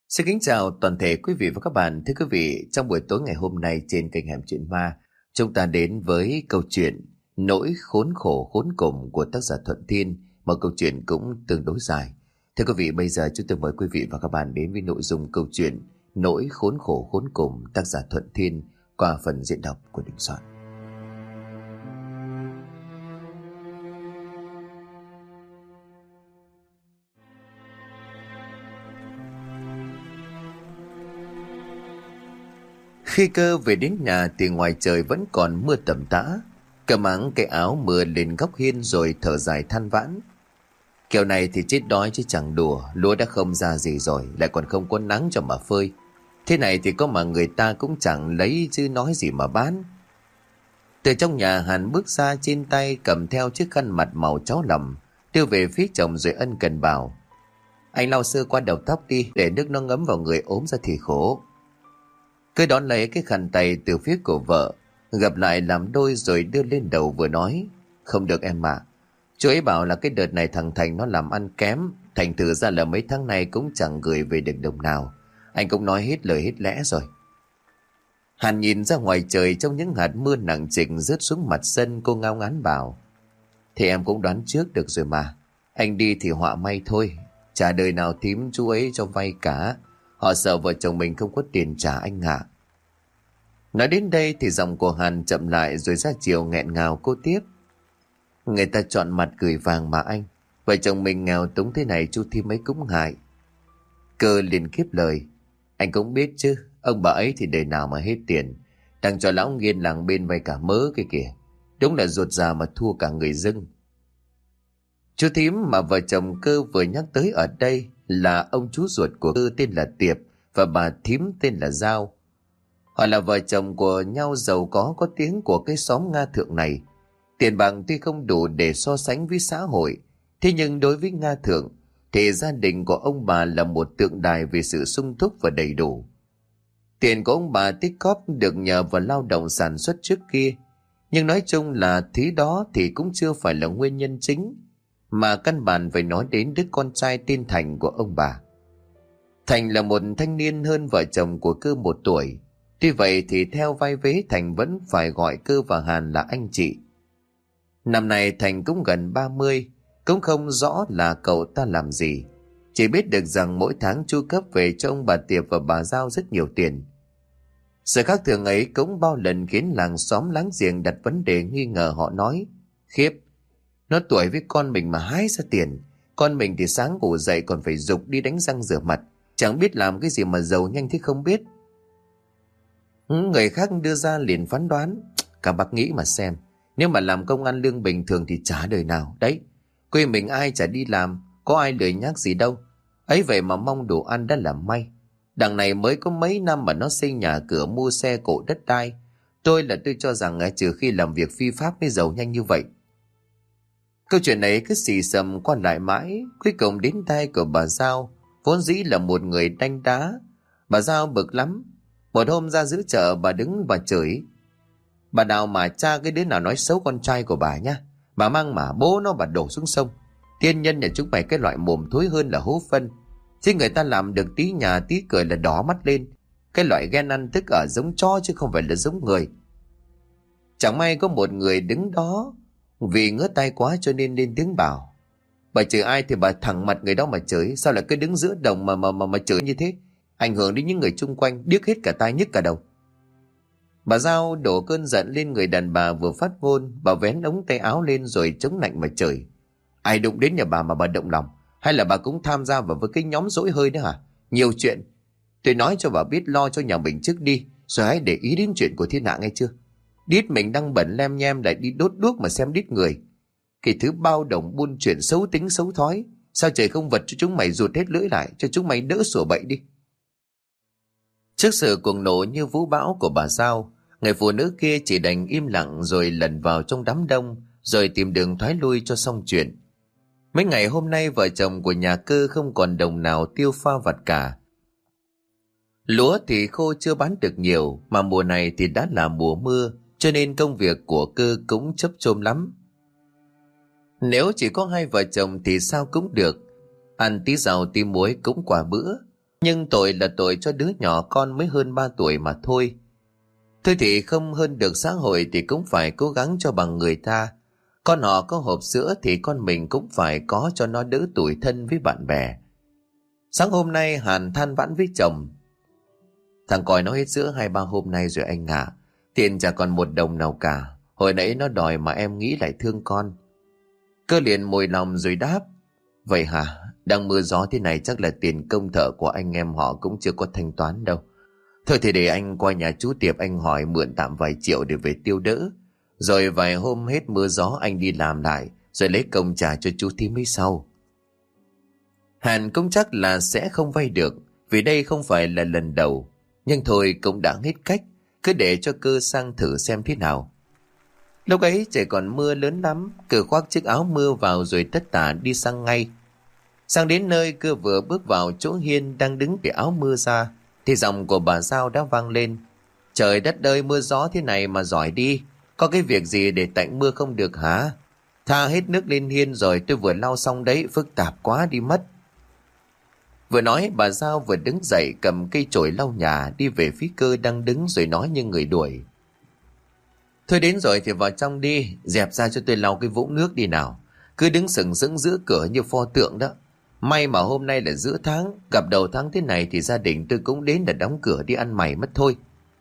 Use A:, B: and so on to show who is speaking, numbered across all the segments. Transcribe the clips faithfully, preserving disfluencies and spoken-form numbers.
A: Xin kính chào toàn thể quý vị và các bạn. Thưa quý vị, trong buổi tối ngày hôm nay trên kênh Hẻm Chuyện Ma, chúng ta đến với câu chuyện Nỗi khốn khổ khốn cùng của tác giả Thuận Thiên, một câu chuyện cũng tương đối dài. Thưa quý vị, bây giờ chúng tôi mời quý vị và các bạn đến với nội dung câu chuyện Nỗi khốn khổ khốn cùng tác giả Thuận Thiên qua phần diễn đọc của Đình Soạn. Khi Cơ về đến nhà thì ngoài trời vẫn còn mưa tầm tã. Cơ máng cái áo mưa lên góc hiên rồi thở dài than vãn. Kiểu này thì chết đói chứ chẳng đùa, lúa đã không ra gì rồi, lại còn không có nắng cho mà phơi. Thế này thì có mà người ta cũng chẳng lấy chứ nói gì mà bán. Từ trong nhà Hàn bước ra, trên tay cầm theo chiếc khăn mặt màu cháo lòng, đưa về phía chồng rồi ân cần bảo: "Anh lau sơ qua đầu tóc đi, để nước nó ngấm vào người ốm ra thì khổ." Cứ đón lấy cái khăn tay từ phía của vợ, gặp lại làm đôi rồi đưa lên đầu vừa nói: "Không được em ạ. Chú ấy bảo là cái đợt này thằng Thành nó làm ăn kém, thành thử ra là mấy tháng này cũng chẳng gửi về được đồng nào. Anh cũng nói hết lời hết lẽ rồi." Hàn nhìn ra ngoài trời, trong những hạt mưa nặng trịch rớt xuống mặt sân, cô ngao ngán bảo: "Thì em cũng đoán trước được rồi mà. Anh đi thì họa may thôi. Chả đời nào thím chú ấy cho vay cả. Họ sợ vợ chồng mình không có tiền trả anh ạ." Nói đến đây thì giọng của Hàn chậm lại, rồi ra chiều nghẹn ngào cô tiếp: "Người ta chọn mặt gửi vàng mà anh. Vợ chồng mình nghèo túng thế này chú thím ấy cũng ngại." Cơ liền khiếp lời: "Anh cũng biết chứ, ông bà ấy thì đời nào mà hết tiền. Đang cho lão nghiên làng bên vay cả mớ cái kìa. Đúng là ruột già mà thua cả người dưng." Chú thím mà vợ chồng Cơ vừa nhắc tới ở đây là ông chú ruột của Cơ tên là Tiệp và bà thím tên là Giao. Họ là vợ chồng của nhau giàu có có tiếng của cái xóm Nga Thượng này. Tiền bạc tuy không đủ để so sánh với xã hội, thế nhưng đối với Nga Thượng thì gia đình của ông bà là một tượng đài về sự sung túc và đầy đủ. Tiền của ông bà tích góp được nhờ vào lao động sản xuất trước kia, nhưng nói chung là thứ đó thì cũng chưa phải là nguyên nhân chính, mà căn bản phải nói đến đứa con trai tên Thành của ông bà. Thành là một thanh niên hơn vợ chồng của Cơ một tuổi. Tuy vậy thì theo vai vế Thành vẫn phải gọi Cơ và Hàn là anh chị. Năm nay Thành cũng gần ba mươi, cũng không rõ là cậu ta làm gì. Chỉ biết được rằng mỗi tháng chu cấp về cho ông bà Tiệp và bà Giao rất nhiều tiền. Sự khác thường ấy cũng bao lần khiến làng xóm láng giềng đặt vấn đề nghi ngờ. Họ nói: "Khiếp, nó tuổi với con mình mà hái ra tiền. Con mình thì sáng ngủ dậy còn phải giục đi đánh răng rửa mặt, chẳng biết làm cái gì mà giàu nhanh thế không biết." Người khác đưa ra liền phán đoán: "Các bác nghĩ mà xem, nếu mà làm công ăn lương bình thường thì chả đời nào. Đấy, quê mình ai chả đi làm, có ai lười nhác gì đâu. Ấy vậy mà mong đủ ăn đã là may. Đằng này mới có mấy năm mà nó xây nhà cửa, mua xe cộ đất đai. Tôi là tôi cho rằng trừ khi làm việc phi pháp mới giàu nhanh như vậy." Câu chuyện ấy cứ xì xầm qua lại mãi, cuối cùng đến tai của bà Giao, vốn dĩ là một người đanh đá. Bà Giao bực lắm. Một hôm ra giữa chợ, bà đứng và chửi: "Bà nào mà cha cái đứa nào nói xấu con trai của bà nhá, bà mang mà bố nó bà đổ xuống sông. Tiên nhân nhà chúng mày cái loại mồm thối hơn là hố phân. Chứ người ta làm được tí nhà tí cười là đỏ mắt lên. Cái loại ghen ăn tức ở giống chó chứ không phải là giống người." Chẳng may có một người đứng đó, vì ngứa tay quá cho nên lên tiếng bảo: "Bà chửi ai thì bà thẳng mặt người đó mà chửi, sao lại cứ đứng giữa đồng mà mà mà, mà chửi như thế? Ảnh hưởng đến những người chung quanh, điếc hết cả tai nhức cả đầu." Bà Giao đổ cơn giận lên người đàn bà vừa phát ngôn. Bà vén ống tay áo lên rồi chống nạnh mà chửi: "Ai đụng đến nhà bà mà bà động lòng? Hay là bà cũng tham gia vào với cái nhóm dỗi hơi nữa hả? Nhiều chuyện. Tôi nói cho bà biết lo cho nhà mình trước đi, rồi hãy để ý đến chuyện của thiên hạ nghe chưa? Đít mình đang bẩn lem nhem lại đi đốt đuốc mà xem đít người. Cái thứ bao đồng buôn chuyện xấu tính xấu thói. Sao trời không vật cho chúng mày rụt hết lưỡi lại, cho chúng mày đỡ sủa bậy đi." Trước sự cuồng nộ như vũ bão của bà Giao, người phụ nữ kia chỉ đành im lặng rồi lẩn vào trong đám đông, rồi tìm đường thoái lui cho xong chuyện. Mấy ngày hôm nay vợ chồng của nhà Cơ không còn đồng nào tiêu pha vặt cả. Lúa thì khô chưa bán được nhiều, mà mùa này thì đã là mùa mưa, cho nên công việc của Cơ cũng chớp chôm lắm. Nếu chỉ có hai vợ chồng thì sao cũng được, ăn tí rau tí muối cũng qua bữa. Nhưng tội là tội cho đứa nhỏ con mới hơn ba tuổi mà thôi. Thôi thì không hơn được xã hội thì cũng phải cố gắng cho bằng người ta. Con họ có hộp sữa thì con mình cũng phải có cho nó đỡ tủi thân với bạn bè. Sáng hôm nay Hàn than vãn với chồng. Thằng còi nó hết sữa hai ba hôm nay rồi anh ạ. Tiền chả còn một đồng nào cả. Hồi nãy nó đòi mà em nghĩ lại thương con. Cơ liền mùi lòng rồi đáp. Vậy hả? Đang mưa gió thế này chắc là tiền công thợ của anh em họ cũng chưa có thanh toán đâu. Thôi thì để anh qua nhà chú Tiệp anh hỏi mượn tạm vài triệu để về tiêu đỡ. Rồi vài hôm hết mưa gió anh đi làm lại, rồi lấy công trả cho chú thím mấy sau. Hàn cũng chắc là sẽ không vay được, vì đây không phải là lần đầu. Nhưng thôi cũng đã hết cách, cứ để cho Cơ sang thử xem thế nào. Lúc ấy trời còn mưa lớn lắm, Cơ khoác chiếc áo mưa vào rồi tất tả đi sang ngay. Sang đến nơi Cơ vừa bước vào chỗ hiên đang đứng để áo mưa ra, thì giọng của bà Giao đã vang lên. Trời đất ơi, mưa gió thế này mà giỏi đi, có cái việc gì để tạnh mưa không được hả? Tha hết nước lên hiên rồi, tôi vừa lau xong đấy, phức tạp quá đi mất. Vừa nói bà Giao vừa đứng dậy cầm cây chổi lau nhà đi về phía Cơ đang đứng rồi nói như người đuổi. Thôi đến rồi thì vào trong đi, dẹp ra cho tôi lau cái vũng nước đi nào. Cứ đứng sừng sững giữa cửa như pho tượng đó. May mà hôm nay là giữa tháng, gặp đầu tháng thế này thì gia đình tôi cũng đến để đóng cửa đi ăn mày mất thôi.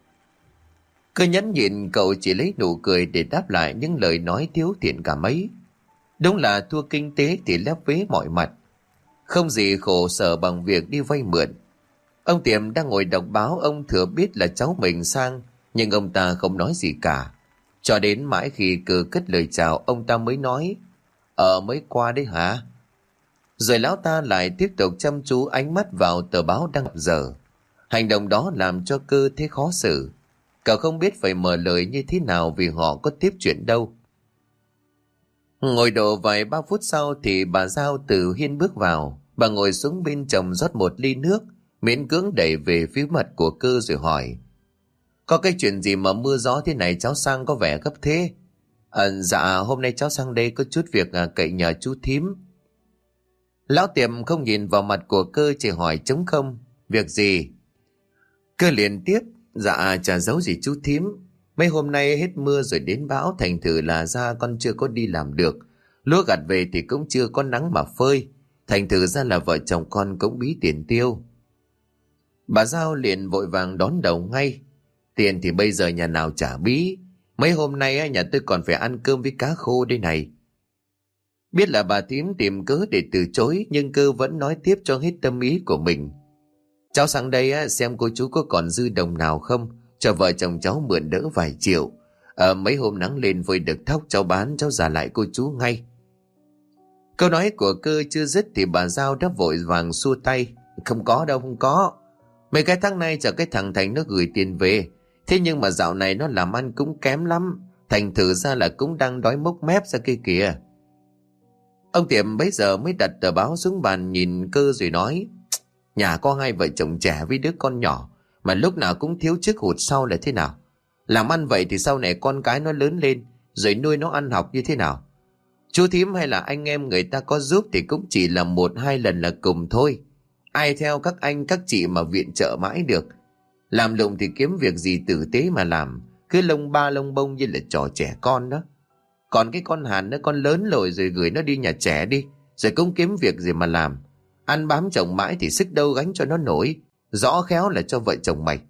A: Cơ nhẫn nhịn cậu chỉ lấy nụ cười để đáp lại những lời nói thiếu thiện cả mấy. Đúng là thua kinh tế thì lép vế mọi mặt. Không gì khổ sở bằng việc đi vay mượn. Ông Tiệm đang ngồi đọc báo, ông thừa biết là cháu mình sang, nhưng ông ta không nói gì cả. Cho đến mãi khi Cơ cất lời chào, ông ta mới nói, Ờ mới qua đấy hả? Rồi lão ta lại tiếp tục chăm chú ánh mắt vào tờ báo đang đọc giờ. Hành động đó làm cho Cơ thấy khó xử. Cậu không biết phải mở lời như thế nào vì họ có tiếp chuyện đâu. Ngồi độ vài ba phút sau thì bà Giao từ hiên bước vào. Bà ngồi xuống bên chồng rót một ly nước, miễn cưỡng đẩy về phía mặt của Cơ rồi hỏi. Có cái chuyện gì mà mưa gió thế này cháu sang có vẻ gấp thế? À, dạ hôm nay cháu sang đây có chút việc à, cậy nhờ chú thím. Lão Tiệm không nhìn vào mặt của Cơ chỉ hỏi trống không. Việc gì? Cơ liền tiếp. Dạ chả giấu gì chú thím. Mấy hôm nay hết mưa rồi đến bão, thành thử là ra con chưa có đi làm được. Lúa gặt về thì cũng chưa có nắng mà phơi. Thành thử ra là vợ chồng con cũng bí tiền tiêu. Bà Giao liền vội vàng đón đầu ngay. Tiền thì bây giờ nhà nào chả bí. Mấy hôm nay nhà tôi còn phải ăn cơm với cá khô đây này. Biết là bà thím tìm cớ để từ chối, nhưng Cơ vẫn nói tiếp cho hết tâm ý của mình. Cháu sang đây xem cô chú có còn dư đồng nào không, cho vợ chồng cháu mượn đỡ vài triệu. À, mấy hôm nắng lên vơi được thóc cháu bán, cháu trả lại cô chú ngay. Câu nói của Cơ chưa dứt thì bà Giao đã vội vàng xua tay. Không có đâu, không có. Mấy cái tháng nay chờ cái thằng Thành nó gửi tiền về. Thế nhưng mà dạo này nó làm ăn cũng kém lắm. Thành thử ra là cũng đang đói mốc mép ra kia kìa. Ông Tiệm bấy giờ mới đặt tờ báo xuống bàn nhìn Cơ rồi nói. Nhà có hai vợ chồng trẻ với đứa con nhỏ, mà lúc nào cũng thiếu trước hụt sau là thế nào? Làm ăn vậy thì sau này con cái nó lớn lên, rồi nuôi nó ăn học như thế nào? Chú thím hay là anh em người ta có giúp thì cũng chỉ là một hai lần là cùng thôi. Ai theo các anh các chị mà viện trợ mãi được. Làm lụng thì kiếm việc gì tử tế mà làm, cứ lông ba lông bông như là trò trẻ con đó. Còn cái con Hàn nó con lớn rồi rồi gửi nó đi nhà trẻ đi, rồi cũng kiếm việc gì mà làm. Ăn bám chồng mãi thì sức đâu gánh cho nó nổi. Rõ khéo là cho vợ chồng mày.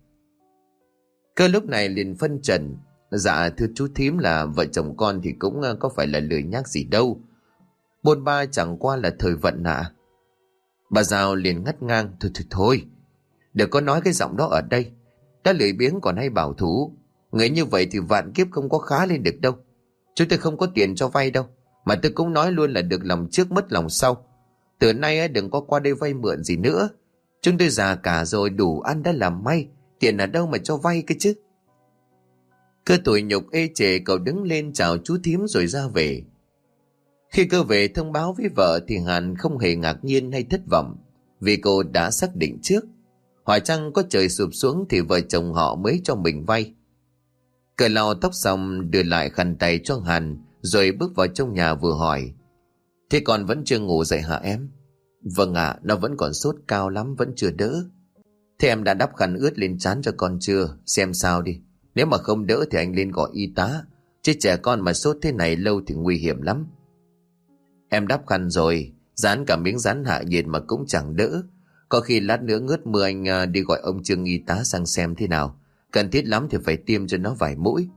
A: Cơ lúc này liền phân trần. Dạ thưa chú thím là vợ chồng con thì cũng có phải là lười nhác gì đâu. Bôn ba chẳng qua là thời vận ạ. À. Bà Giao liền ngắt ngang. Thôi thôi thôi, đừng có nói cái giọng đó ở đây. Đã lười biếng còn hay bảo thủ. Người như vậy thì vạn kiếp không có khá lên được đâu. Chúng tôi không có tiền cho vay đâu. Mà tôi cũng nói luôn là được lòng trước mất lòng sau. Từ nay đừng có qua đây vay mượn gì nữa. Chúng tôi già cả rồi, đủ ăn đã làm may. Tiền ở đâu mà cho vay cái chứ? Cơ tủi nhục ê chề cậu đứng lên chào chú thím rồi ra về. Khi Cơ về thông báo với vợ thì Hàn không hề ngạc nhiên hay thất vọng, vì cô đã xác định trước. Hỏi chăng có trời sụp xuống thì vợ chồng họ mới cho mình vay. Cơ lau tóc xong đưa lại khăn tay cho Hàn rồi bước vào trong nhà vừa hỏi. Thế con vẫn chưa ngủ dậy hả em? Vâng ạ, à, nó vẫn còn sốt cao lắm, vẫn chưa đỡ. Thế em đã đắp khăn ướt lên trán cho con chưa? Xem sao đi. Nếu mà không đỡ thì anh lên gọi y tá. Chứ trẻ con mà sốt thế này lâu thì nguy hiểm lắm. Em đắp khăn rồi, dán cả miếng dán hạ nhiệt mà cũng chẳng đỡ. Có khi lát nữa ngớt mưa anh à, đi gọi ông Trương y tá sang xem thế nào. Cần thiết lắm thì phải tiêm cho nó vài mũi.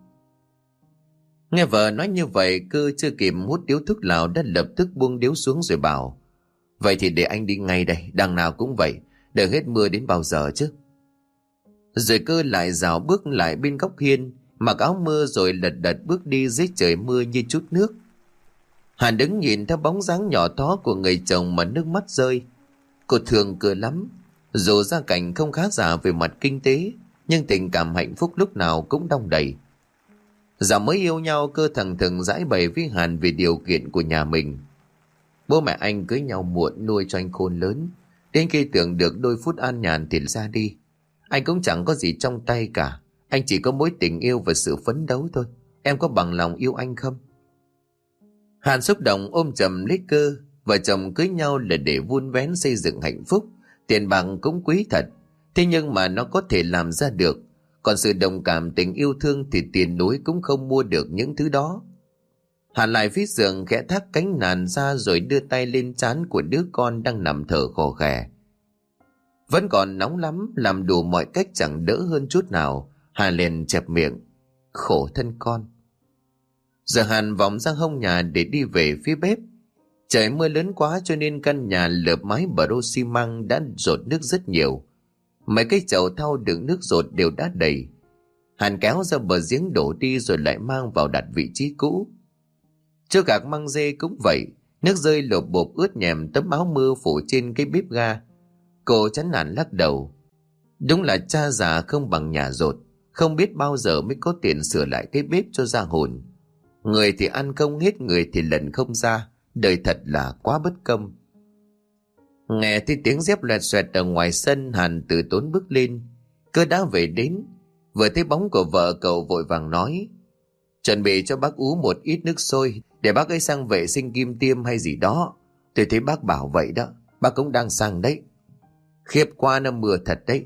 A: Nghe vợ nói như vậy, Cơ chưa kịp hút điếu thuốc lào đã lập tức buông điếu xuống rồi bảo: Vậy thì để anh đi ngay đây, đằng nào cũng vậy. Đợi hết mưa đến bao giờ chứ? Rồi Cơ lại rảo bước lại bên góc hiên, mặc áo mưa rồi lật đật bước đi dưới trời mưa như chút nước. Hàn đứng nhìn theo bóng dáng nhỏ thó của người chồng mà nước mắt rơi. Cô thương Cơ lắm. Dù gia cảnh không khá giả về mặt kinh tế, nhưng tình cảm hạnh phúc lúc nào cũng đong đầy. Dạo mới yêu nhau, Cơ thẳng thừng giải bày với Hàn về điều kiện của nhà mình. Bố mẹ anh cưới nhau muộn, nuôi cho anh khôn lớn. Đến khi tưởng được đôi phút an nhàn thì ra đi. Anh cũng chẳng có gì trong tay cả. Anh chỉ có mối tình yêu và sự phấn đấu thôi. Em có bằng lòng yêu anh không? Hàn xúc động ôm chầm lấy Cơ. Vợ chồng cưới nhau là để vun vén xây dựng hạnh phúc. Tiền bạc cũng quý thật. Thế nhưng mà nó có thể làm ra được. Còn sự đồng cảm tình yêu thương thì tiền núi cũng không mua được những thứ đó. Hàn lại phía giường khẽ thắt cánh nàn ra rồi đưa tay lên trán của đứa con đang nằm thở khò khè. Vẫn còn nóng lắm, làm đủ mọi cách chẳng đỡ hơn chút nào. Hà liền chẹp miệng: Khổ thân con. Giờ Hàn vòng ra hông nhà để đi về phía bếp. Trời mưa lớn quá cho nên căn nhà lợp mái bờ rô xi măng đã dột nước rất nhiều. Mấy cái chậu thau đựng nước dột đều đã đầy. Hàn kéo ra bờ giếng đổ đi rồi lại mang vào đặt vị trí cũ. Chỗ gạc măng dê cũng vậy, nước rơi lộp bộp ướt nhèm tấm áo mưa phủ trên cái bếp ga. Cô chán nản lắc đầu. Đúng là cha già không bằng nhà dột, không biết bao giờ mới có tiền sửa lại cái bếp cho ra hồn. Người thì ăn không hết, người thì lần không ra, đời thật là quá bất công. Nghe thấy tiếng dép loẹt xoẹt ở ngoài sân, Hàn từ tốn bước lên. Cơ đã về đến. Vừa thấy bóng của vợ, cậu vội vàng nói: Chuẩn bị cho bác Ú một ít nước sôi để bác ấy sang vệ sinh kim tiêm hay gì đó. Tôi thấy bác bảo vậy đó. Bác cũng đang sang đấy. Khiếp qua nó mưa thật đấy.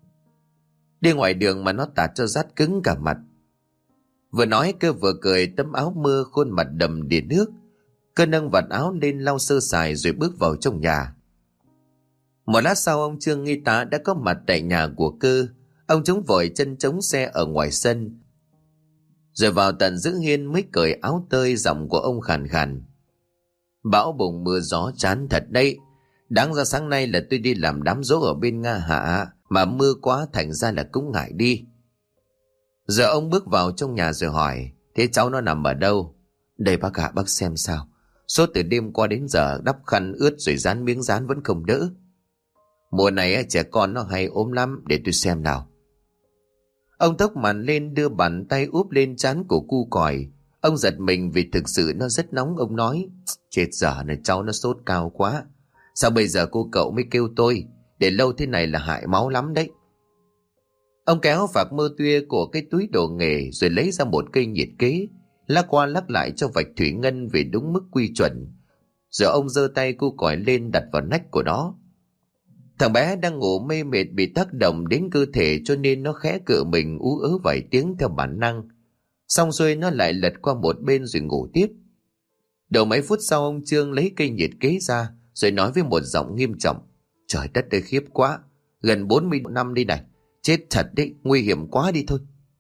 A: Đi ngoài đường mà nó tạt cho rát cứng cả mặt. Vừa nói Cơ vừa cười, tấm áo mưa khuôn mặt đầm đìa nước. Cơ nâng vạt áo lên lau sơ sài rồi bước vào trong nhà. Một lát sau, ông Trương y tá đã có mặt tại nhà của Cơ. Ông chống vội chân chống xe ở ngoài sân, rồi vào tận giữa hiên mới cởi áo tơi. Giọng của ông khàn khàn: Bão bùng mưa gió chán thật đấy. Đáng ra sáng nay là tôi đi làm đám giỗ ở bên Nga Hạ, mà mưa quá thành ra là cũng ngại đi. Giờ ông bước vào trong nhà rồi hỏi: Thế cháu nó nằm ở đâu? Đây bác ạ, bác xem sao. Sốt từ đêm qua đến giờ, đắp khăn ướt rồi dán miếng dán vẫn không đỡ. Mùa này trẻ con nó hay ốm lắm, để tôi xem nào. Ông tốc màn lên đưa bàn tay úp lên trán của cu còi. Ông giật mình vì thực sự nó rất nóng. Ông nói: Chết giờ này, cháu nó sốt cao quá. Sao bây giờ cô cậu mới kêu tôi? Để lâu thế này là hại máu lắm đấy. Ông kéo phạc mơ tuya của cái túi đồ nghề rồi lấy ra một cây nhiệt kế, lắc qua lắc lại cho vạch thủy ngân về đúng mức quy chuẩn. Rồi ông giơ tay cu còi lên đặt vào nách của nó. Thằng bé đang ngủ mê mệt bị tác động đến cơ thể cho nên nó khẽ cựa mình ú ớ vài tiếng theo bản năng. Xong rồi nó lại lật qua một bên rồi ngủ tiếp. Đầu mấy phút sau, ông Trương lấy cây nhiệt kế ra rồi nói với một giọng nghiêm trọng: Trời đất ơi, khiếp quá. Gần bốn mươi năm đi này. Chết thật đấy, nguy hiểm quá đi thôi.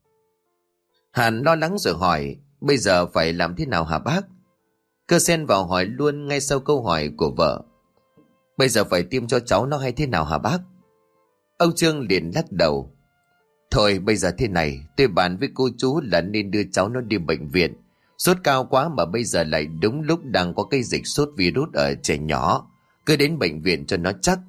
A: Hàn lo lắng rồi hỏi: Bây giờ phải làm thế nào hả bác? Cơ xen vào hỏi luôn ngay sau câu hỏi của vợ: Bây giờ phải tiêm cho cháu nó hay thế nào hả bác? Ông Trương liền lắc đầu: Thôi bây giờ thế này, tôi bàn với cô chú là nên đưa cháu nó đi bệnh viện. Sốt cao quá mà bây giờ lại đúng lúc đang có cái dịch sốt virus ở trẻ nhỏ. Cứ đến bệnh viện cho nó chắc.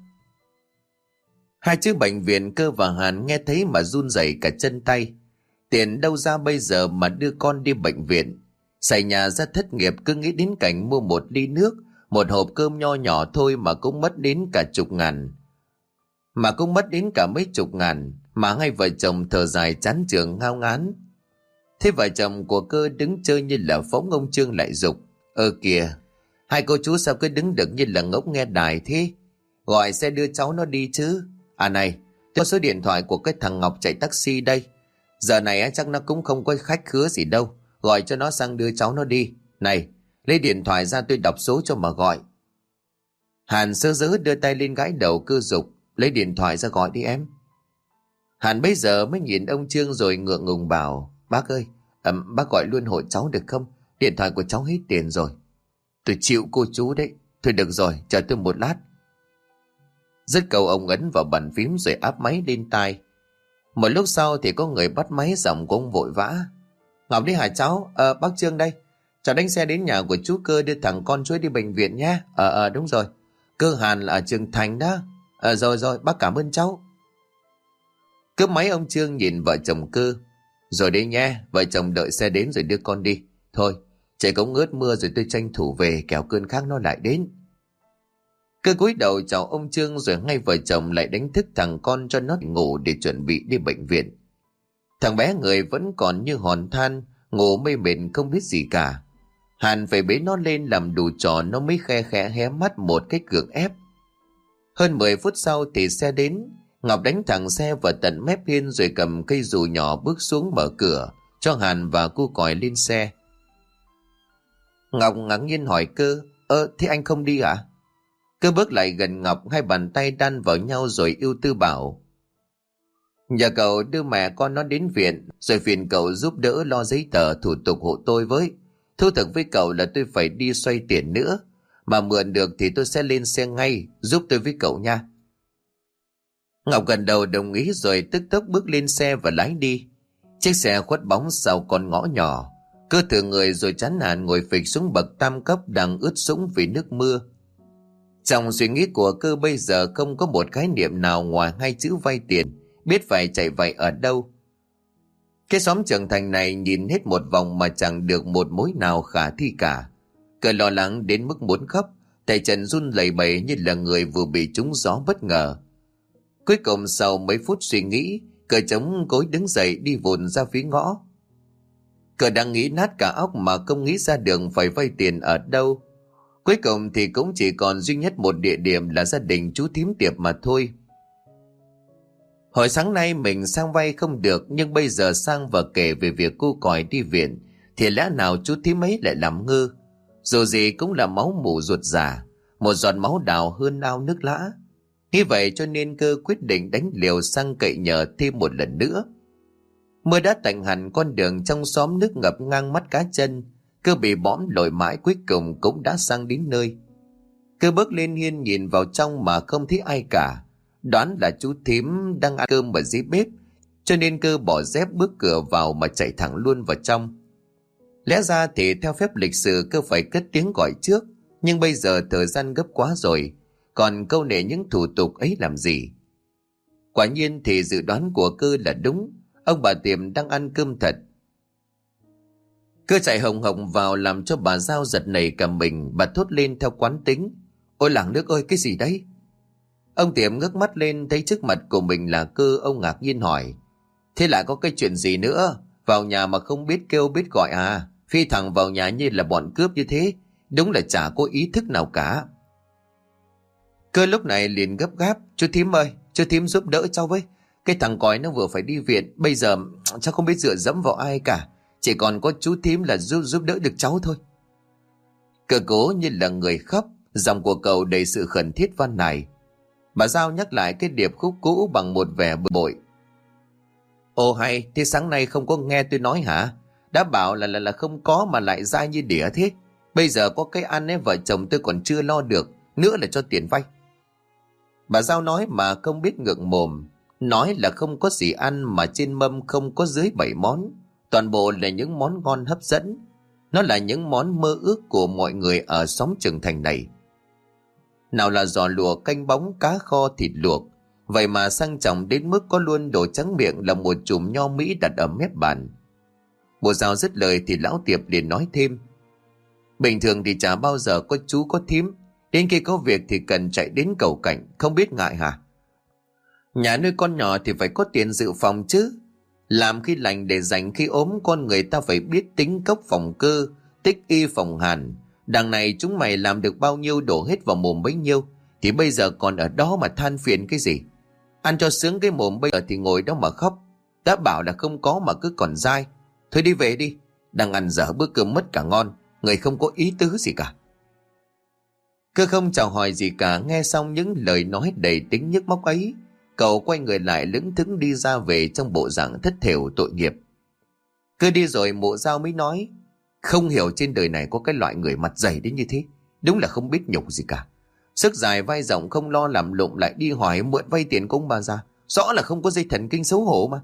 A: Hai chữ bệnh viện Cơ và Hàn nghe thấy mà run rẩy cả chân tay. Tiền đâu ra bây giờ mà đưa con đi bệnh viện? Xài nhà ra thất nghiệp, cứ nghĩ đến cảnh mua một ly nước, một hộp cơm nho nhỏ thôi mà cũng mất đến cả chục ngàn. Mà cũng mất đến cả mấy chục ngàn. Mà hai vợ chồng thở dài chán chường ngao ngán. Thế vợ chồng của Cơ đứng chơi như là phóng. Ông Trương lại giục: Ơ kìa, hai cô chú sao cứ đứng được như là ngốc nghe đài thế? Gọi xe đưa cháu nó đi chứ. À này, Có số điện thoại của cái thằng Ngọc chạy taxi đây. Giờ này chắc nó cũng không có khách khứa gì đâu. Gọi cho nó sang đưa cháu nó đi. Này, lấy điện thoại ra tôi đọc số cho mà gọi. Hàn sơ dỡ đưa tay lên gãi đầu Cơ giục. Lấy điện thoại ra gọi đi em. Hàn bây giờ mới nhìn ông Trương rồi ngượng ngùng bảo: Bác ơi, à, bác gọi luôn hộ cháu được không? Điện thoại của cháu hết tiền rồi. Tôi chịu cô chú đấy. Thôi được rồi, chờ tôi một lát. Dứt câu ông ấn vào bàn phím rồi áp máy lên tai. Một lúc sau thì có người bắt máy, giọng của ông vội vã: Ngọc đi hả cháu? Ờ bác Trương đây. Cháu đánh xe đến nhà của chú Cơ đưa thằng con chuối đi bệnh viện nhé. Ờ ờ đúng rồi. Cơ Hàn là ở Trường Thành đó. Ờ rồi rồi bác cảm ơn cháu. Cướp máy ông Trương nhìn vợ chồng Cơ. Rồi đi nhé, vợ chồng đợi xe đến rồi đưa con đi. Thôi, trời cũng ngớt mưa rồi tôi tranh thủ về kẻo cơn khác nó lại đến. Cơ cúi đầu chào ông Trương rồi ngay vợ chồng lại đánh thức thằng con cho nó ngủ để chuẩn bị đi bệnh viện. Thằng bé người vẫn còn như hòn than, ngủ mê mệt không biết gì cả. Hàn phải bế nó lên làm đủ trò nó mới khe khẽ hé mắt một cách gượng ép. Hơn mười phút sau thì xe đến. Ngọc đánh thẳng xe vào tận mép hiên rồi cầm cây dù nhỏ bước xuống mở cửa cho Hàn và cu còi lên xe. Ngọc ngạc nhiên hỏi Cơ: Ơ thế anh không đi à? Cơ bước lại gần Ngọc, hai bàn tay đan vào nhau rồi ưu tư bảo: Nhờ cậu đưa mẹ con nó đến viện, rồi phiền cậu giúp đỡ lo giấy tờ thủ tục hộ tôi với. Thú thực với cậu là tôi phải đi xoay tiền nữa, mà mượn được thì tôi sẽ lên xe ngay, giúp tôi với cậu nha. Ngọc gần đầu đồng ý rồi tức tốc bước lên xe và lái đi. Chiếc xe khuất bóng sau con ngõ nhỏ. Cơ thừa người rồi chán nản ngồi phịch xuống bậc tam cấp đang ướt sũng vì nước mưa. Trong suy nghĩ của Cơ bây giờ không có một khái niệm nào ngoài hai chữ vay tiền, biết phải chạy vậy ở đâu. Cái xóm Trường Thành này nhìn hết một vòng mà chẳng được một mối nào khả thi cả. Cơ lo lắng đến mức muốn khóc, tay chân run lẩy bẩy như là người vừa bị trúng gió bất ngờ. Cuối cùng sau mấy phút suy nghĩ, Cơ chống gối đứng dậy đi vụn ra phía ngõ. Cơ đang nghĩ nát cả óc mà không nghĩ ra đường phải vay tiền ở đâu. Cuối cùng thì cũng chỉ còn duy nhất một địa điểm là gia đình chú thím Tiệp mà thôi. Hồi sáng nay mình sang vay không được, nhưng bây giờ sang và kể về việc cô còi đi viện thì lẽ nào chú thím ấy lại làm ngơ. Dù gì cũng là máu mủ ruột già, một giọt máu đào hơn ao nước lã. Như vậy cho nên Cơ quyết định đánh liều sang cậy nhờ thêm một lần nữa. Mưa đã tạnh hẳn, con đường trong xóm nước ngập ngang mắt cá chân. Cơ bị bõm lội mãi cuối cùng cũng đã sang đến nơi. Cơ bước lên hiên nhìn vào trong mà không thấy ai cả. Đoán là chú thím đang ăn cơm ở dưới bếp, cho nên Cơ bỏ dép bước cửa vào mà chạy thẳng luôn vào trong. Lẽ ra thì theo phép lịch sự Cơ phải cất tiếng gọi trước, nhưng bây giờ thời gian gấp quá rồi, còn câu nệ những thủ tục ấy làm gì. Quả nhiên thì dự đoán của Cơ là đúng, ông bà Tiệm đang ăn cơm thật. Cơ chạy hồng hồng vào làm cho bà Giao giật nảy cả mình. Bà thốt lên theo quán tính: Ôi làng nước ơi, cái gì đấy? Ông Tiệm ngước mắt lên thấy trước mặt của mình là Cơ. Ông ngạc nhiên hỏi: Thế lại có cái chuyện gì nữa? Vào nhà mà không biết kêu biết gọi à? Phi thẳng vào nhà như là bọn cướp như thế, đúng là chả có ý thức nào cả. Cơ lúc này liền gấp gáp: Chú thím ơi, chú thím giúp đỡ cháu với. Cái thằng còi nó vừa phải đi viện, bây giờ cháu không biết dựa dẫm vào ai cả, chỉ còn có chú thím là giúp giúp đỡ được cháu thôi. Cơ cố như là người khóc, giọng của cậu đầy sự khẩn thiết van nài. Bà Giao nhắc lại cái điệp khúc cũ bằng một vẻ bực bội: Ồ hay, thế sáng nay không có nghe tôi nói hả? Đã bảo là là là không có mà lại dai như đỉa thế. Bây giờ có cái ăn ấy, vợ chồng tôi còn chưa lo được, nữa là cho tiền vay. Bà Giao nói mà không biết ngượng mồm. Nói là không có gì ăn mà trên mâm không có dưới bảy món. Toàn bộ là những món ngon hấp dẫn. Nó là những món mơ ước của mọi người ở xóm Trường Thành này. Nào là giò lùa canh bóng, cá kho, thịt luộc. Vậy mà sang trọng đến mức có luôn đồ trắng miệng là một chùm nho Mỹ đặt ở mép bàn. Bộ Giao dứt lời thì lão Tiệp liền nói thêm: Bình thường thì chả bao giờ có chú có thím, đến khi có việc thì cần chạy đến cầu cạnh, không biết ngại hả? Nhà nuôi con nhỏ thì phải có tiền dự phòng chứ. Làm khi lành để dành khi ốm, con người ta phải biết tính cốc phòng Cơ, tích y phòng Hàn. Đằng này chúng mày làm được bao nhiêu đổ hết vào mồm bấy nhiêu, thì bây giờ còn ở đó mà than phiền cái gì? Ăn cho sướng cái mồm, bây giờ thì ngồi đó mà khóc. Đã bảo là không có mà cứ còn dai. Thôi đi về đi, đang ăn dở bữa cơm mất cả ngon. Người không có ý tứ gì cả. Cơ không chào hỏi gì cả, nghe xong những lời nói đầy tính nhức móc ấy, cậu quay người lại lững thững đi ra về trong bộ dạng thất thểu tội nghiệp. Cơ đi rồi Mụ Dao mới nói, không hiểu trên đời này có cái loại người mặt dày đến như thế, đúng là không biết nhục gì cả. Sức dài vai rộng không lo làm lụng lại đi hỏi mượn vay tiền của ông bà già, rõ là không có dây thần kinh xấu hổ mà.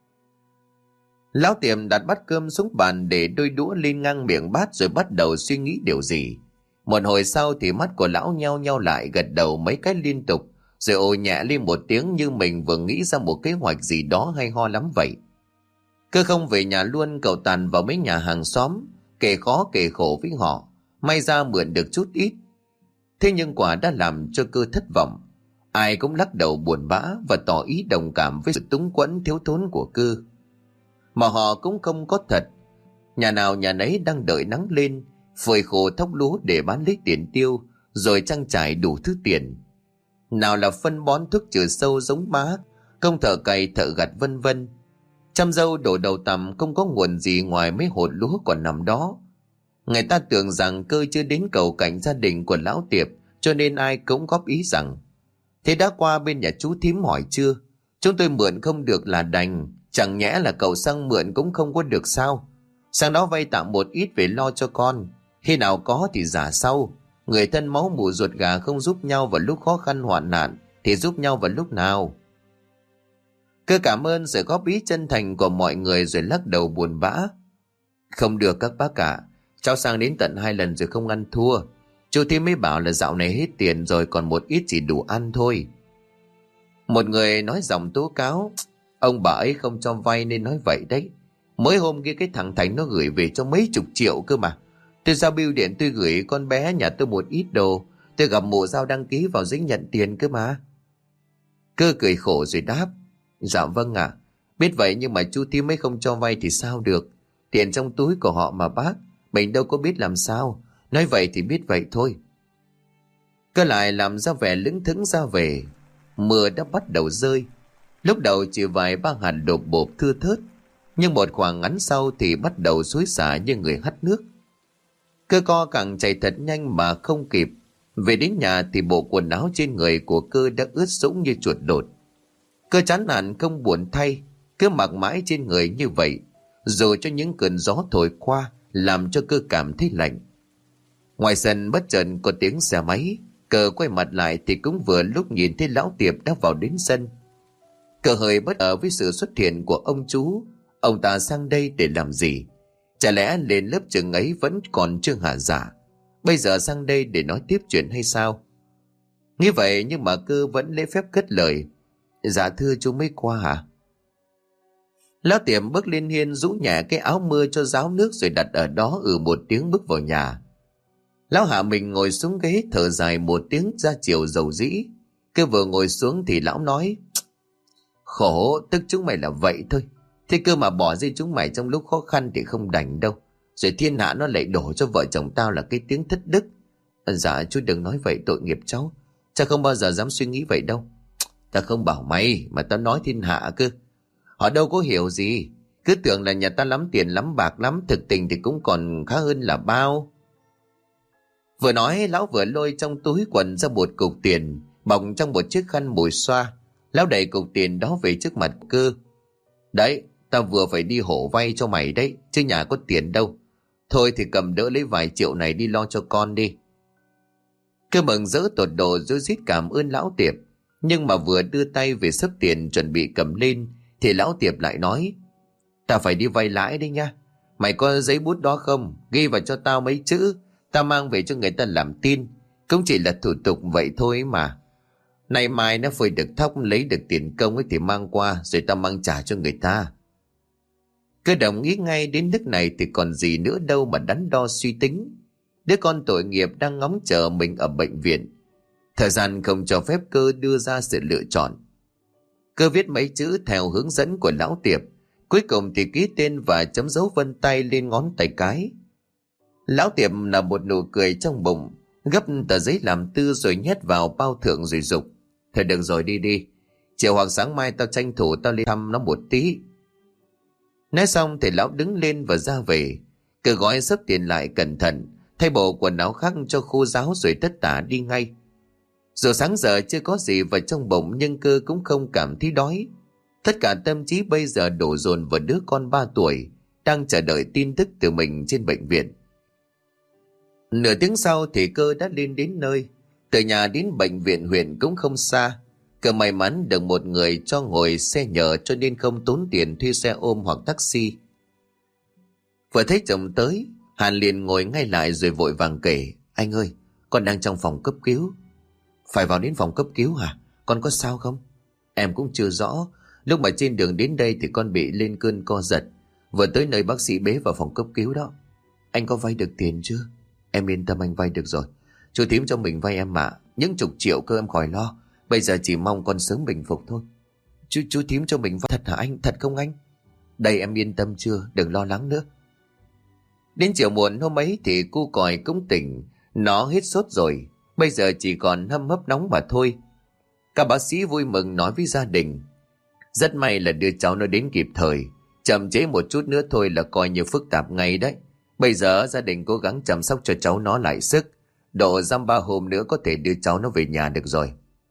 A: Lão Tiệm đặt bát cơm xuống bàn để đôi đũa lên ngang miệng bát rồi bắt đầu suy nghĩ điều gì. Một hồi sau thì mắt của lão nheo nheo lại, gật đầu mấy cái liên tục, rồi ồ nhẹ lên một tiếng như mình vừa nghĩ ra một kế hoạch gì đó hay ho lắm vậy. Cơ không về nhà luôn, cậu tàn vào mấy nhà hàng xóm, kể khó kể khổ với họ, may ra mượn được chút ít. Thế nhưng quả đã làm cho Cơ thất vọng. Ai cũng lắc đầu buồn bã và tỏ ý đồng cảm với sự túng quẫn thiếu thốn của Cơ. Mà họ cũng không có thật. Nhà nào nhà nấy đang đợi nắng lên, phơi khô thóc lúa để bán lấy tiền tiêu, rồi trang trải đủ thứ tiền. Nào là phân bón thuốc trừ sâu giống má, công thợ cày thợ gặt vân vân. Chăm dâu đổ đầu tằm không có nguồn gì ngoài mấy hột lúa còn nằm đó. Người ta tưởng rằng Cơ chưa đến cầu cảnh gia đình của lão Tiệp, cho nên ai cũng góp ý rằng, thế đã qua bên nhà chú thím hỏi chưa? Chúng tôi mượn không được là đành, chẳng nhẽ là cậu sang mượn cũng không có được sao? Sang đó vay tạm một ít về lo cho con, khi nào có thì trả sau. Người thân máu mủ ruột gà không giúp nhau vào lúc khó khăn hoạn nạn thì giúp nhau vào lúc nào? Cơ cảm ơn sự góp ý chân thành của mọi người rồi lắc đầu buồn bã. Không được các bác cả, cháu sang đến tận hai lần rồi không ăn thua. Chú thím mới bảo là dạo này hết tiền rồi, còn một ít chỉ đủ ăn thôi. Một người nói giọng tố cáo, ông bà ấy không cho vay nên nói vậy đấy. Mới hôm kia cái thằng Thành nó gửi về cho mấy chục triệu cơ mà. Tôi ra bưu điện tôi gửi con bé nhà tôi một ít đồ, tôi gặp Mụ Dao đăng ký vào giấy nhận tiền cơ mà. Cơ cười khổ rồi đáp, dạ vâng ạ, biết vậy nhưng mà chú thím mới không cho vay thì sao được. Tiền trong túi của họ mà bác, mình đâu có biết làm sao. Nói vậy thì biết vậy thôi. Cơ lại làm ra vẻ lững thững ra về. Mưa đã bắt đầu rơi. Lúc đầu chỉ vài ba hạt đột bộp thưa thớt, nhưng một khoảng ngắn sau thì bắt đầu xối xả như người hắt nước. Cơ co càng chạy thật nhanh mà không kịp. Về đến nhà thì bộ quần áo trên người của Cơ đã ướt sũng như chuột đột. Cơ chán nản không buồn thay, cứ mặc mãi trên người như vậy, dù cho những cơn gió thổi qua làm cho Cơ cảm thấy lạnh. Ngoài sân bất chợt có tiếng xe máy. Cơ quay mặt lại thì cũng vừa lúc nhìn thấy lão Tiệp đã vào đến sân. Cơ hơi bất ngờ với sự xuất hiện của ông chú. Ông ta sang đây để làm gì? Chả lẽ lên lớp trường ấy vẫn còn chưa hạ dạ, bây giờ sang đây để nói tiếp chuyện hay sao? Như vậy nhưng mà Cơ vẫn lễ phép cất lời, dạ thưa chú mới qua hả? Lão Tiệm bước lên hiên rũ nhẹ cái áo mưa cho ráo nước rồi đặt ở đó ừ một tiếng bước vào nhà. Lão hạ mình ngồi xuống ghế thở dài một tiếng ra chiều dầu dĩ. Cơ vừa ngồi xuống thì lão nói, khổ tức chúng mày là vậy thôi. Thế cơ mà bỏ rơi chúng mày trong lúc khó khăn thì không đành đâu. Rồi thiên hạ nó lại đổ cho vợ chồng tao là cái tiếng thất đức. Dạ chú đừng nói vậy, tội nghiệp cháu. Cha không bao giờ dám suy nghĩ vậy đâu. Ta không bảo mày mà tao nói thiên hạ cơ. Họ đâu có hiểu gì. Cứ tưởng là nhà ta lắm tiền lắm bạc lắm, thực tình thì cũng còn khá hơn là bao. Vừa nói lão vừa lôi trong túi quần ra một cục tiền bọc trong một chiếc khăn mùi xoa. Lão đẩy cục tiền đó về trước mặt Cơ. Đấy, tao vừa phải đi hổ vay cho mày đấy, chứ nhà có tiền đâu. Thôi thì cầm đỡ lấy vài triệu này đi lo cho con đi. Cơ mừng rỡ tột độ rối rít cảm ơn lão Tiệp. Nhưng mà vừa đưa tay về xấp tiền chuẩn bị cầm lên thì lão Tiệp lại nói, tao phải đi vay lãi đấy nha. Mày có giấy bút đó không? Ghi vào cho tao mấy chữ, tao mang về cho người ta làm tin. Cũng chỉ là thủ tục vậy thôi mà. Nay mai nó phơi được thóc lấy được tiền công ấy thì mang qua, rồi tao mang trả cho người ta. Cơ đồng ý ngay, đến nước này thì còn gì nữa đâu mà đắn đo suy tính. Đứa con tội nghiệp đang ngóng chờ mình ở bệnh viện. Thời gian không cho phép Cơ đưa ra sự lựa chọn. Cơ viết mấy chữ theo hướng dẫn của lão Tiệp, cuối cùng thì ký tên và chấm dấu vân tay lên ngón tay cái. Lão Tiệp là một nụ cười trong bụng, gấp tờ giấy làm tư rồi nhét vào bao thượng rồi dục, thôi được rồi, đi đi. Chiều hoặc sáng mai tao tranh thủ tao lên thăm nó một tí. Nói xong thì lão đứng lên và ra về. Cứ gói xấp tiền lại cẩn thận, thay bộ quần áo khác cho khô ráo rồi tất tả đi ngay. Dù sáng giờ chưa có gì vào trong bụng nhưng Cơ cũng không cảm thấy đói. Tất cả tâm trí bây giờ đổ dồn vào đứa con ba tuổi đang chờ đợi tin tức từ mình trên bệnh viện. Nửa tiếng sau thì Cơ đã lên đến nơi. Từ nhà đến bệnh viện huyện cũng không xa. Cơ may mắn được một người cho ngồi xe nhờ cho nên không tốn tiền thuê xe ôm hoặc taxi. Vừa thấy chồng tới, Hàn liền ngồi ngay lại rồi vội vàng kể: Anh ơi, con đang trong phòng cấp cứu. Phải vào đến phòng cấp cứu hả? Con có sao không? Em cũng chưa rõ. Lúc mà trên đường đến đây thì con bị lên cơn co giật. Vừa tới nơi bác sĩ bế vào phòng cấp cứu đó. Anh có vay được tiền chưa? Em yên tâm, anh vay được rồi. Chú Thím cho mình vay em mà. Những chục triệu cơ, em khỏi lo. Bây giờ chỉ mong con sớm bình phục thôi. Chú chú Thím cho mình vay thật hả anh? Thật không anh? Đây, em yên tâm chưa? Đừng lo lắng nữa. Đến chiều muộn hôm ấy thì cu còi cũng tỉnh. Nó hết sốt rồi. Bây giờ chỉ còn hâm hấp nóng mà thôi. Các bác sĩ vui mừng nói với gia đình: Rất may là đưa cháu nó đến kịp thời. Chậm trễ một chút nữa thôi là coi như phức tạp ngay đấy. Bây giờ gia đình cố gắng chăm sóc cho cháu nó lại sức. Độ dăm ba hôm nữa có thể đưa cháu nó về nhà được rồi.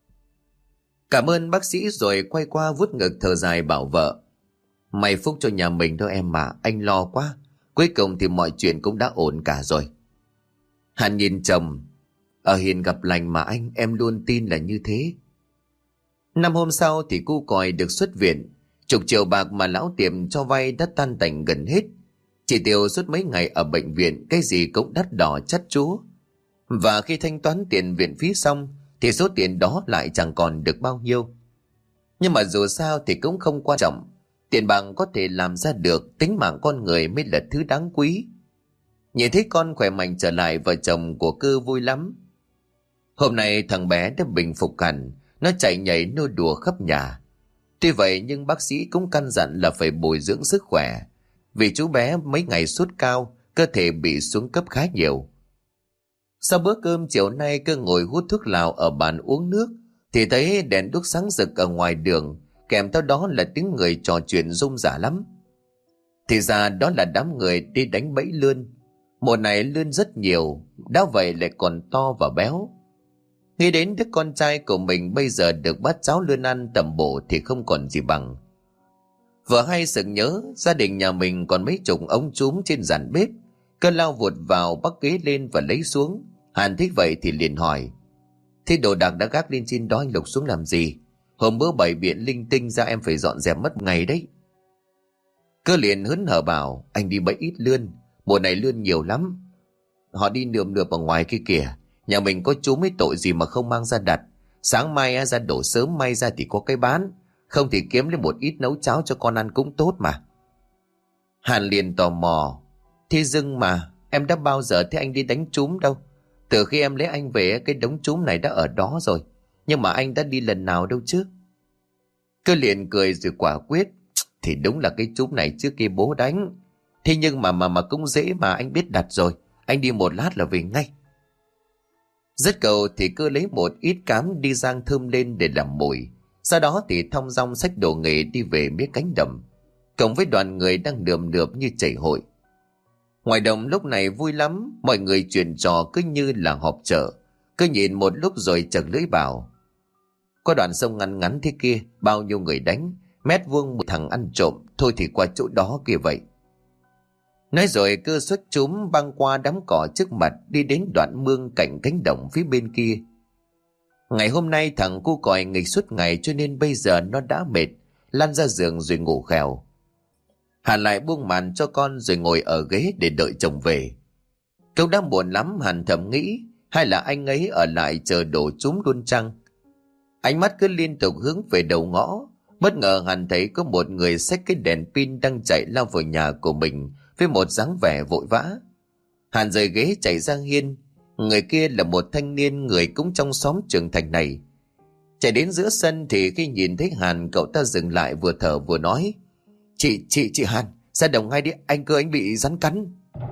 A: Cảm ơn bác sĩ rồi quay qua vuốt ngực thở dài bảo vợ: May phúc cho nhà mình thôi em mà, anh lo quá. Cuối cùng thì mọi chuyện cũng đã ổn cả rồi. Hàn nhìn chồng: Ở hiền gặp lành mà anh, em luôn tin là như thế. Năm hôm sau thì cu còi được xuất viện. Chục triệu bạc mà lão tiệm cho vay đã tan tành gần hết. Chỉ tiêu suốt mấy ngày ở bệnh viện, cái gì cũng đắt đỏ chát chúa. Và khi thanh toán tiền viện phí xong thì số tiền đó lại chẳng còn được bao nhiêu. Nhưng mà dù sao thì cũng không quan trọng. Tiền bạc có thể làm ra được, tính mạng con người mới là thứ đáng quý. Nhìn thấy con khỏe mạnh trở lại, vợ chồng của Cơ vui lắm. Hôm nay thằng bé đã bình phục hẳn. Nó chạy nhảy nô đùa khắp nhà. Tuy vậy nhưng bác sĩ cũng căn dặn là phải bồi dưỡng sức khỏe. Vì chú bé mấy ngày sốt cao, cơ thể bị xuống cấp khá nhiều. Sau bữa cơm chiều nay, Cơ ngồi hút thuốc lào ở bàn uống nước thì thấy đèn đuốc sáng rực ở ngoài đường, kèm theo đó là tiếng người trò chuyện rôm rả lắm. Thì ra đó là đám người đi đánh bẫy lươn. Mùa này lươn rất nhiều, đã vậy lại còn to và béo. Nghĩ đến đứa con trai của mình bây giờ được bát cháo lươn ăn tầm bổ thì không còn gì bằng. Vừa hay sực nhớ gia đình nhà mình còn mấy chục ống trúm trên giàn bếp. Cơ lao vụt vào bắt ghế lên và lấy xuống. Hàn thích vậy thì liền hỏi: Thế đồ đạc đã gác lên trên đó anh lục xuống làm gì? Hôm bữa bày biện linh tinh ra em phải dọn dẹp mất ngày đấy. Cơ liền hớn hở bảo: Anh đi bẫy ít lươn, mùa này lươn nhiều lắm. Họ đi nườm nượp ở ngoài kia kìa. Nhà mình có chú mấy tội gì mà không mang ra đặt. Sáng mai ra đổ sớm, may ra thì có cái bán. Không thì kiếm lên một ít nấu cháo cho con ăn cũng tốt mà. Hàn liền tò mò: Thế dưng mà em đã bao giờ thấy anh đi đánh trúm đâu. Từ khi em lấy anh về, cái đống trúm này đã ở đó rồi. Nhưng mà anh đã đi lần nào đâu chứ? Cơ liền cười rồi quả quyết: Thì đúng là cái trúm này trước kia bố đánh. Thế nhưng mà mà mà cũng dễ mà, anh biết đặt rồi. Anh đi một lát là về ngay. Dứt cầu thì Cơ lấy một ít cám đi rang thơm lên để làm mùi. Sau đó thì thong dong xách đồ nghề đi về phía cánh đồng, cộng với đoàn người đang nườm nượp như chảy hội. Ngoài đồng lúc này vui lắm, mọi người chuyện trò cứ như là họp chợ. Cứ nhìn một lúc rồi chật lưỡi bảo: Có đoạn sông ngắn ngắn thế kia, bao nhiêu người đánh, mét vuông một thằng ăn trộm, thôi thì qua chỗ đó kia vậy. Nói rồi Cơ xuất chúm băng qua đám cỏ trước mặt, đi đến đoạn mương cạnh cánh đồng phía bên kia. Ngày hôm nay thằng cu còi nghịch suốt ngày cho nên bây giờ nó đã mệt, lăn ra giường rồi ngủ khèo. Hàn lại buông màn cho con rồi ngồi ở ghế để đợi chồng về. Cậu đang buồn lắm, Hàn thầm nghĩ hay là anh ấy ở lại chờ đổ trúm luôn chăng. Ánh mắt cứ liên tục hướng về đầu ngõ. Bất ngờ Hàn thấy có một người xách cái đèn pin đang chạy lao vào nhà của mình với một dáng vẻ vội vã. Hàn rời ghế chạy ra hiên. Người kia là một thanh niên người cũng trong xóm Trường Thành này. Chạy đến giữa sân thì khi nhìn thấy Hàn, cậu ta dừng lại vừa thở vừa nói: Chị, chị, chị Hàn, ra đồng ngay đi, anh cơ anh bị rắn cắn.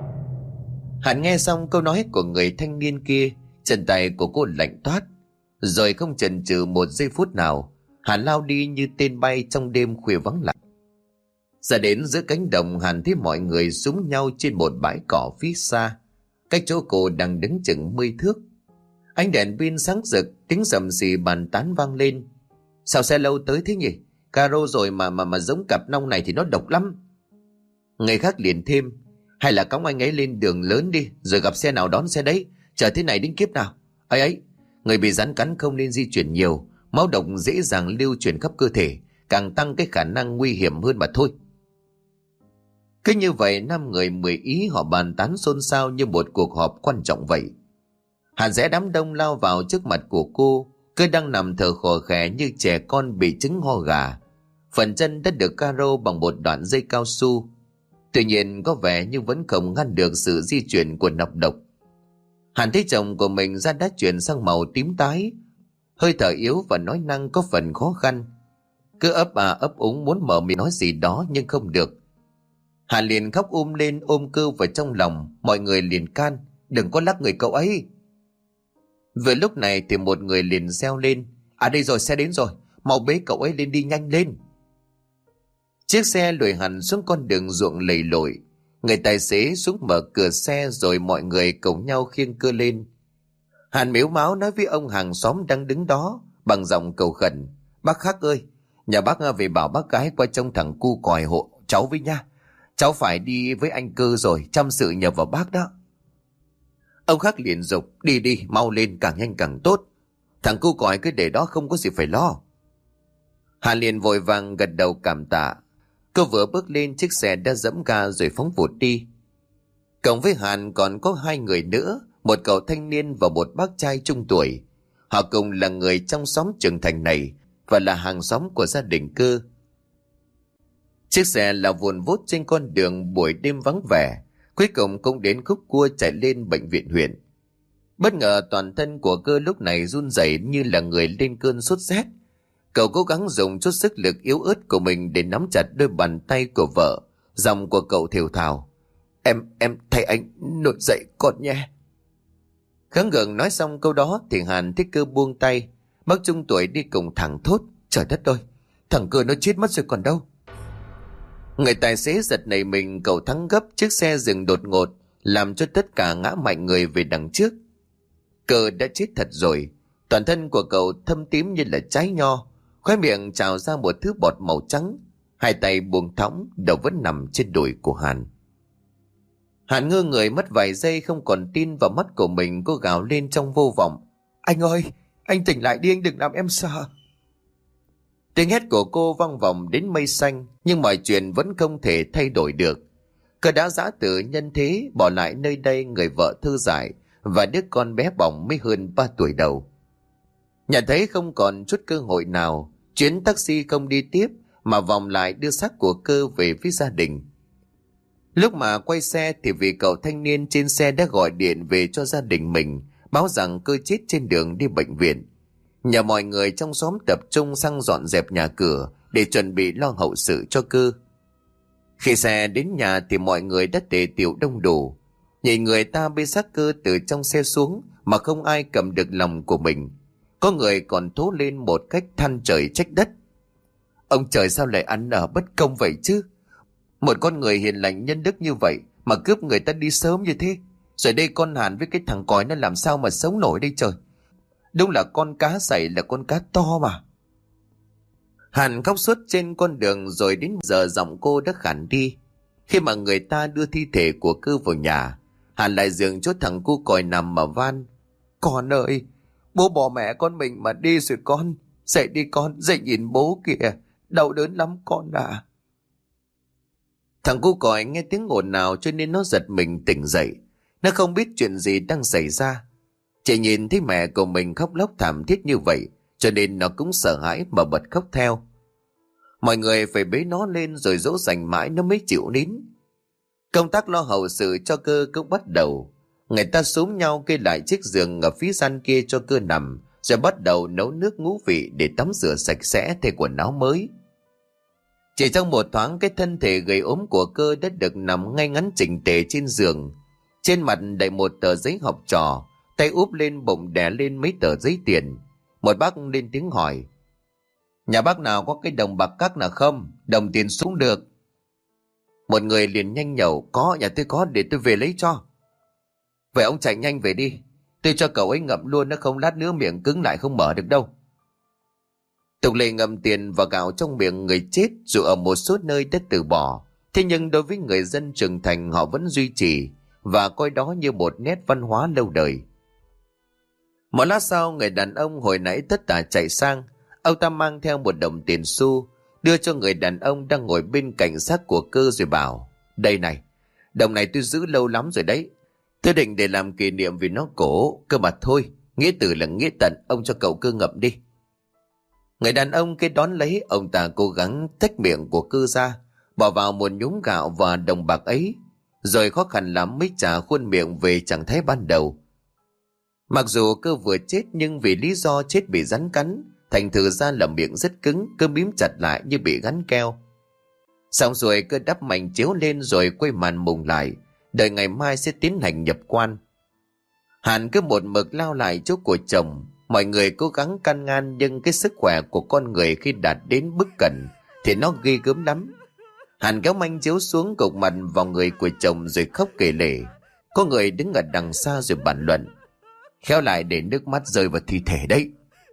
A: Hàn nghe xong câu nói của người thanh niên kia, chân tay của cô lạnh toát. Rồi không chần chừ một giây phút nào, Hàn lao đi như tên bay trong đêm khuya vắng lặng. Ra đến giữa cánh đồng, Hàn thấy mọi người xúm nhau trên một bãi cỏ phía xa, cách chỗ cô đang đứng chừng mươi thước. Ánh đèn pin sáng rực, tiếng rầm rì bàn tán vang lên. Sao xe lâu tới thế nhỉ? Caro rồi mà mà mà giống cặp nong này thì nó độc lắm. Người khác liền thêm, hay là cõng anh ấy lên đường lớn đi, rồi gặp xe nào đón xe đấy, chờ thế này đến kiếp nào. Ấy ấy, người bị rắn cắn không nên di chuyển nhiều, máu độc dễ dàng lưu truyền khắp cơ thể, càng tăng cái khả năng nguy hiểm hơn mà thôi. Cứ như vậy, năm người mười ý họ bàn tán xôn xao như một cuộc họp quan trọng vậy. Hàn rẽ đám đông lao vào trước mặt của cô, cứ đang nằm thở khò khè như trẻ con bị chứng ho gà. Phần chân đã được caro bằng một đoạn dây cao su. Tuy nhiên có vẻ như vẫn không ngăn được sự di chuyển của nọc độc. Hàn thấy chồng của mình da đã chuyển sang màu tím tái, hơi thở yếu và nói năng có phần khó khăn. Cứ ấp à ấp úng muốn mở miệng nói gì đó nhưng không được. Hàn liền khóc um lên ôm Cơ vào trong lòng. Mọi người liền can, đừng có lắc người cậu ấy. Vừa lúc này thì một người liền reo lên, à đây rồi, xe đến rồi, mau bế cậu ấy lên đi, nhanh lên. Chiếc xe lùi hẳn xuống con đường ruộng lầy lội. Người tài xế xuống mở cửa xe rồi mọi người cùng nhau khiêng Cơ lên. Hàn mếu máo nói với ông hàng xóm đang đứng đó bằng giọng cầu khẩn, bác Khắc ơi, nhà bác về bảo bác gái qua trông thằng cu còi hộ cháu với nha. Cháu phải đi với anh Cơ rồi, chăm sự nhờ vào bác đó. Ông Khắc liền dục, đi đi, mau lên, càng nhanh càng tốt. Thằng cu còi cứ để đó, không có gì phải lo. Hà liền vội vàng gật đầu cảm tạ. Cô vừa bước lên, chiếc xe đã giẫm ga rồi phóng vụt đi. Cộng với Hàn còn có hai người nữa, một cậu thanh niên và một bác trai trung tuổi. Họ cùng là người trong xóm trưởng thành này và là hàng xóm của gia đình Cơ. Chiếc xe là vùn vút trên con đường buổi đêm vắng vẻ, cuối cùng cũng đến khúc cua chạy lên bệnh viện huyện. Bất ngờ toàn thân của Cơ lúc này run rẩy như là người lên cơn sốt rét. Cậu cố gắng dùng chút sức lực yếu ớt của mình để nắm chặt đôi bàn tay của vợ. Giọng của cậu thều thào, Em, em thay anh nổi dậy con nhé. Kháng gượng nói xong câu đó thì Hàn thấy Cơ buông tay. Bác trung tuổi đi cùng thẳng thốt, trời đất ơi, thằng Cơ nó chết mất rồi còn đâu. Người tài xế giật nảy mình, cậu thắng gấp, chiếc xe dừng đột ngột, làm cho tất cả ngã mạnh người về đằng trước. Cơ đã chết thật rồi. Toàn thân của cậu thâm tím như là trái nho, khóe miệng trào ra một thứ bọt màu trắng, hai tay buông thõng, đầu vẫn nằm trên đùi của Hàn. Hàn ngơ người mất vài giây, không còn tin vào mắt của mình. Cô gào lên trong vô vọng, anh ơi, anh tỉnh lại đi, anh đừng làm em sợ. Tiếng hét của cô vang vọng đến mây xanh, nhưng mọi chuyện vẫn không thể thay đổi được. Cơ đã giã từ nhân thế, bỏ lại nơi đây người vợ thư giải và đứa con bé bỏng mới hơn ba tuổi đầu. Nhận thấy không còn chút cơ hội nào, chuyến taxi không đi tiếp mà vòng lại đưa xác của Cơ về phía gia đình. Lúc mà quay xe thì vì cậu thanh niên trên xe đã gọi điện về cho gia đình mình, báo rằng Cơ chết trên đường đi bệnh viện. Nhờ mọi người trong xóm tập trung sang dọn dẹp nhà cửa để chuẩn bị lo hậu sự cho Cơ. Khi xe đến nhà thì mọi người đã tề tiệu đông đủ. Nhìn người ta bê xác Cơ từ trong xe xuống mà không ai cầm được lòng của mình. Có người còn thốt lên một cách than trời trách đất. Ông trời sao lại ăn ở bất công vậy chứ? Một con người hiền lành nhân đức như vậy mà cướp người ta đi sớm như thế. Rồi đây con Hàn với cái thằng còi nó làm sao mà sống nổi đây trời? Đúng là con cá sảy là con cá to mà. Hàn khóc suốt trên con đường rồi đến giờ giọng cô đã khản đi. Khi mà người ta đưa thi thể của Cơ vào nhà, Hàn lại dường cho thằng cu còi nằm mà van. Con ơi, bố bỏ mẹ con mình mà đi rồi con. Dậy đi con, dậy nhìn bố kìa, đau đớn lắm con à. Thằng cu còi nghe tiếng ồn nào cho nên nó giật mình tỉnh dậy. Nó không biết chuyện gì đang xảy ra. Chỉ nhìn thấy mẹ của mình khóc lóc thảm thiết như vậy, cho nên nó cũng sợ hãi mà bật khóc theo. Mọi người phải bế nó lên rồi dỗ dành mãi nó mới chịu nín. Công tác lo hậu sự cho Cơ cũng bắt đầu. Người ta xúm nhau kê lại chiếc giường ở phía gian kia cho Cơ nằm, rồi bắt đầu nấu nước ngũ vị để tắm rửa sạch sẽ thay quần áo mới. Chỉ trong một thoáng, cái thân thể gầy ốm của Cơ đã được nằm ngay ngắn chỉnh tề trên giường. Trên mặt đầy một tờ giấy học trò, tay úp lên bụng đè lên mấy tờ giấy tiền. Một bác lên tiếng hỏi, Nhà bác nào có cái đồng bạc các nào không? Đồng tiền xuống được. Một người liền nhanh nhẩu: Có, nhà tôi có, để tôi về lấy cho. Vậy ông chạy nhanh về đi. Tôi cho cậu ấy ngậm luôn, nó không lát nữa miệng cứng lại không mở được đâu. Tục lệ ngậm tiền và gạo trong miệng người chết dù ở một số nơi đã từ bỏ, thế nhưng đối với người dân trưởng thành họ vẫn duy trì và coi đó như một nét văn hóa lâu đời. Một lát sau, người đàn ông hồi nãy tất tả chạy sang. Ông ta mang theo một đồng tiền xu, đưa cho người đàn ông đang ngồi bên cạnh xác của Cơ rồi bảo: Đây này, đồng này tôi giữ lâu lắm rồi đấy. Tôi định để làm kỷ niệm vì nó cổ, cơ mà thôi, nghĩa tử là nghĩa tận, ông cho cậu Cơ ngậm đi. Người đàn ông kia đón lấy, ông ta cố gắng tách miệng của Cơ ra, bỏ vào một nhúm gạo và đồng bạc ấy, rồi khó khăn lắm mới trả khuôn miệng về trạng thái ban đầu. Mặc dù Cơ vừa chết nhưng vì lý do chết bị rắn cắn, thành thử ra là miệng rất cứng, cứ mím chặt lại như bị gắn keo. Xong rồi Cơ đắp mảnh chiếu lên rồi quay màn mùng lại, đợi ngày mai sẽ tiến hành nhập quan. Hàn cứ một mực lao lại chỗ của chồng. Mọi người cố gắng can ngăn nhưng cái sức khỏe của con người khi đạt đến bước cận thì nó ghê gớm lắm. Hàn kéo manh chiếu xuống gục mặt vào người của chồng rồi khóc kể lể. Có người đứng ở đằng xa rồi bàn luận: Khéo lại để nước mắt rơi vào thi thể đấy.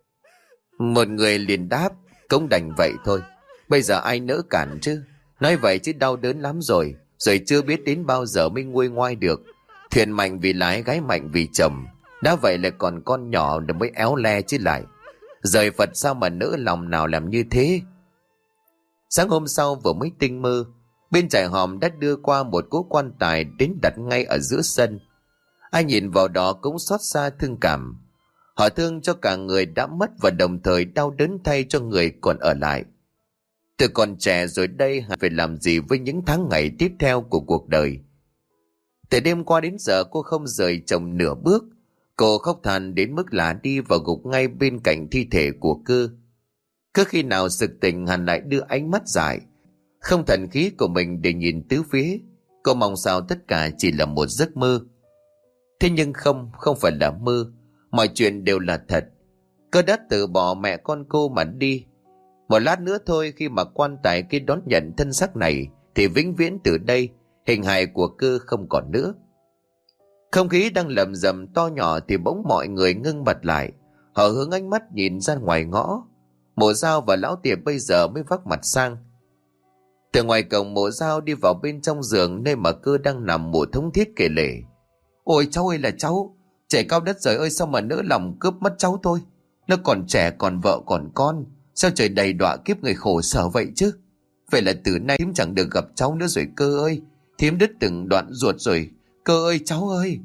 A: Một người liền đáp: Cũng đành vậy thôi, bây giờ ai nỡ cản chứ. Nói vậy chứ đau đớn lắm rồi, rồi chưa biết đến bao giờ mới nguôi ngoai được. Thuyền mạnh vì lái, gái mạnh vì chồng. Đã vậy lại còn con nhỏ để mới éo le chứ lại. Rời Phật sao mà nỡ lòng nào làm như thế. Sáng hôm sau vừa mới tinh mơ, bên trại hòm đã đưa qua một cỗ quan tài đến đặt ngay ở giữa sân. Ai nhìn vào đó cũng xót xa thương cảm. Họ thương cho cả người đã mất và đồng thời đau đớn thay cho người còn ở lại. Từ còn trẻ rồi đây phải làm gì với những tháng ngày tiếp theo của cuộc đời. Từ đêm qua đến giờ cô không rời chồng nửa bước. Cô khóc than đến mức lả đi và gục ngay bên cạnh thi thể của Cơ. Cứ khi nào sực tỉnh, Hàn lại đưa ánh mắt dại, không thần khí của mình để nhìn tứ phía. Cô mong sao tất cả chỉ là một giấc mơ. Thế nhưng không, không phải là mơ. Mọi chuyện đều là thật. Cơ đã từ bỏ mẹ con cô mà đi. Một lát nữa thôi, khi mà quan tài kia đón nhận thân xác này, thì vĩnh viễn từ đây hình hài của Cơ không còn nữa. Không khí đang lầm rầm to nhỏ thì bỗng mọi người ngưng bật lại. Họ hướng ánh mắt nhìn ra ngoài ngõ. Mộ Dao và Lão Tiệp bây giờ mới vác mặt sang. Từ ngoài cổng, Mộ Dao đi vào bên trong giường nơi mà Cơ đang nằm mộ thống thiết kể lể: Ôi cháu ơi là cháu, trẻ cao đất trời ơi, sao mà nỡ lòng cướp mất cháu tôi. Nó còn trẻ, còn vợ, còn con, sao trời đầy đọa kiếp người khổ sở vậy chứ. Vậy là từ nay thím chẳng được gặp cháu nữa rồi Cơ ơi. Thím đứt từng đoạn ruột rồi. Cơ ơi, cháu ơi.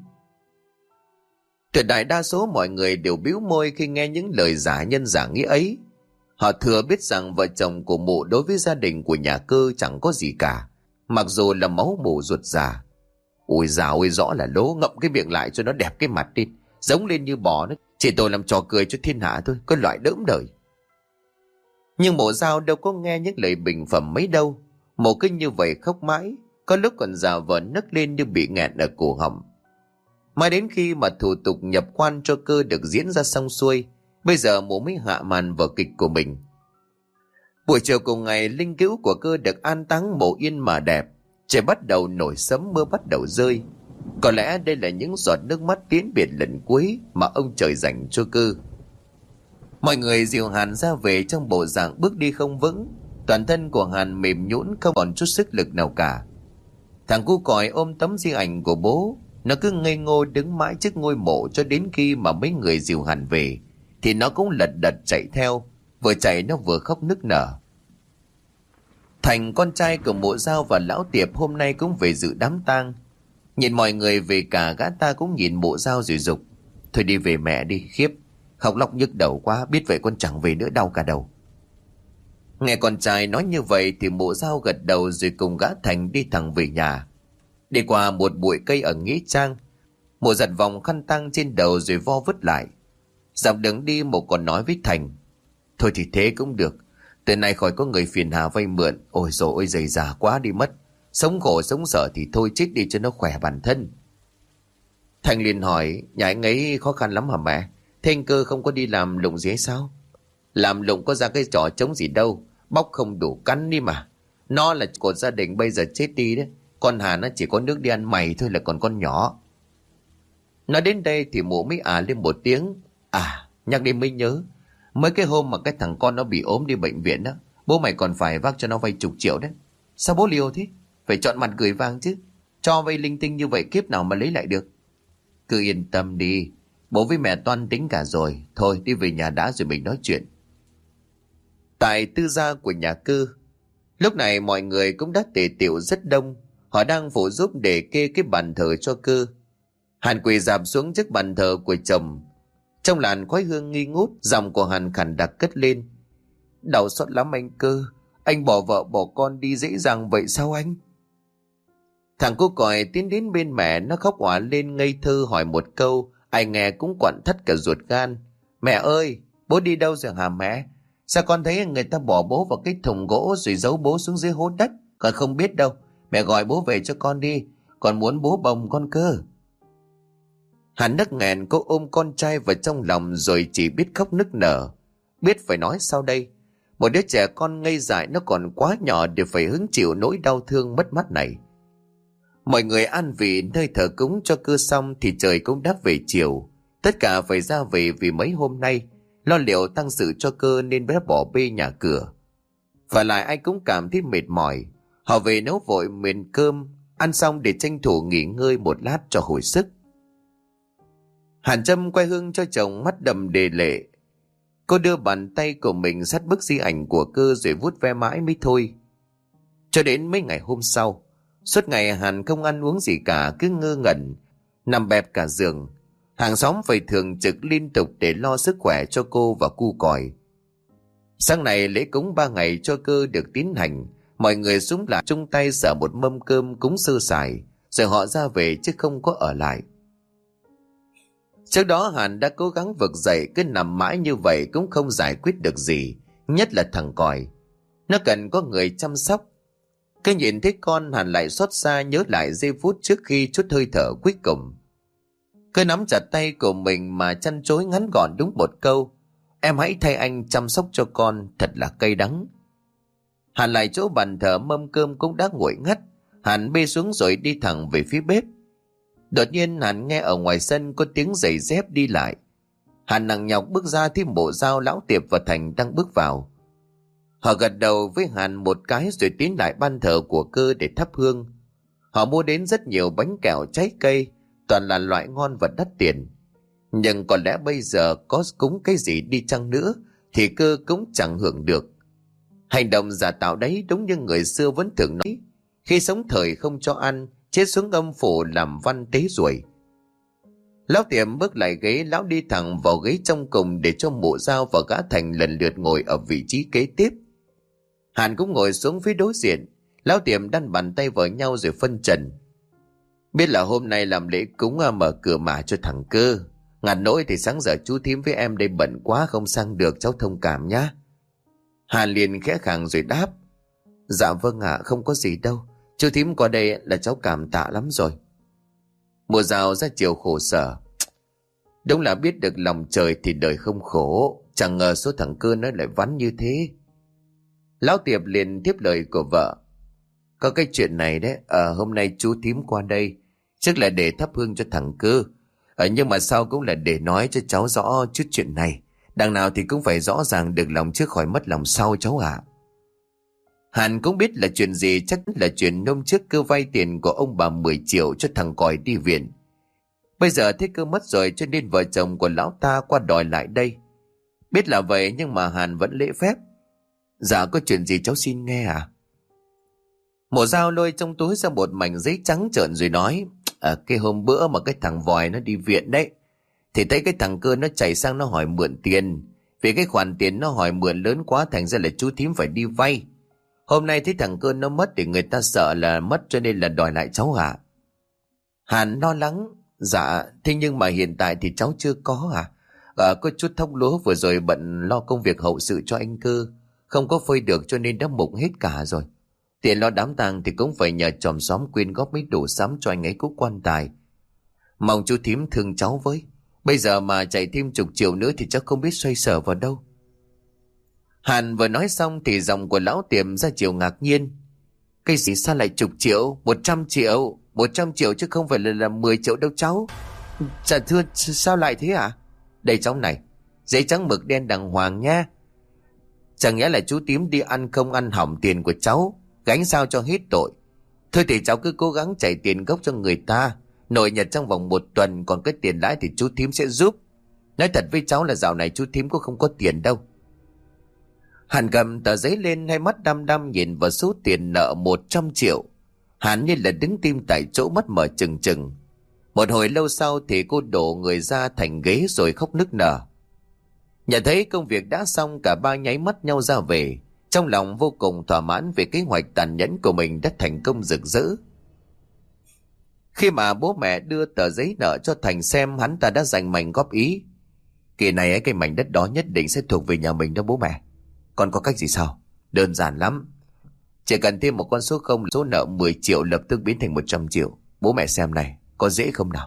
A: Tuyệt đại đa số mọi người đều bĩu môi khi nghe những lời giả nhân giả nghĩa ấy. Họ thừa biết rằng vợ chồng của mụ đối với gia đình của nhà Cơ chẳng có gì cả, mặc dù là máu mủ ruột già. Ôi dào ôi, rõ là lố, ngậm cái miệng lại cho nó đẹp cái mặt đi, giống lên như bò đó. Chỉ tôi làm trò cười cho thiên hạ thôi, có loại đỡm đời. Nhưng Mộ Dao đâu có nghe những lời bình phẩm mấy đâu. Mộ cứ như vậy khóc mãi, có lúc còn giả vờ nấc lên như bị nghẹn ở cổ họng. Mãi đến khi mà thủ tục nhập quan cho Cơ được diễn ra xong xuôi, bây giờ mộ mới hạ màn vở kịch của mình. Buổi chiều cùng ngày, linh cữu của Cơ được an táng mộ yên mà đẹp. Trời bắt đầu nổi sấm, mưa bắt đầu rơi. Có lẽ đây là những giọt nước mắt tiến biệt lần cuối mà ông trời dành cho Cơ. Mọi người dìu Hàn ra về trong bộ dạng bước đi không vững. Toàn thân của Hàn mềm nhũn, không còn chút sức lực nào cả. Thằng cu còi ôm tấm di ảnh của bố, nó cứ ngây ngô đứng mãi trước ngôi mộ cho đến khi mà mấy người dìu Hàn về, thì nó cũng lật đật chạy theo, vừa chạy nó vừa khóc nức nở. Thành, con trai của Mộ Dao và Lão Tiệp hôm nay cũng về dự đám tang. Nhìn mọi người về cả, gã ta cũng nhìn Mộ Dao rồi giục: Thôi đi về mẹ đi, khiếp, khóc lóc nhức đầu quá, biết vậy con chẳng về nữa, đau cả đầu. Nghe con trai nói như vậy thì Mộ Dao gật đầu rồi cùng gã Thành đi thẳng về nhà. Đi qua một bụi cây ở nghĩa trang, Mộ giật vòng khăn tang trên đầu rồi vo vứt lại. Dọc đường đi Mộ còn nói với Thành: Thôi thì thế cũng được, từ nay khỏi có người phiền hà vay mượn. Ôi dồi ôi, dày già quá đi mất. Sống khổ sống sở thì thôi chết đi cho nó khỏe bản thân. Thành liền hỏi: Nhà anh ấy khó khăn lắm hả mẹ? Thế anh Cơ không có đi làm lụng gì hay sao? Làm lụng có ra cái trò trống gì đâu, bóc không đủ cắn đi mà. Nó là cột gia đình bây giờ chết đi đấy. Con Hà nó chỉ có nước đi ăn mày thôi là còn con nhỏ. Nói đến đây thì mụ mới à lên một tiếng. À, nhắc đến mới nhớ. Mấy cái hôm mà cái thằng con nó bị ốm đi bệnh viện đó, bố mày còn phải vác cho nó vay chục triệu đấy. Sao bố liều thế? Phải chọn mặt gửi vàng chứ. Cho vay linh tinh như vậy kiếp nào mà lấy lại được. Cứ yên tâm đi, bố với mẹ toan tính cả rồi. Thôi đi về nhà đã rồi mình nói chuyện. Tại tư gia của nhà Cư, lúc này mọi người cũng đã tề tiệu rất đông. Họ đang phụ giúp để kê cái bàn thờ cho Cư. Hàn quỳ dạp xuống trước bàn thờ của chồng. Trong làn khói hương nghi ngút, giọng của Hàn khàn đặc cất lên. Đau xót lắm anh Cư. Anh bỏ vợ bỏ con đi dễ dàng vậy sao anh? Thằng cô còi tiến đến bên mẹ, nó khóc òa lên ngây thơ hỏi một câu, ai nghe cũng quặn thắt cả ruột gan. Mẹ ơi, bố đi đâu rồi hả mẹ? Sao con thấy người ta bỏ bố vào cái thùng gỗ rồi giấu bố xuống dưới hố đất? Con không biết đâu. Mẹ gọi bố về cho con đi. Con muốn bố bồng con cơ. Hắn nấc nghẹn, cô ôm con trai vào trong lòng rồi chỉ biết khóc nức nở. Biết phải nói sau đây. Một đứa trẻ con ngây dại nó còn quá nhỏ để phải hứng chịu nỗi đau thương mất mát này. Mọi người an vị nơi thờ cúng cho Cư xong thì trời cũng đã về chiều. Tất cả phải ra về vì mấy hôm nay lo liệu tăng sự cho Cơ nên đã bỏ bê nhà cửa. Và lại ai cũng cảm thấy mệt mỏi. Họ về nấu vội miền cơm, ăn xong để tranh thủ nghỉ ngơi một lát cho hồi sức. Hàn Trâm quay hương cho chồng mắt đầm đề lệ. Cô đưa bàn tay của mình sát bức di ảnh của Cơ rồi vuốt ve mãi mới thôi. Cho đến mấy ngày hôm sau, suốt ngày Hàn không ăn uống gì cả, cứ ngơ ngẩn, nằm bẹp cả giường. Hàng xóm phải thường trực liên tục để lo sức khỏe cho cô và cu còi. Sáng này lễ cúng ba ngày cho Cơ được tiến hành. Mọi người xúm lại chung tay xở một mâm cơm cúng sơ sài, rồi họ ra về chứ không có ở lại. Trước đó Hàn đã cố gắng vực dậy, cứ nằm mãi như vậy cũng không giải quyết được gì, nhất là thằng còi. Nó cần có người chăm sóc. Cứ nhìn thấy con, Hàn lại xót xa nhớ lại giây phút trước khi chút hơi thở cuối cùng. Cứ nắm chặt tay của mình mà chăn chối ngắn gọn đúng một câu: em hãy thay anh chăm sóc cho con, thật là cay đắng. Hàn lại chỗ bàn thờ, mâm cơm cũng đã nguội ngắt. Hàn bê xuống rồi đi thẳng về phía bếp. Đột nhiên Hàn nghe ở ngoài sân có tiếng giày dép đi lại. Hàn nặng nhọc bước ra thì Bộ Dao, Lão Tiệp và Thành đang bước vào. Họ gật đầu với Hàn một cái rồi tiến lại ban thờ của Cơ để thắp hương. Họ mua đến rất nhiều bánh kẹo, trái cây, toàn là loại ngon và đắt tiền. Nhưng có lẽ bây giờ có cúng cái gì đi chăng nữa thì Cơ cũng chẳng hưởng được. Hành động giả tạo đấy đúng như người xưa vẫn thường nói: khi sống thời không cho ăn, chết xuống âm phủ làm văn tế ruồi. Lão Tiệm bước lại ghế, lão đi thẳng vào ghế trong cùng để cho Mụ Dao và gã Thành lần lượt ngồi ở vị trí kế tiếp. Hàn cũng ngồi xuống phía đối diện. Lão Tiệm đan bàn tay vào nhau rồi phân trần: biết là hôm nay làm lễ cúng mở cửa mà cho thằng Cơ, ngặt nỗi thì sáng giờ chú thím với em đây bận quá không sang được, cháu thông cảm nhá. Hàn liền khẽ khàng rồi đáp: dạ vâng ạ, à, không có gì đâu. Chú thím qua đây là cháu cảm tạ lắm rồi. Mùa Dao ra chiều khổ sở: đúng là biết được lòng trời thì đời không khổ, chẳng ngờ số thằng Cơ nó lại vắn như thế. Lão Tiệp liền tiếp lời của vợ: có cái chuyện này đấy, à, hôm nay chú thím qua đây trước là để thắp hương cho thằng Cơ, à, nhưng mà sau cũng là để nói cho cháu rõ chút chuyện này. Đằng nào thì cũng phải rõ ràng được lòng trước khỏi mất lòng sau cháu ạ. À. Hàn cũng biết là chuyện gì, chắc là chuyện nôm trước Cơ vay tiền của ông bà mười triệu cho thằng còi đi viện. Bây giờ thấy Cơ mất rồi cho nên vợ chồng của lão ta qua đòi lại đây. Biết là vậy nhưng mà Hàn vẫn lễ phép: dạ có chuyện gì cháu xin nghe à. Mộ Dao lôi trong túi ra một mảnh giấy trắng trợn rồi nói: à, cái hôm bữa mà cái thằng Vòi nó đi viện đấy, thì thấy cái thằng Cơ nó chạy sang nó hỏi mượn tiền. Vì cái khoản tiền nó hỏi mượn lớn quá thành ra là chú thím phải đi vay. Hôm nay thấy thằng Cơ nó mất thì người ta sợ là mất cho nên là đòi lại cháu hả. Hàn lo lắng: dạ thế nhưng mà hiện tại thì cháu chưa có à, à có chút thóc lúa vừa rồi bận lo công việc hậu sự cho anh Cơ, không có phơi được cho nên đã mục hết cả rồi. Tiền lo đám tang thì cũng phải nhờ chòm xóm quyên góp mới đủ sắm cho anh ấy cúng quan tài. Mong chú thím thương cháu với. Bây giờ mà chạy thêm chục triệu nữa thì cháu không biết xoay sở vào đâu. Hàn vừa nói xong thì giọng của lão Tiệm ra chiều ngạc nhiên. Cái gì sao lại chục triệu, một trăm triệu, một trăm triệu chứ không phải là, là mười triệu đâu cháu. Dạ thưa, sao lại thế ạ? À? Đây cháu này, giấy trắng mực đen đàng hoàng nha. Chẳng nhẽ là chú Tím đi ăn không ăn hỏng tiền của cháu, gánh sao cho hết tội. Thôi thì cháu cứ cố gắng chạy tiền gốc cho người ta, nội nhật trong vòng một tuần, còn cái tiền lãi thì chú Tím sẽ giúp. Nói thật với cháu là dạo này chú Tím cũng không có tiền đâu. Hàn cầm tờ giấy lên, hai mắt đăm đăm nhìn vào số tiền nợ một trăm triệu. Hàn như là đứng tim tại chỗ, mắt mở trừng trừng. Một hồi lâu sau thì cô đổ người ra thành ghế rồi khóc nức nở. Nhận thấy công việc đã xong, cả ba nháy mắt nhau ra về, trong lòng vô cùng thỏa mãn về kế hoạch tàn nhẫn của mình đã thành công rực rỡ. Khi mà bố mẹ đưa tờ giấy nợ cho Thành xem, hắn ta đã dành mảnh góp ý. Kỳ này cái mảnh đất đó nhất định sẽ thuộc về nhà mình đó bố mẹ. Còn có cách gì sao? Đơn giản lắm. Chỉ cần thêm một con số không, số nợ mười triệu lập tức biến thành một trăm triệu. Bố mẹ xem này, có dễ không nào?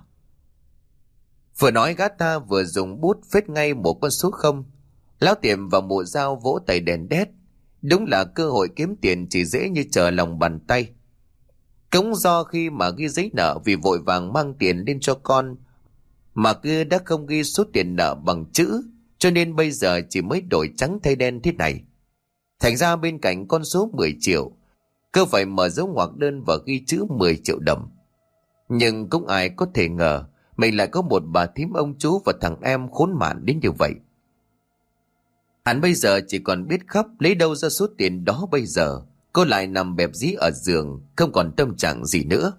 A: Vừa nói gã ta vừa dùng bút phết ngay một con số không. Lão Tiệm và mụ dao vỗ tay đèn đét. Đúng là cơ hội kiếm tiền chỉ dễ như trở lòng bàn tay. Cũng do khi mà ghi giấy nợ vì vội vàng mang tiền lên cho con, mà kia đã không ghi số tiền nợ bằng chữ, cho nên bây giờ chỉ mới đổi trắng thay đen thế này. Thành ra bên cạnh con số mười triệu, cơ phải mở dấu ngoặc đơn và ghi chữ mười triệu đồng. Nhưng cũng ai có thể ngờ mình lại có một bà thím ông chú và thằng em khốn nạn đến như vậy. Hắn bây giờ chỉ còn biết khóc, lấy đâu ra số tiền đó bây giờ. Cô lại nằm bẹp dí ở giường, không còn tâm trạng gì nữa.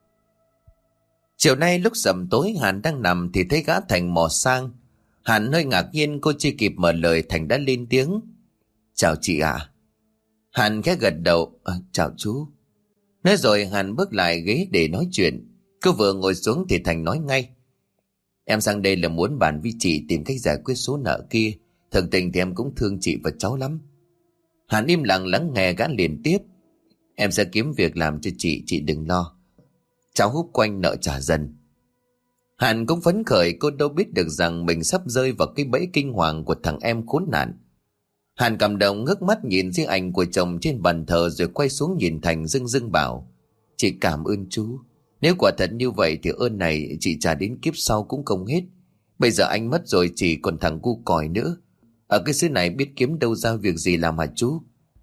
A: Chiều nay lúc sầm tối, Hàn đang nằm thì thấy gã Thành mò sang. Hàn hơi ngạc nhiên, cô chưa kịp mở lời Thành đã lên tiếng. Chào chị ạ. À? Hàn khẽ gật đầu. À, chào chú. Nói rồi Hàn bước lại ghế để nói chuyện. Cô vừa ngồi xuống thì Thành nói ngay. Em sang đây là muốn bàn với chị tìm cách giải quyết số nợ kia. Thực tình thì em cũng thương chị và cháu lắm. Hàn im lặng lắng nghe, gã liền tiếp. Em sẽ kiếm việc làm cho chị, chị đừng lo. Cháu húp quanh nợ trả dần. Hàn cũng phấn khởi, cô đâu biết được rằng mình sắp rơi vào cái bẫy kinh hoàng của thằng em khốn nạn. Hàn cảm động ngước mắt nhìn di ảnh của chồng trên bàn thờ rồi quay xuống nhìn Thành dưng dưng bảo. Chị cảm ơn chú. Nếu quả thật như vậy thì ơn này chị trả đến kiếp sau cũng không hết. Bây giờ anh mất rồi, chỉ còn thằng cu còi nữa. Ở cái xứ này biết kiếm đâu ra việc gì làm hả chú?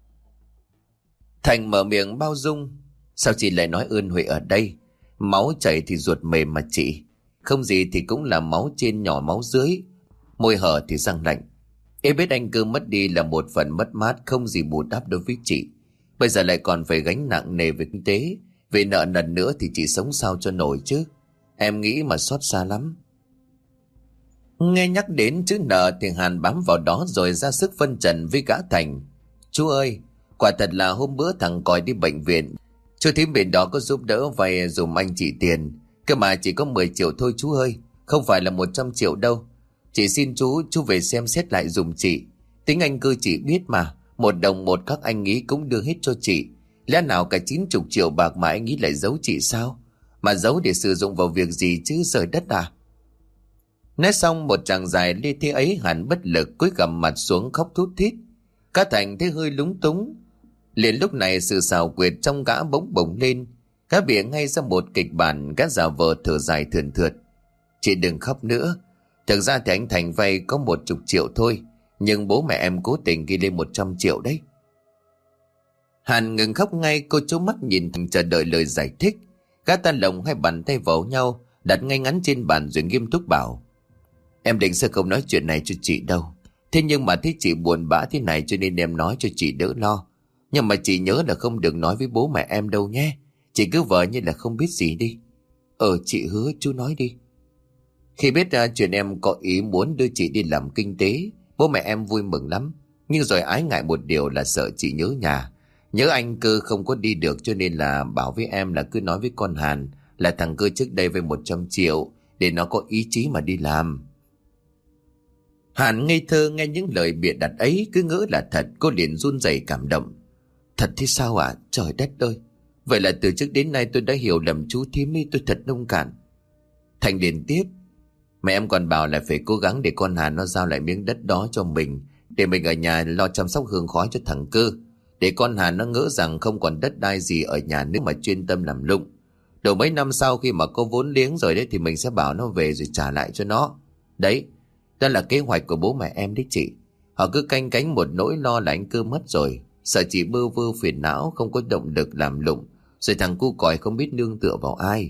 A: Thành mở miệng bao dung. Sao chị lại nói ơn Huệ ở đây? Máu chảy thì ruột mềm mà chị. Không gì thì cũng là máu trên nhỏ máu dưới. Môi hở thì răng lạnh. Em biết anh cứ mất đi là một phần mất mát không gì bù đắp đối với chị. Bây giờ lại còn phải gánh nặng nề về kinh tế. Về nợ nần nữa thì chị sống sao cho nổi chứ? Em nghĩ mà xót xa lắm. Nghe nhắc đến chữ nợ thì Hàn bám vào đó rồi ra sức phân trần với gã Thành. Chú ơi, quả thật là hôm bữa thằng Còi đi bệnh viện, chú thím bên đó có giúp đỡ vay dùm anh chị tiền. Cơ mà chỉ có mười triệu thôi chú ơi, không phải là một trăm triệu đâu. Chị xin chú, chú về xem xét lại dùm chị. Tính anh cư chị biết mà, một đồng một các anh nghĩ cũng đưa hết cho chị. Lẽ nào cả chín chục triệu bạc mà anh nghĩ lại giấu chị sao? Mà giấu để sử dụng vào việc gì chứ, rời đất à? Nói xong một chàng dài lê thế ấy, Hàn bất lực cúi gằm mặt xuống khóc thút thít. Cá Thành thấy hơi lúng túng. Liền lúc này sự xào quyệt trong gã bỗng bổng lên. Gã bịa ngay ra một kịch bản, gã giả vờ thở dài thườn thượt. Chị đừng khóc nữa. Thực ra thì anh Thành vay có một chục triệu thôi, nhưng bố mẹ em cố tình ghi lên một trăm triệu đấy. Hàn ngừng khóc ngay, cô trố mắt nhìn Thành chờ đợi lời giải thích. Gã ta lồng hai bàn tay vào nhau, đặt ngay ngắn trên bàn rồi nghiêm túc bảo. Em định sẽ không nói chuyện này cho chị đâu. Thế nhưng mà thấy chị buồn bã thế này cho nên em nói cho chị đỡ lo. Nhưng mà chị nhớ là không được nói với bố mẹ em đâu nhé. Chị cứ vờ như là không biết gì đi. Ờ chị hứa, chú nói đi. Khi biết ra chuyện em có ý muốn đưa chị đi làm kinh tế, bố mẹ em vui mừng lắm. Nhưng rồi ái ngại một điều là sợ chị nhớ nhà. Nhớ anh Cơ không có đi được, cho nên là bảo với em là cứ nói với con Hàn là thằng Cơ trước đây với một trăm triệu để nó có ý chí mà đi làm. Hàn ngây thơ nghe những lời bịa đặt ấy, cứ ngỡ là thật, cô liền run rẩy cảm động. Thật thế sao ạ? À? Trời đất ơi! Vậy là từ trước đến nay tôi đã hiểu lầm chú thím ấy, tôi thật nông cạn. Thành liền tiếp. Mẹ em còn bảo là phải cố gắng để con Hàn nó giao lại miếng đất đó cho mình, Để mình ở nhà lo chăm sóc hương khói cho thằng Cơ. Để con Hàn nó ngỡ rằng không còn đất đai gì ở nhà nữa mà chuyên tâm làm lụng. Đầu mấy năm sau khi mà có vốn liếng rồi đấy thì mình sẽ bảo nó về rồi trả lại cho nó. Đấy, đó là kế hoạch của bố mẹ em đấy chị. Họ cứ canh cánh một nỗi lo là anh Cơ mất rồi. Sợ chị bơ vơ phiền não không có động lực làm lụng. Rồi thằng cu còi không biết nương tựa vào ai.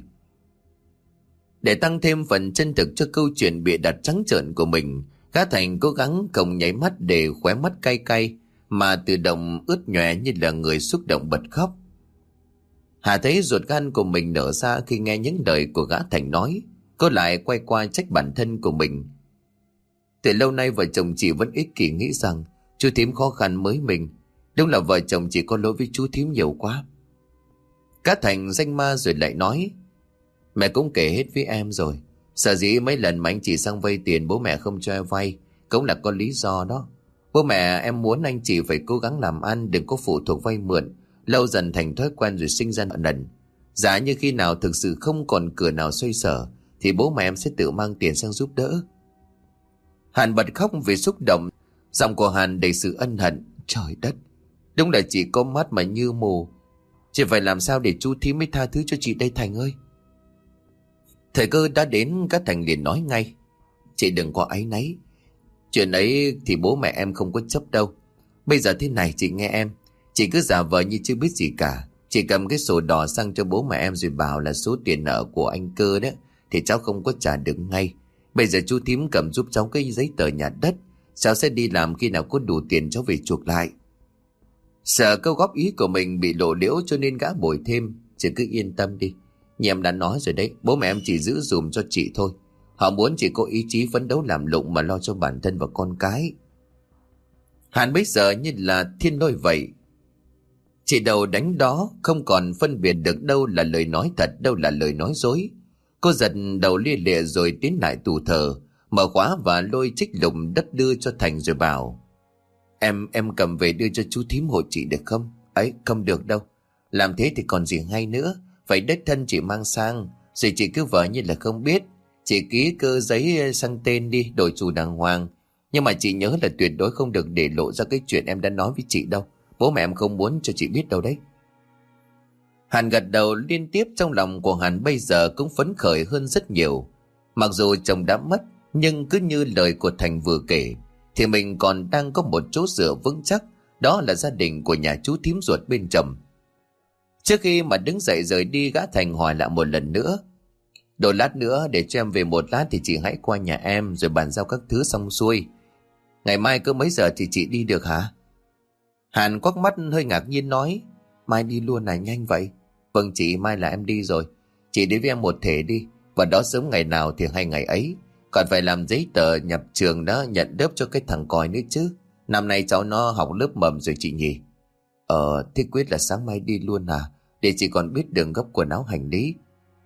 A: Để tăng thêm phần chân thực cho câu chuyện bịa đặt trắng trợn của mình, Gã Thành cố gắng không nháy mắt để khóe mắt cay cay, mà tự động ướt nhòe như là người xúc động bật khóc. Hà thấy ruột gan của mình nở ra khi nghe những lời của gã Thành nói. Cô lại quay qua trách bản thân của mình. Từ lâu nay vợ chồng chị vẫn ích kỷ nghĩ rằng chú thím khó khăn mới mình. Đúng là vợ chồng chị có lỗi với chú thím nhiều quá. Gã Thành danh ma rồi lại nói. Mẹ cũng kể hết với em rồi. Sở dĩ mấy lần mà anh chị sang vay tiền bố mẹ không cho em vay cũng là có lý do đó. Bố mẹ em muốn anh chị phải cố gắng làm ăn, đừng có phụ thuộc vay mượn. Lâu dần thành thói quen rồi sinh ra nợ nần. Giả như khi nào thực sự không còn cửa nào xoay sở thì bố mẹ em sẽ tự mang tiền sang giúp đỡ. Hàn bật khóc vì xúc động. Giọng của Hàn đầy sự ân hận. Trời đất, đúng là chị có mắt mà như mù. Chị phải làm sao để chú thím mới tha thứ cho chị đây Thành ơi. Thời cơ đã đến, các Thành liền nói ngay. Chị đừng có áy náy. Chuyện ấy thì bố mẹ em không có chấp đâu. Bây giờ thế này chị nghe em. Chị cứ giả vờ như chưa biết gì cả. Chị cầm cái sổ đỏ sang cho bố mẹ em rồi bảo là số tiền nợ của anh Cơ đó thì cháu không có trả được ngay. Bây giờ chú thím cầm giúp cháu cái giấy tờ nhà đất. Cháu sẽ đi làm khi nào có đủ tiền cháu về chuộc lại. Sợ câu góp ý của mình bị lộ liễu cho nên gã bồi thêm. Chị cứ yên tâm đi. Như em đã nói rồi đấy, bố mẹ em chỉ giữ dùm cho chị thôi. Họ muốn chị có ý chí phấn đấu làm lụng mà lo cho bản thân và con cái. Hàn bây giờ như là thiên lôi vậy. Chị đầu đánh đó, không còn phân biệt được đâu là lời nói thật, đâu là lời nói dối. Cô giật đầu lia lịa rồi tiến lại tủ thờ, mở khóa và lôi trích lùng đất đưa cho Thành rồi bảo. Em, em cầm về đưa cho chú thím hộ chị được không? Ấy, không được đâu. Làm thế thì còn gì hay nữa. Phải đích thân chị mang sang, rồi chị cứ vờ như là không biết. Chị ký cơ giấy sang tên đi, đổi chủ đàng hoàng. Nhưng mà chị nhớ là tuyệt đối không được để lộ ra cái chuyện em đã nói với chị đâu. Bố mẹ em không muốn cho chị biết đâu đấy. Hàn gật đầu liên tiếp, trong lòng của Hàn bây giờ cũng phấn khởi hơn rất nhiều. Mặc dù chồng đã mất, nhưng cứ như lời của Thành vừa kể, thì mình còn đang có một chỗ dựa vững chắc. Đó là gia đình của nhà chú thím ruột bên chồng. Trước khi mà đứng dậy rời đi, gã Thành hỏi lại một lần nữa. Đợi lát nữa để cho em về một lát thì chị hãy qua nhà em rồi bàn giao các thứ xong xuôi. Ngày mai cứ mấy giờ thì chị đi được hả? Hàn quắc mắt hơi ngạc nhiên nói. Mai đi luôn này nhanh vậy? Vâng chị, mai là em đi rồi. Chị đi với em một thể đi. Và đó sớm ngày nào thì hay ngày ấy. Còn phải làm giấy tờ nhập trường đó, nhận đớp cho cái thằng còi nữa chứ. Năm nay cháu nó học lớp mầm rồi chị nhỉ? Ờ, thế quyết là sáng mai đi luôn à? Để chị còn biết đường gấp quần áo hành lý.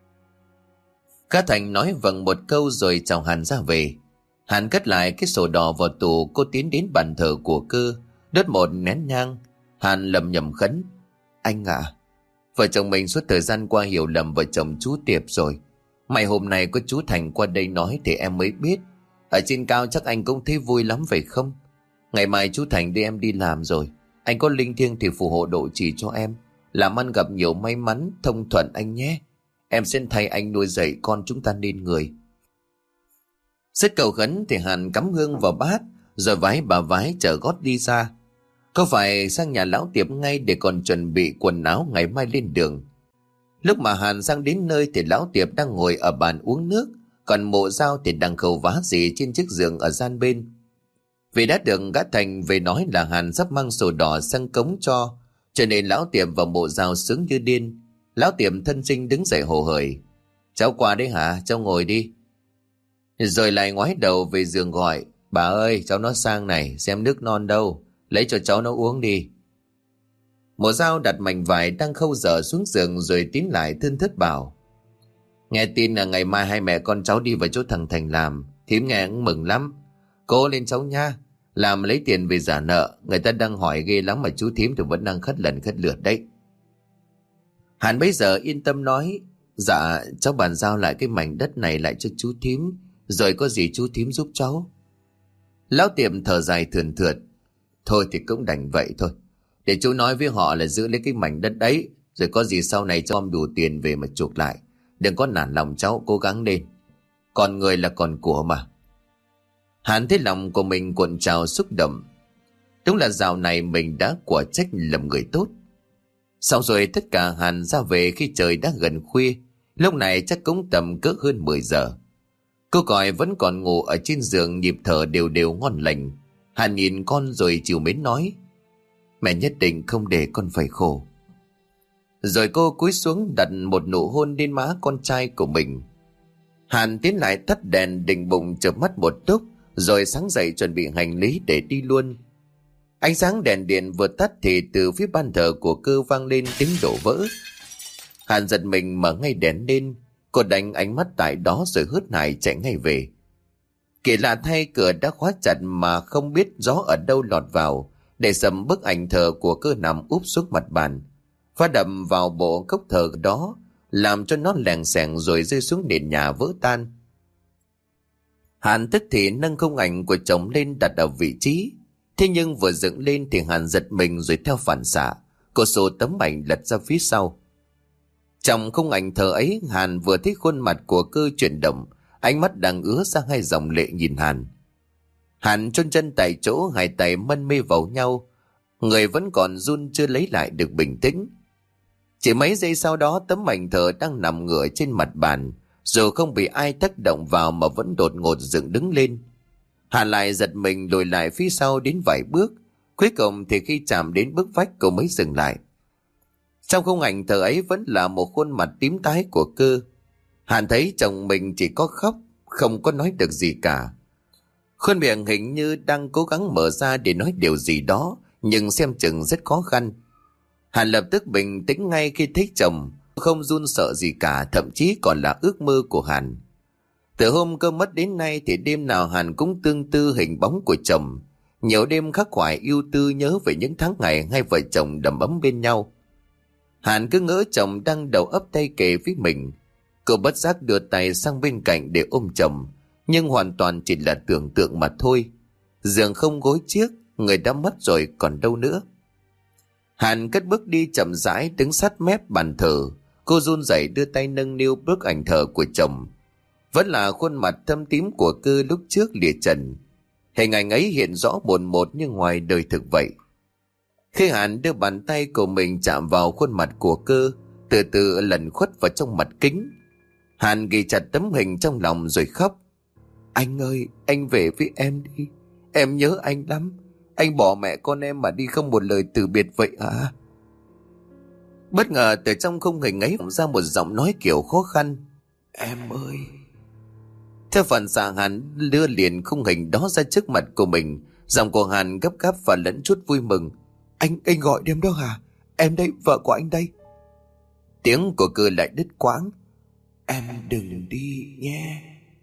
A: Cá Thành nói vâng một câu rồi chào Hàn ra về. Hàn cất lại cái sổ đỏ vào tủ. Cô tiến đến bàn thờ của Cơ, đốt một nén nhang. Hàn lầm nhầm khấn. Anh à, vợ chồng mình suốt thời gian qua hiểu lầm vợ chồng chú Tiệp rồi. May hôm nay có chú Thành qua đây nói thì em mới biết. Ở trên cao chắc anh cũng thấy vui lắm phải không? Ngày mai chú Thành đưa em đi làm rồi. Anh có linh thiêng thì phù hộ độ trì cho em. Làm ăn gặp nhiều may mắn, thông thuận anh nhé. Em sẽ thay anh nuôi dạy con chúng ta nên người. Xích cầu khấn thì Hàn cắm hương vào bát, rồi vái bà vái chở gót đi xa. Có phải sang nhà lão Tiệp ngay để còn chuẩn bị quần áo ngày mai lên đường. Lúc mà Hàn sang đến nơi thì lão Tiệp đang ngồi ở bàn uống nước, còn Mộ Dao thì đang khâu vá gì trên chiếc giường ở gian bên. Vì đã được gã Thành về nói là Hàn sắp mang sổ đỏ sang cống cho, cho nên lão Tiệp và Mộ Dao sướng như điên. Lão Tiệp thân sinh đứng dậy hồ hởi. Cháu qua đấy hả? Cháu ngồi đi. Rồi lại ngoái đầu về giường gọi. Bà ơi, cháu nó sang này, xem nước non đâu, lấy cho cháu nó uống đi. Mộ Dao đặt mảnh vải đang khâu dở xuống giường rồi tiến lại thươn thớt bảo. Nghe tin là ngày mai hai mẹ con cháu đi vào chỗ thằng Thành làm, thím nghe cũng mừng lắm. Cố lên cháu nha, làm lấy tiền về trả nợ. Người ta đang hỏi ghê lắm mà chú thím thì vẫn đang khất lần khất lượt đấy. Hàn bây giờ yên tâm nói. Dạ, cháu bàn giao lại cái mảnh đất này lại cho chú thím, rồi có gì chú thím giúp cháu. Lão Tiệm thở dài thườn thượt. Thôi thì cũng đành vậy thôi. Để chú nói với họ là giữ lấy cái mảnh đất đấy, rồi có gì sau này cho ông đủ tiền về mà chuộc lại. Đừng có nản lòng cháu, cố gắng lên. Còn người là còn của mà. Hắn thấy lòng của mình cuộn trào xúc động. Đúng là dạo này mình đã quả trách làm người tốt. Xong rồi tất cả Hàn ra về khi trời đã gần khuya. Lúc này chắc cũng tầm cỡ hơn mười giờ. Cô còi vẫn còn ngủ ở trên giường, nhịp thở đều đều ngon lành. Hàn nhìn con rồi chiều mến nói: Mẹ nhất định không để con phải khổ. Rồi cô cúi xuống đặt một nụ hôn lên má con trai của mình. Hàn tiến lại tắt đèn, định bụng chợp mắt một lúc, rồi sáng dậy chuẩn bị hành lý để đi luôn. Ánh sáng đèn điện vừa tắt thì từ phía ban thờ của Cơ vang lên tiếng đổ vỡ. Hàn giật mình mở ngay đèn lên, cô đánh ánh mắt tại đó rồi hớt hải chạy ngay về. Kỳ lạ thay, cửa đã khóa chặt mà không biết gió ở đâu lọt vào, để sầm bức ảnh thờ của Cơ nằm úp xuống mặt bàn, phá đậm vào bộ cốc thờ đó, làm cho nó lèng xèng rồi rơi xuống nền nhà vỡ tan. Hàn tức thì nâng khung ảnh của chồng lên đặt ở vị trí. Thế nhưng vừa dựng lên thì Hàn giật mình, rồi theo phản xạ cô xô tấm ảnh lật ra phía sau. Trong khung ảnh thờ ấy, Hàn vừa thấy khuôn mặt của Cơ chuyển động, ánh mắt đang ứa ra hai dòng lệ nhìn Hàn. Hàn chôn chân tại chỗ, hai tay mân mê vào nhau, người vẫn còn run chưa lấy lại được bình tĩnh. Chỉ mấy giây sau đó, tấm ảnh thờ đang nằm ngửa trên mặt bàn, dù không bị ai tác động vào mà vẫn đột ngột dựng đứng lên. Hàn lại giật mình lùi lại phía sau đến vài bước, cuối cùng thì khi chạm đến bức vách cô mới dừng lại. Trong khung ảnh thờ ấy vẫn là một khuôn mặt tím tái của Cơ. Hàn thấy chồng mình chỉ có khóc, không có nói được gì cả. Khuôn miệng hình như đang cố gắng mở ra để nói điều gì đó, nhưng xem chừng rất khó khăn. Hàn lập tức bình tĩnh ngay khi thấy chồng, không run sợ gì cả, thậm chí còn là ước mơ của Hàn. Từ hôm Cơ mất đến nay thì đêm nào Hàn cũng tương tư hình bóng của chồng. Nhiều đêm khắc khoải yêu tư nhớ về những tháng ngày hai vợ chồng đầm ấm bên nhau. Hàn cứ ngỡ chồng đang đầu ấp tay kề với mình. Cô bất giác đưa tay sang bên cạnh để ôm chồng, nhưng hoàn toàn chỉ là tưởng tượng mà thôi. Giường không gối chiếc, người đã mất rồi còn đâu nữa. Hàn cất bước đi chậm rãi, đứng sát mép bàn thờ. Cô run rẩy đưa tay nâng niu bức ảnh thờ của chồng. Vẫn là khuôn mặt thâm tím của Cơ lúc trước lìa trần. Hình ảnh ấy hiện rõ bồn một như ngoài đời thực vậy. Khi Hàn đưa bàn tay của mình chạm vào khuôn mặt của Cơ, từ từ lẩn khuất vào trong mặt kính, Hàn ghi chặt tấm hình trong lòng rồi khóc. Anh ơi, anh về với em đi. Em nhớ anh lắm. Anh bỏ mẹ con em mà đi không một lời từ biệt vậy à? Bất ngờ từ trong khung hình ấy ra một giọng nói kiểu khó khăn. Em ơi. Theo phản xạ, Hàn đưa liền khung hình đó ra trước mặt của mình. Giọng của Hàn gấp gáp và lẫn chút vui mừng. Anh, anh gọi đêm đó hả? Em đây, vợ của anh đây. Tiếng của Cơ lại đứt quãng. Em đừng đi nhé.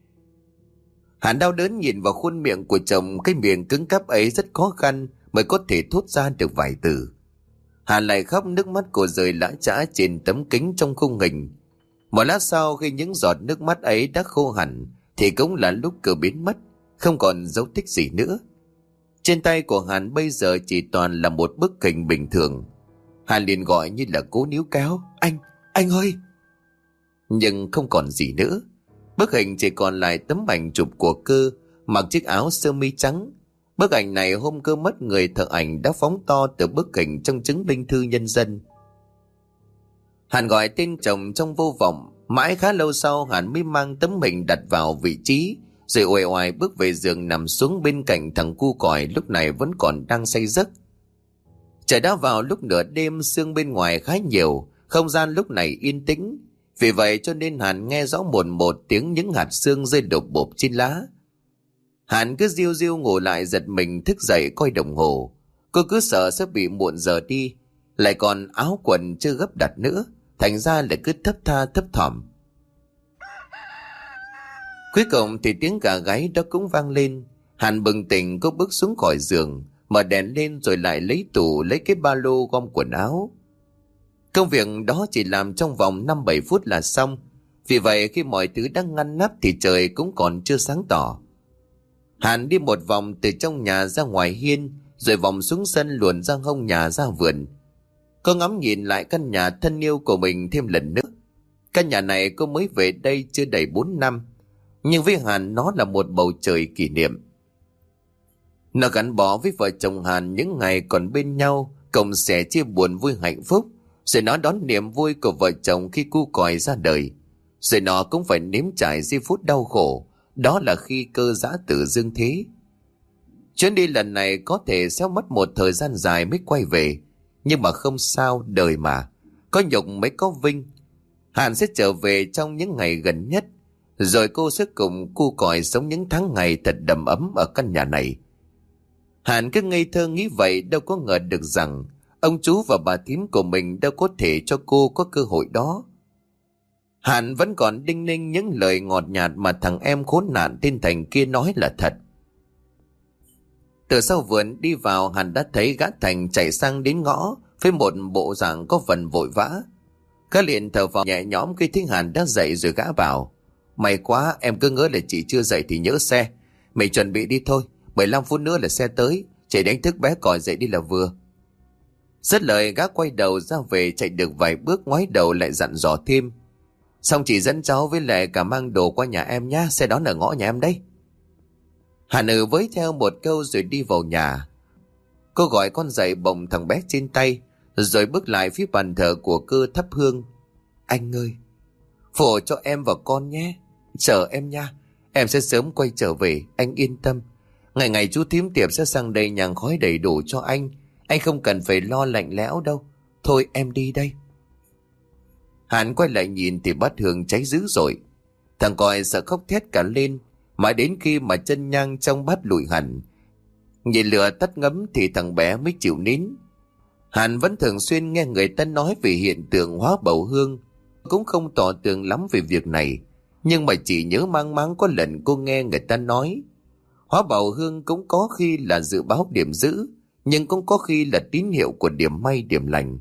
A: Hàn đau đớn nhìn vào khuôn miệng của chồng, cái miệng cứng cáp ấy rất khó khăn mới có thể thốt ra được vài từ. Hàn lại khóc, nước mắt cô rơi lã chã trên tấm kính trong khung hình. Một lát sau, khi những giọt nước mắt ấy đã khô hẳn, thì cũng là lúc Cơ biến mất, không còn dấu tích gì nữa. Trên tay của Hàn bây giờ chỉ toàn là một bức hình bình thường. Hàn liền gọi như là cố níu kéo. Anh, anh ơi. Nhưng không còn gì nữa. Bức hình chỉ còn lại tấm ảnh chụp của Cơ, mặc chiếc áo sơ mi trắng. Bức ảnh này hôm Cơ mất, người thợ ảnh đã phóng to từ bức hình trong chứng minh thư nhân dân. Hàn gọi tên chồng trong vô vọng. Mãi khá lâu sau, Hàn mới mang tấm hình đặt vào vị trí, rồi uể oải bước về giường nằm xuống bên cạnh thằng cu còi lúc này vẫn còn đang say giấc. Trời đã vào lúc nửa đêm, sương bên ngoài khá nhiều, không gian lúc này yên tĩnh. Vì vậy cho nên Hàn nghe rõ một một tiếng những hạt sương rơi đột bộp trên lá. Hàn cứ riu riu ngủ lại, giật mình thức dậy coi đồng hồ. Cô cứ sợ sẽ bị muộn giờ đi, lại còn áo quần chưa gấp đặt nữa, thành ra lại cứ thấp tha thấp thỏm. Cuối cùng thì tiếng gà gáy đó cũng vang lên. Hàn bừng tỉnh, cô bước xuống khỏi giường, mở đèn lên rồi lại lấy tủ, lấy cái ba lô gom quần áo. Công việc đó chỉ làm trong vòng năm bảy phút là xong. Vì vậy khi mọi thứ đang ngăn nắp thì trời cũng còn chưa sáng tỏ. Hàn đi một vòng từ trong nhà ra ngoài hiên, rồi vòng xuống sân luồn ra hông nhà ra vườn. Cô ngắm nhìn lại căn nhà thân yêu của mình thêm lần nữa. Căn nhà này cô mới về đây chưa đầy bốn năm, nhưng với Hàn nó là một bầu trời kỷ niệm. Nó gắn bó với vợ chồng Hàn những ngày còn bên nhau, cộng sẻ chia buồn vui hạnh phúc. Rồi nó đón niềm vui của vợ chồng khi cu còi ra đời. Rồi nó cũng phải nếm trải giây phút đau khổ, đó là khi cơ giã tử dương thế. Chuyến đi lần này có thể sẽ mất một thời gian dài mới quay về, nhưng mà không sao, đời mà, có nhục mới có vinh. Hàn sẽ trở về trong những ngày gần nhất, rồi cô sẽ cùng cu còi sống những tháng ngày thật đầm ấm ở căn nhà này. Hàn cứ ngây thơ nghĩ vậy, đâu có ngờ được rằng ông chú và bà thím của mình đâu có thể cho cô có cơ hội đó. Hàn vẫn còn đinh ninh những lời ngọt nhạt mà thằng em khốn nạn tên Thành kia nói là thật. Từ sau vườn đi vào, Hàn đã thấy gã Thành chạy sang đến ngõ với một bộ dạng có phần vội vã. Gã liền thở vào nhẹ nhõm khi thấy Hàn đã dậy, rồi gã bảo: "May quá, em cứ ngỡ là chị chưa dậy thì nhỡ xe. Mình chuẩn bị đi thôi, mười lăm phút nữa là xe tới, chị đánh thức bé còi dậy đi là vừa." Dứt lời, gã quay đầu ra về, chạy được vài bước ngoái đầu lại dặn dò thêm: "Xong chị dẫn cháu với lại cả mang đồ qua nhà em nhá, xe đón ở ngõ nhà em đấy." Hàn ừ với theo một câu rồi đi vào nhà. Cô gọi con dậy bồng thằng bé trên tay, rồi bước lại phía bàn thờ của Cơ thắp hương. "Anh ơi, phù hộ cho em và con nhé. Chờ em nha, em sẽ sớm quay trở về, anh yên tâm. Ngày ngày chú thím tiệp sẽ sang đây nhang khói đầy đủ cho anh. Anh không cần phải lo lạnh lẽo đâu. Thôi em đi đây." Hàn quay lại nhìn thì bát hương cháy dữ rồi. Thằng còi sợ khóc thét cả lên, mãi đến khi mà chân nhang trong bát lụi hẳn, nhìn lửa tắt ngấm thì thằng bé mới chịu nín. Hàn vẫn thường xuyên nghe người ta nói về hiện tượng hóa bầu hương, cũng không tỏ tường lắm về việc này, nhưng mà chỉ nhớ mang máng có lần cô nghe người ta nói hóa bầu hương cũng có khi là dự báo điểm dữ, nhưng cũng có khi là tín hiệu của điểm may điểm lành.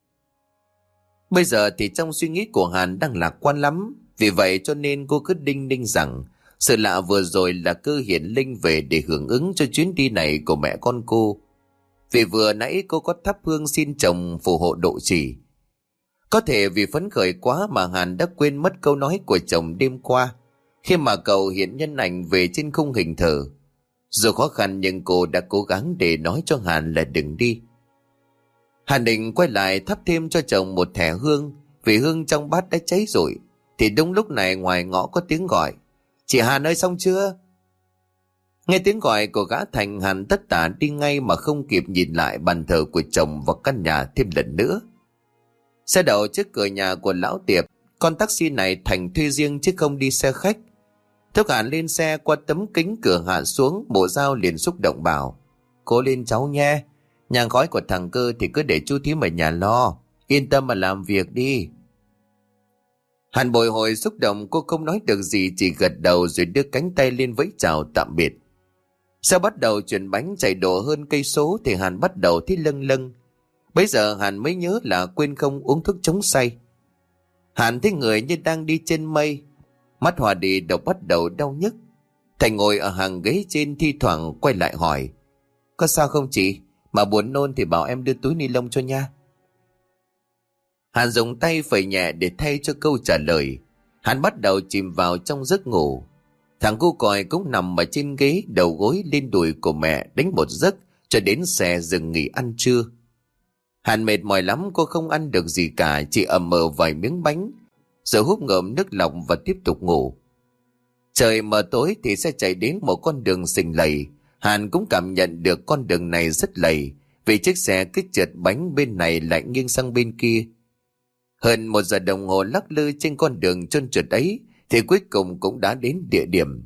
A: Bây giờ thì trong suy nghĩ của Hàn đang lạc quan lắm, vì vậy cho nên cô cứ đinh ninh rằng sự lạ vừa rồi là cơ hiển linh về để hưởng ứng cho chuyến đi này của mẹ con cô. Vì vừa nãy cô có thắp hương xin chồng phù hộ độ trì. Có thể vì phấn khởi quá mà Hàn đã quên mất câu nói của chồng đêm qua, khi mà cậu hiện nhân ảnh về trên khung hình thờ. Dù khó khăn nhưng cô đã cố gắng để nói cho Hàn là đừng đi. Hàn định quay lại thắp thêm cho chồng một thẻ hương, vì hương trong bát đã cháy rồi. Thì đúng lúc này ngoài ngõ có tiếng gọi: "Chị Hàn ơi, xong chưa?" Nghe tiếng gọi của gã Thành, Hàn tất tả đi ngay mà không kịp nhìn lại bàn thờ của chồng và căn nhà thêm lần nữa. Xe đậu trước cửa nhà của lão Tiệp. Con taxi này Thành thuê riêng chứ không đi xe khách. Thúc Hàn lên xe, qua tấm kính cửa hạ xuống, bộ dao liền xúc động bảo: "Cố lên cháu nhé, nhang khói của thằng Cơ thì cứ để chú thím ở nhà lo, yên tâm mà làm việc đi." Hàn bồi hồi xúc động, cô không nói được gì, chỉ gật đầu rồi đưa cánh tay lên vẫy chào tạm biệt. Sau bắt đầu chuyển bánh chạy độ hơn cây số thì Hàn bắt đầu thấy lâng lâng. Bây giờ Hàn mới nhớ là quên không uống thuốc chống say. Hàn thấy người như đang đi trên mây, mắt hòa đi đầu bắt đầu đau nhức. Thành ngồi ở hàng ghế trên thi thoảng quay lại hỏi: "Có sao không chị? Mà buồn nôn thì bảo em đưa túi ni lông cho nha." Hàn dùng tay phẩy nhẹ để thay cho câu trả lời. Hắn bắt đầu chìm vào trong giấc ngủ. Thằng cu còi cũng nằm ở trên ghế, đầu gối lên đùi của mẹ đánh một giấc cho đến xe dừng nghỉ ăn trưa. Hàn mệt mỏi lắm, cô không ăn được gì cả, chỉ ậm mờ vài miếng bánh rồi húp ngụm nước lọc và tiếp tục ngủ. Trời mờ tối thì sẽ chạy đến một con đường xình lầy. Hàn cũng cảm nhận được con đường này rất lầy, vì chiếc xe cứ trượt bánh bên này lại nghiêng sang bên kia. Hơn một giờ đồng hồ lắc lư trên con đường trơn trượt ấy thì cuối cùng cũng đã đến địa điểm.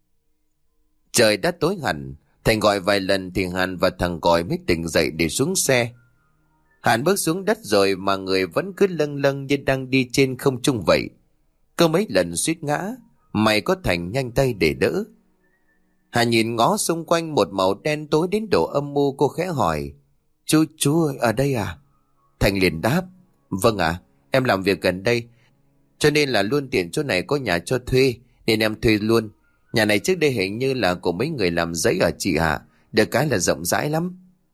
A: Trời đã tối hẳn. Thành gọi vài lần thì Hàn và thằng còi mới tỉnh dậy để xuống xe. Hàn bước xuống đất rồi mà người vẫn cứ lâng lâng như đang đi trên không trung vậy. Có mấy lần suýt ngã, may có Thành nhanh tay để đỡ. Hàn nhìn ngó xung quanh một màu đen tối đến độ âm mưu, cô khẽ hỏi: Chú, chú ơi, ở đây à? Thành liền đáp: Vâng ạ, à, em làm việc gần đây, cho nên là luôn tiện chỗ này có nhà cho thuê, nên em thuê luôn. Nhà này trước đây hình như là của mấy người làm giấy ở chị ạ, được cái là rộng rãi lắm.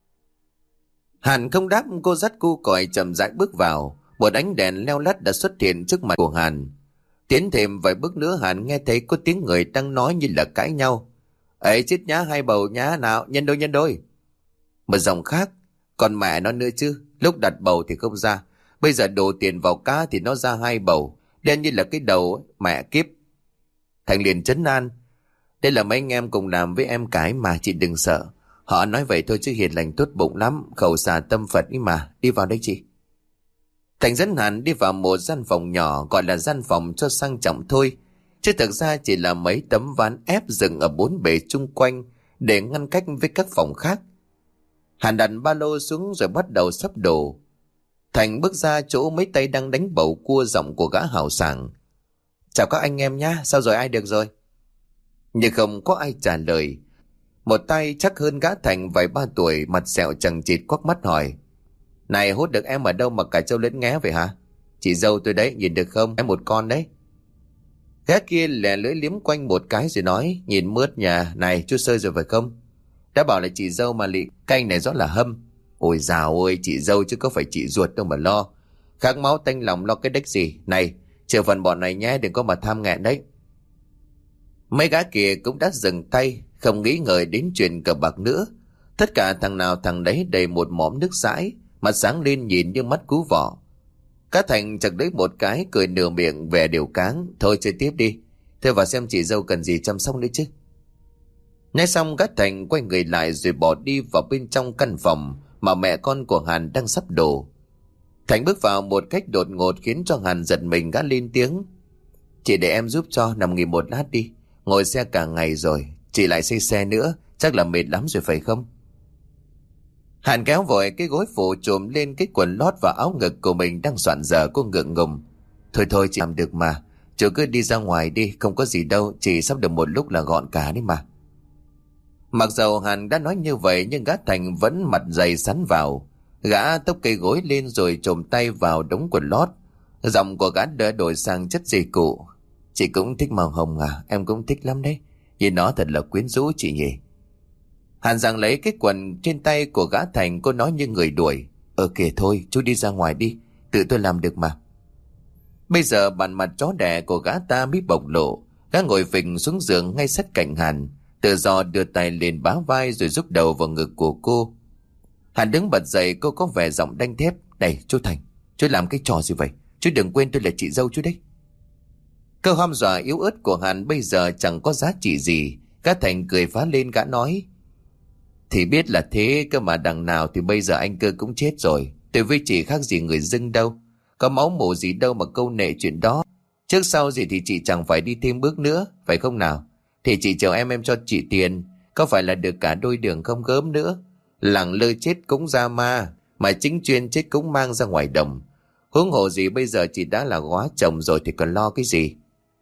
A: Hàn không đáp, cô dắt cu còi chậm rãi bước vào. Một ánh đèn leo lắt đã xuất hiện trước mặt của Hàn. Tiến thêm vài bước nữa, Hàn nghe thấy có tiếng người đang nói như là cãi nhau. Ấy chết nhá, hai bầu nhá, nào nhân đôi nhân đôi. Một giọng khác: còn mẹ nó nữa chứ, lúc đặt bầu thì không ra, bây giờ đổ tiền vào cá thì nó ra hai bầu, đen như là cái đầu ấy. Mẹ kiếp. Thành liền trấn an: đây là mấy anh em cùng làm với em cái mà, chị đừng sợ. Họ nói vậy thôi chứ hiền lành tốt bụng lắm, khẩu xà tâm Phật ấy mà. Đi vào đây chị. Thành dẫn Hàn đi vào một gian phòng nhỏ, gọi là gian phòng cho sang trọng thôi, chứ thực ra chỉ là mấy tấm ván ép dựng ở bốn bề chung quanh để ngăn cách với các phòng khác. Hàn đặt ba lô xuống rồi bắt đầu sắp đồ. Thành bước ra chỗ mấy tay đang đánh bầu cua, giọng của gã hào sảng: chào các anh em nhá, sao rồi, ai được rồi? Nhưng không có ai trả lời. Một tay chắc hơn gã Thành vài ba tuổi, mặt sẹo chằng chịt, quắc mắt hỏi: này, hút được em ở đâu mà cả trâu lẫn nghé vậy hả? Chị dâu tôi đấy, nhìn được không? Em một con đấy. Gã kia lè lưỡi liếm quanh một cái rồi nói: nhìn mướt nhà. Này, chú sơi rồi phải không? Đã bảo là chị dâu mà lị, canh này rõ là hâm. Ôi dào ơi, chị dâu chứ có phải chị ruột đâu mà lo. Khát máu tanh lòng lo cái đếch gì. Này, chờ phần bọn này nhé, đừng có mà tham nghẹn đấy. Mấy gã kia cũng đã dừng tay, không nghĩ ngợi đến chuyện cờ bạc nữa. Tất cả thằng nào thằng đấy đầy một mỏm nước dãi, mặt sáng lên nhìn như mắt cú vọ. Cá Thành chặt lấy một cái, cười nửa miệng vẻ đều cáng: thôi chơi tiếp đi, thôi vào xem chị dâu cần gì chăm sóc nữa chứ. Nói xong, Cá Thành quay người lại rồi bỏ đi vào bên trong căn phòng mà mẹ con của Hàn đang sắp đổ. Thành bước vào một cách đột ngột khiến cho Hàn giật mình. Gã lên tiếng: chị để em giúp cho, nằm nghỉ một lát đi, ngồi xe cả ngày rồi, chị lại xây xe nữa, chắc là mệt lắm rồi phải không? Hàn kéo vội cái gối phủ trùm lên cái quần lót và áo ngực của mình đang soạn dở. Cô ngượng ngùng: thôi thôi, chị làm được mà, chú cứ đi ra ngoài đi, không có gì đâu, chị sắp được một lúc là gọn cả đấy mà. Mặc dầu Hàn đã nói như vậy nhưng gã Thành vẫn mặt dày sắn vào. Gã tốc cây gối lên rồi chồm tay vào đống quần lót. Giọng của gã đã đổi sang chất dì cụ: chị cũng thích màu hồng à? Em cũng thích lắm đấy, nhìn nó thật là quyến rũ chị nhỉ. Hàn giằng lấy cái quần trên tay của gã Thành, cô nói như người đuổi: ờ kìa thôi, chú đi ra ngoài đi, tự tôi làm được mà. Bây giờ bản mặt chó đẻ của gã ta mới bộc lộ. Gã ngồi phình xuống giường ngay sát cạnh Hàn, tự do đưa tay lên bá vai rồi rúc đầu vào ngực của cô. Hàn đứng bật dậy, cô có vẻ giọng đanh thép: này chú Thành, chú làm cái trò gì vậy? Chú đừng quên tôi là chị dâu chú đấy. Câu hăm dọa yếu ớt của Hàn bây giờ chẳng có giá trị gì. Gã Thành cười phá lên. Gã nói: thì biết là thế cơ mà, đằng nào thì bây giờ anh Cơ cũng chết rồi. Tôi với chị khác gì người dưng đâu, có máu mủ gì đâu mà câu nệ chuyện đó. Trước sau gì thì chị chẳng phải đi thêm bước nữa, phải không nào? Thì chị chờ em em cho chị tiền, có phải là được cả đôi đường không gớm nữa. Lẳng lơ chết cũng ra ma, mà chính chuyên chết cũng mang ra ngoài đồng. Huống hồ gì bây giờ chị đã là góa chồng rồi thì còn lo cái gì.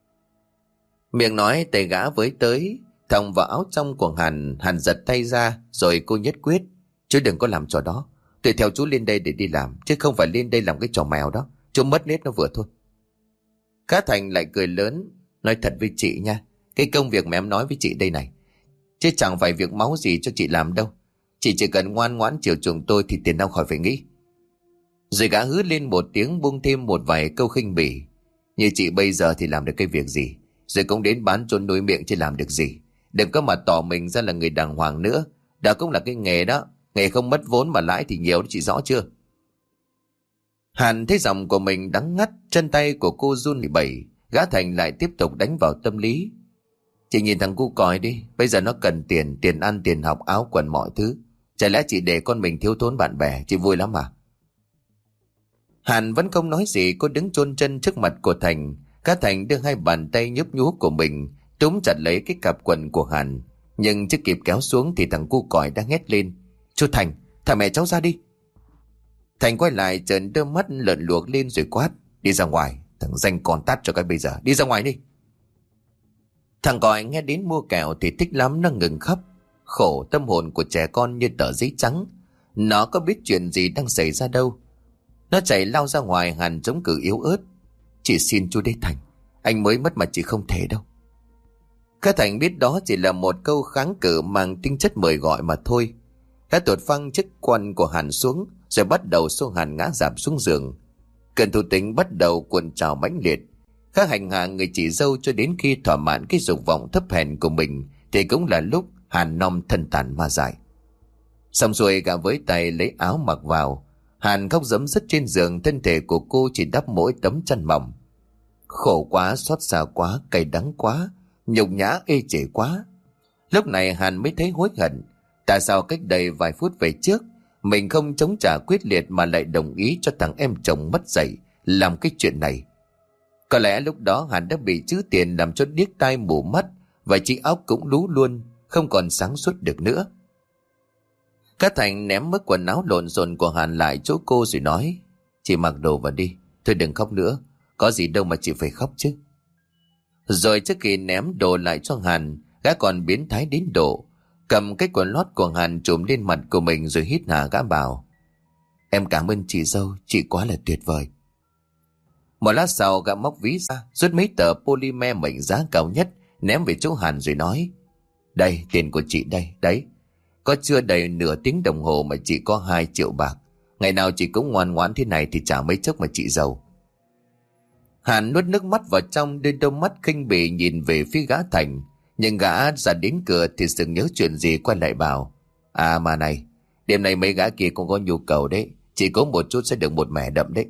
A: Miệng nói, tay gã với tới thòng vào áo trong của Hàn. Hàn giật tay ra rồi cô nhất quyết: chú đừng có làm trò đó, tôi theo chú lên đây để đi làm, chứ không phải lên đây làm cái trò mèo đó, chú mất nết nó vừa thôi. Cá Thành lại cười lớn: nói thật với chị nha, cái công việc mà em nói với chị đây này, chứ chẳng phải việc máu gì cho chị làm đâu. Chị chỉ cần ngoan ngoãn chiều chuộng tôi thì tiền đâu khỏi phải nghĩ. Rồi gã hứ lên một tiếng, buông thêm một vài câu khinh bỉ: như chị bây giờ thì làm được cái việc gì, rồi cũng đến bán trốn nuôi miệng chứ làm được gì. Đừng có mà tỏ mình ra là người đàng hoàng nữa, đó cũng là cái nghề đó, nghề không mất vốn mà lãi thì nhiều, chị rõ chưa? Hàn thấy giọng của mình đắng ngắt, chân tay của cô run bẩy. Gã Thành lại tiếp tục đánh vào tâm lý: chị nhìn thằng cu còi đi, bây giờ nó cần tiền, tiền ăn, tiền học, áo quần mọi thứ. Chả lẽ chị để con mình thiếu thốn bạn bè, chị vui lắm à? Hàn vẫn không nói gì, cô đứng chôn chân trước mặt của Thành. Gã Thành đưa hai bàn tay nhấp nhú của mình túm chặt lấy cái cặp quần của Hàn, nhưng chưa kịp kéo xuống thì thằng cu còi đã hét lên: chú Thành, thả mẹ cháu ra đi. Thành quay lại trợn đôi mắt lợn luộc lên rồi quát: đi ra ngoài, thằng danh con tát cho cái bây giờ, đi ra ngoài đi. Thằng còi nghe đến mua kẹo thì thích lắm, nó ngừng khóc. Khổ tâm hồn của trẻ con như tờ giấy trắng, nó có biết chuyện gì đang xảy ra đâu. Nó chạy lao ra ngoài. Hàn chống cự yếu ớt: chị xin chú đấy Thành, anh mới mất mà chị không thể đâu. Cả Thành biết đó chỉ là một câu kháng cự mang tính chất mời gọi mà thôi. Gã tuột phăng chiếc quần của Hàn xuống, rồi bắt đầu xô Hàn ngã rạp xuống giường. Cơn thú tính bắt đầu cuộn trào mãnh liệt. Gã hành hạ người chị dâu cho đến khi thỏa mãn cái dục vọng thấp hèn của mình, thì cũng là lúc Hàn nom thân tàn ma dại. Xong rồi gã với tay lấy áo mặc vào. Hàn khóc rấm rứt trên giường, thân thể của cô chỉ đắp mỗi tấm chăn mỏng. Khổ quá, xót xa quá, cay đắng quá, nhục nhã ê chề quá. Lúc này Hàn mới thấy hối hận. Tại sao cách đây vài phút về trước mình không chống trả quyết liệt mà lại đồng ý cho thằng em chồng mất dạy làm cái chuyện này? Có lẽ lúc đó Hàn đã bị chữ tiền làm cho điếc tai mù mắt, và trí óc cũng lú luôn, không còn sáng suốt được nữa. Cá Thành ném mất quần áo lộn xộn của Hàn lại chỗ cô rồi nói: "Chị mặc đồ vào đi, thôi đừng khóc nữa, có gì đâu mà chị phải khóc chứ." Rồi trước khi ném đồ lại cho Hàn, gã còn biến thái đến độ cầm cái quần lót của Hàn trùm lên mặt của mình rồi hít hà gã bảo: "Em cảm ơn chị dâu, chị quá là tuyệt vời." Một lát sau gã móc ví ra, rút mấy tờ polymer mệnh giá cao nhất ném về chỗ Hàn rồi nói: "Đây, tiền của chị đây, đấy. Có chưa đầy nửa tiếng đồng hồ mà chị có hai triệu bạc. Ngày nào chị cũng ngoan ngoãn thế này thì chả mấy chốc mà chị giàu." Hàn nuốt nước mắt vào trong, đưa đôi mắt khinh bỉ nhìn về phía gã Thành. Nhưng gã ra đến cửa thì sừng nhớ chuyện gì quay lại bảo: "À mà này, đêm nay mấy gã kia cũng có nhu cầu đấy, chỉ có một chút sẽ được một mẻ đậm đấy."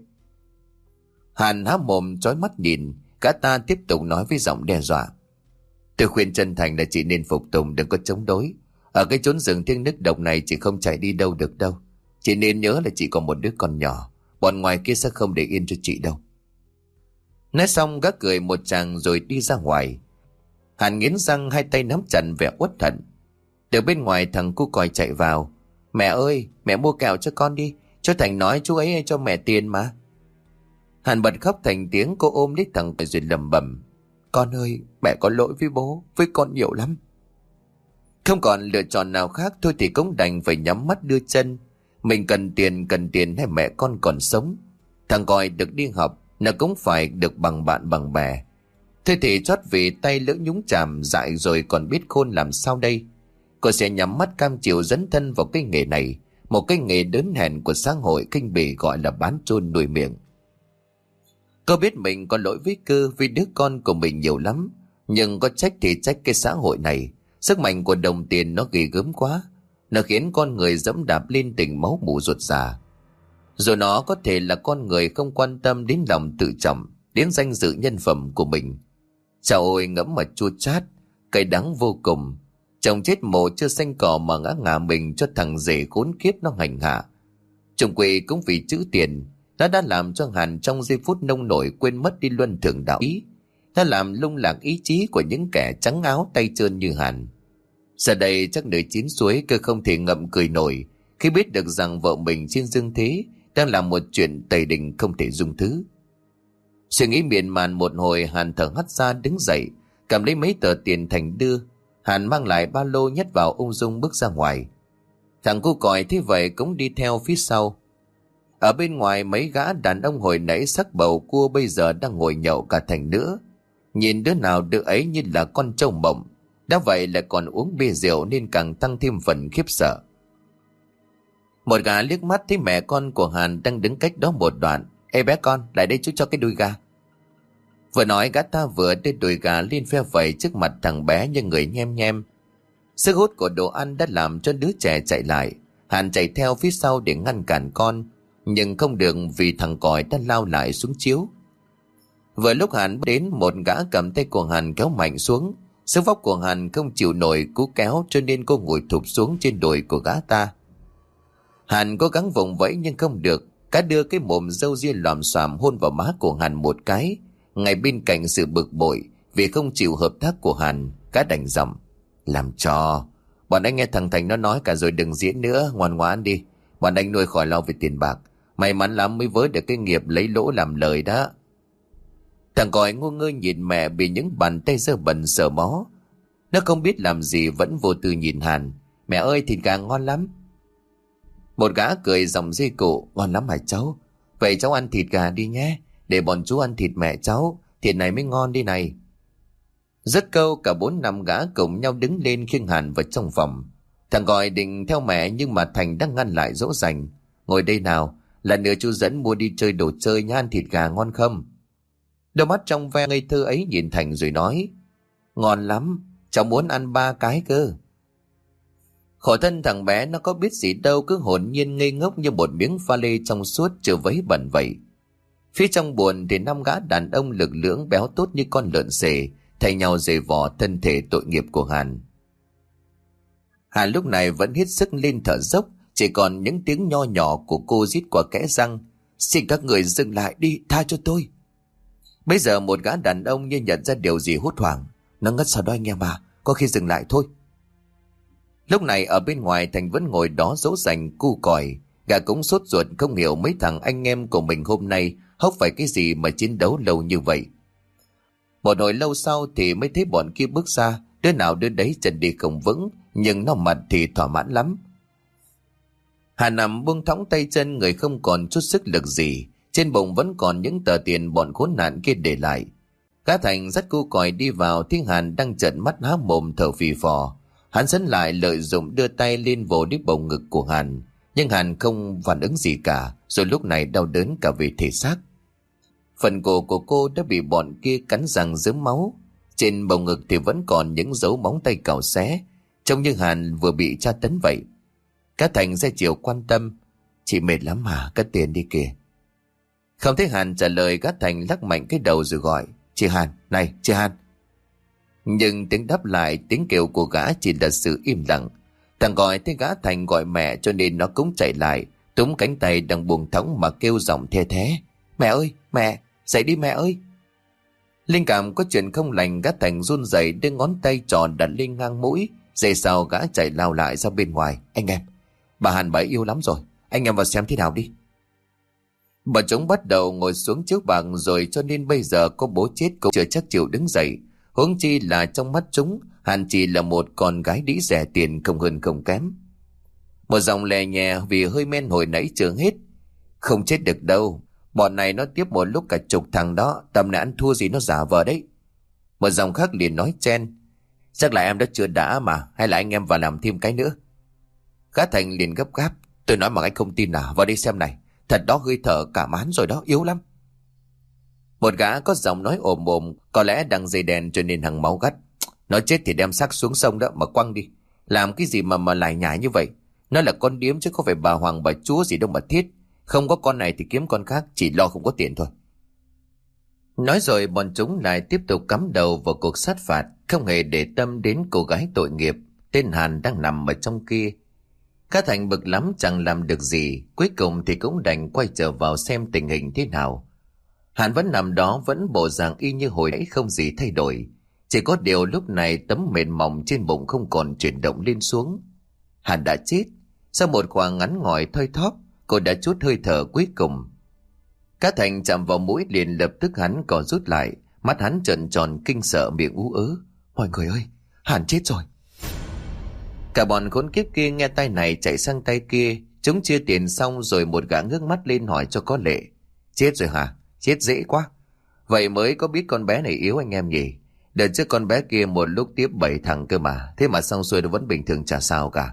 A: Hàn há mồm chói mắt nhìn, gã ta tiếp tục nói với giọng đe dọa: "Tôi khuyên chân thành là chị nên phục tùng, đừng có chống đối. Ở cái chốn rừng thiêng nước độc này chị không chạy đi đâu được đâu. Chị nên nhớ là chị còn một đứa con nhỏ, bọn ngoài kia sẽ không để yên cho chị đâu." Nói xong gã cười một tràng rồi đi ra ngoài. Hàn nghiến răng, hai tay nắm chặt vẻ uất hận. Từ bên ngoài thằng cu còi chạy vào: "Mẹ ơi, mẹ mua kẹo cho con đi, cho Thành nói chú ấy cho mẹ tiền mà." Hàn bật khóc thành tiếng, cô ôm lấy thằng rồi lẩm bẩm: "Con ơi, mẹ có lỗi với bố, với con nhiều lắm." Không còn lựa chọn nào khác, thôi thì cũng đành phải nhắm mắt đưa chân. Mình cần tiền, cần tiền hay mẹ con còn sống. Thằng còi được đi học, nó cũng phải được bằng bạn bằng bè. Thôi thì chót vì tay lỡ nhúng chàm dại rồi còn biết khôn làm sao đây. Cô sẽ nhắm mắt cam chịu dấn thân vào cái nghề này, một cái nghề đớn hèn của xã hội kinh bỉ gọi là bán chôn nuôi miệng. Cô biết mình có lỗi với Cơ, vì đứa con của mình nhiều lắm. Nhưng có trách thì trách cái xã hội này. Sức mạnh của đồng tiền nó ghê gớm quá. Nó khiến con người dẫm đạp lên tình máu mủ ruột già. Rồi nó có thể là con người không quan tâm đến lòng tự trọng, đến danh dự nhân phẩm của mình. Chao ôi, ngẫm mà chua chát, cay đắng vô cùng. Chồng chết mồ chưa xanh cỏ mà ngã ngả mình cho thằng rể khốn kiếp nó hành hạ. Chồng quỳ cũng vì chữ tiền, nó đã làm cho Hàn trong giây phút nông nổi quên mất đi luân thường đạo ý. Nó làm lung lạc ý chí của những kẻ trắng áo tay trơn như Hàn. Giờ đây chắc đời chín suối, Cơ không thể ngậm cười nổi khi biết được rằng vợ mình trên dương thế đang làm một chuyện tày đình không thể dung thứ. Suy nghĩ miên man một hồi, Hàn thở hắt ra đứng dậy, cầm lấy mấy tờ tiền Thành đưa. Hàn mang lại ba lô nhét vào ung dung bước ra ngoài. Thằng cu còi thế vậy cũng đi theo phía sau. Ở bên ngoài mấy gã đàn ông hồi nãy sắc bầu cua bây giờ đang ngồi nhậu cả thành nữa. Nhìn đứa nào đứa ấy như là con trâu mộng. Đã vậy lại còn uống bia rượu nên càng tăng thêm phần khiếp sợ. Một gã liếc mắt thấy mẹ con của Hàn đang đứng cách đó một đoạn. "Ê bé con, lại đây chú cho cái đùi gà." Vừa nói gã ta vừa đưa đùi gà lên phe phẩy trước mặt thằng bé như người nhem nhem. Sức hút của đồ ăn đã làm cho đứa trẻ chạy lại. Hàn chạy theo phía sau để ngăn cản con, nhưng không được vì thằng còi đã lao lại xuống chiếu. Vừa lúc Hàn đến, một gã cầm tay của Hàn kéo mạnh xuống. Sức vóc của Hàn không chịu nổi cú kéo cho nên cô ngồi thụp xuống trên đùi của gã ta. Hàn cố gắng vùng vẫy nhưng không được. Cá đưa cái mồm râu ria lòm xòm hôn vào má của Hàn một cái. Ngay bên cạnh sự bực bội vì không chịu hợp tác của Hàn, cá đành giọng: "Làm cho bọn anh nghe thằng Thành nó nói cả rồi, đừng diễn nữa, ngoan ngoãn đi. Bọn anh nuôi khỏi lo về tiền bạc. May mắn lắm mới vớ được cái nghiệp lấy lỗ làm lời đó." Thằng còi ngu ngơ nhìn mẹ bị những bàn tay dơ bẩn sờ mó. Nó không biết làm gì, vẫn vô tư nhìn Hàn. "Mẹ ơi, thịt gà ngon lắm." Một gã cười giọng dây cụ: "Ngon lắm hả cháu? Vậy cháu ăn thịt gà đi nhé, để bọn chú ăn thịt mẹ cháu, thịt này mới ngon đi này." Dứt câu, cả bốn năm gã cùng nhau đứng lên khiêng Hàn vào trong phòng. Thằng gọi định theo mẹ nhưng mà Thành đang ngăn lại dỗ dành. Ngồi đây nào, lần nữa chú dẫn mua đi chơi đồ chơi nhá, ăn thịt gà ngon không? Đôi mắt trong ve ngây thơ ấy nhìn Thành rồi nói, ngon lắm, cháu muốn ăn ba cái cơ. Khổ thân thằng bé nó có biết gì đâu, cứ hồn nhiên ngây ngốc như một miếng pha lê trong suốt chưa vấy bẩn vậy. Phía trong buồn thì năm gã đàn ông lực lưỡng béo tốt như con lợn xề thay nhau giày vò thân thể tội nghiệp của Hàn. Hàn lúc này vẫn hết sức lên thở dốc, chỉ còn những tiếng nho nhỏ của cô rít qua kẽ răng, xin các người dừng lại đi, tha cho tôi. Bây giờ một gã đàn ông như nhận ra điều gì hốt hoảng, nó ngất sao đó anh em à, có khi dừng lại thôi. Lúc này ở bên ngoài Thành vẫn ngồi đó dỗ dành cu còi, gã cũng sốt ruột không hiểu mấy thằng anh em của mình hôm nay hốc phải cái gì mà chiến đấu lâu như vậy. Một hồi lâu sau thì mới thấy bọn kia bước ra, đứa nào đứa đấy chân đi không vững, nhưng nó mặt thì thỏa mãn lắm. Hà nằm buông thõng tay chân, người không còn chút sức lực gì, trên bụng vẫn còn những tờ tiền bọn khốn nạn kia để lại. Gã Thành dắt cu còi đi vào, thấy Hàn đang trợn mắt há mồm thở phì phò. Hắn dẫn lại lợi dụng đưa tay lên vồ đít bầu ngực của Hàn, nhưng Hàn không phản ứng gì cả, rồi lúc này đau đớn cả về thể xác. Phần cổ của cô đã bị bọn kia cắn răng rớm máu, trên bầu ngực thì vẫn còn những dấu móng tay cào xé, trông như Hàn vừa bị tra tấn vậy. Cá Thành ra chiều quan tâm, chị mệt lắm mà, cất tiền đi kìa. Không thấy Hàn trả lời, Cá Thành lắc mạnh cái đầu rồi gọi, chị Hàn, này chị Hàn. Nhưng tiếng đáp lại, tiếng kêu của gã chỉ là sự im lặng. Thằng gọi thấy gã Thành gọi mẹ cho nên nó cũng chạy lại, túm cánh tay đang buông thõng mà kêu giọng the thé, mẹ ơi, mẹ, dậy đi mẹ ơi. Linh cảm có chuyện không lành, gã Thành run rẩy đưa ngón tay tròn đặt lên ngang mũi, giây sau gã chạy lao lại ra bên ngoài, anh em, bà Hàn bà yêu lắm rồi, anh em vào xem thế nào đi. Bà chúng bắt đầu ngồi xuống chiếu bạc rồi, cho nên bây giờ có bố chết cũng chưa chắc chịu đứng dậy. Huống chi là trong mắt chúng, Hàn chỉ là một con gái đĩ rẻ tiền, không hơn không kém. Một dòng lè nhẹ vì hơi men hồi nãy chưa hết, không chết được đâu, bọn này nó tiếp một lúc cả chục thằng đó, tầm này ăn thua gì nó giả vờ đấy. Một dòng khác liền nói chen, chắc là em đã chưa đã mà, hay là anh em vào làm thêm cái nữa. Gã Thành liền gấp gáp, tôi nói mà anh không tin à, vào đây xem này, thật đó, hơi thở cả mán rồi đó, yếu lắm. Một gã có giọng nói ồm ồm, có lẽ đang dây đèn cho nên hằng máu gắt, nó chết thì đem xác xuống sông đó mà quăng đi, làm cái gì mà mà lại nhải như vậy. Nó là con điếm chứ không phải bà hoàng bà chúa gì đâu mà thiết, không có con này thì kiếm con khác, chỉ lo không có tiền thôi. Nói rồi bọn chúng lại tiếp tục cắm đầu vào cuộc sát phạt, không hề để tâm đến cô gái tội nghiệp tên Hàn đang nằm ở trong kia. Cá Thành bực lắm chẳng làm được gì, cuối cùng thì cũng đành quay trở vào xem tình hình thế nào. Hàn vẫn nằm đó, vẫn bộ dạng y như hồi nãy, không gì thay đổi, chỉ có điều lúc này tấm mền mỏng trên bụng không còn chuyển động lên xuống. Hàn đã chết. Sau một khoảng ngắn ngỏi thoi thóp, cô đã trút hơi thở cuối cùng. Cá Thành chạm vào mũi liền lập tức hắn co rút lại, mắt hắn trợn tròn kinh sợ, miệng ú ớ, mọi người ơi, Hàn chết rồi. Cả bọn khốn kiếp kia nghe tay này chạy sang tay kia, chúng chia tiền xong rồi một gã ngước mắt lên hỏi cho có lệ, chết rồi hả? Chết dễ quá. Vậy mới có biết con bé này yếu anh em nhỉ. Đợt trước con bé kia một lúc tiếp bảy thằng cơ mà, thế mà xong xuôi nó vẫn bình thường chả sao cả.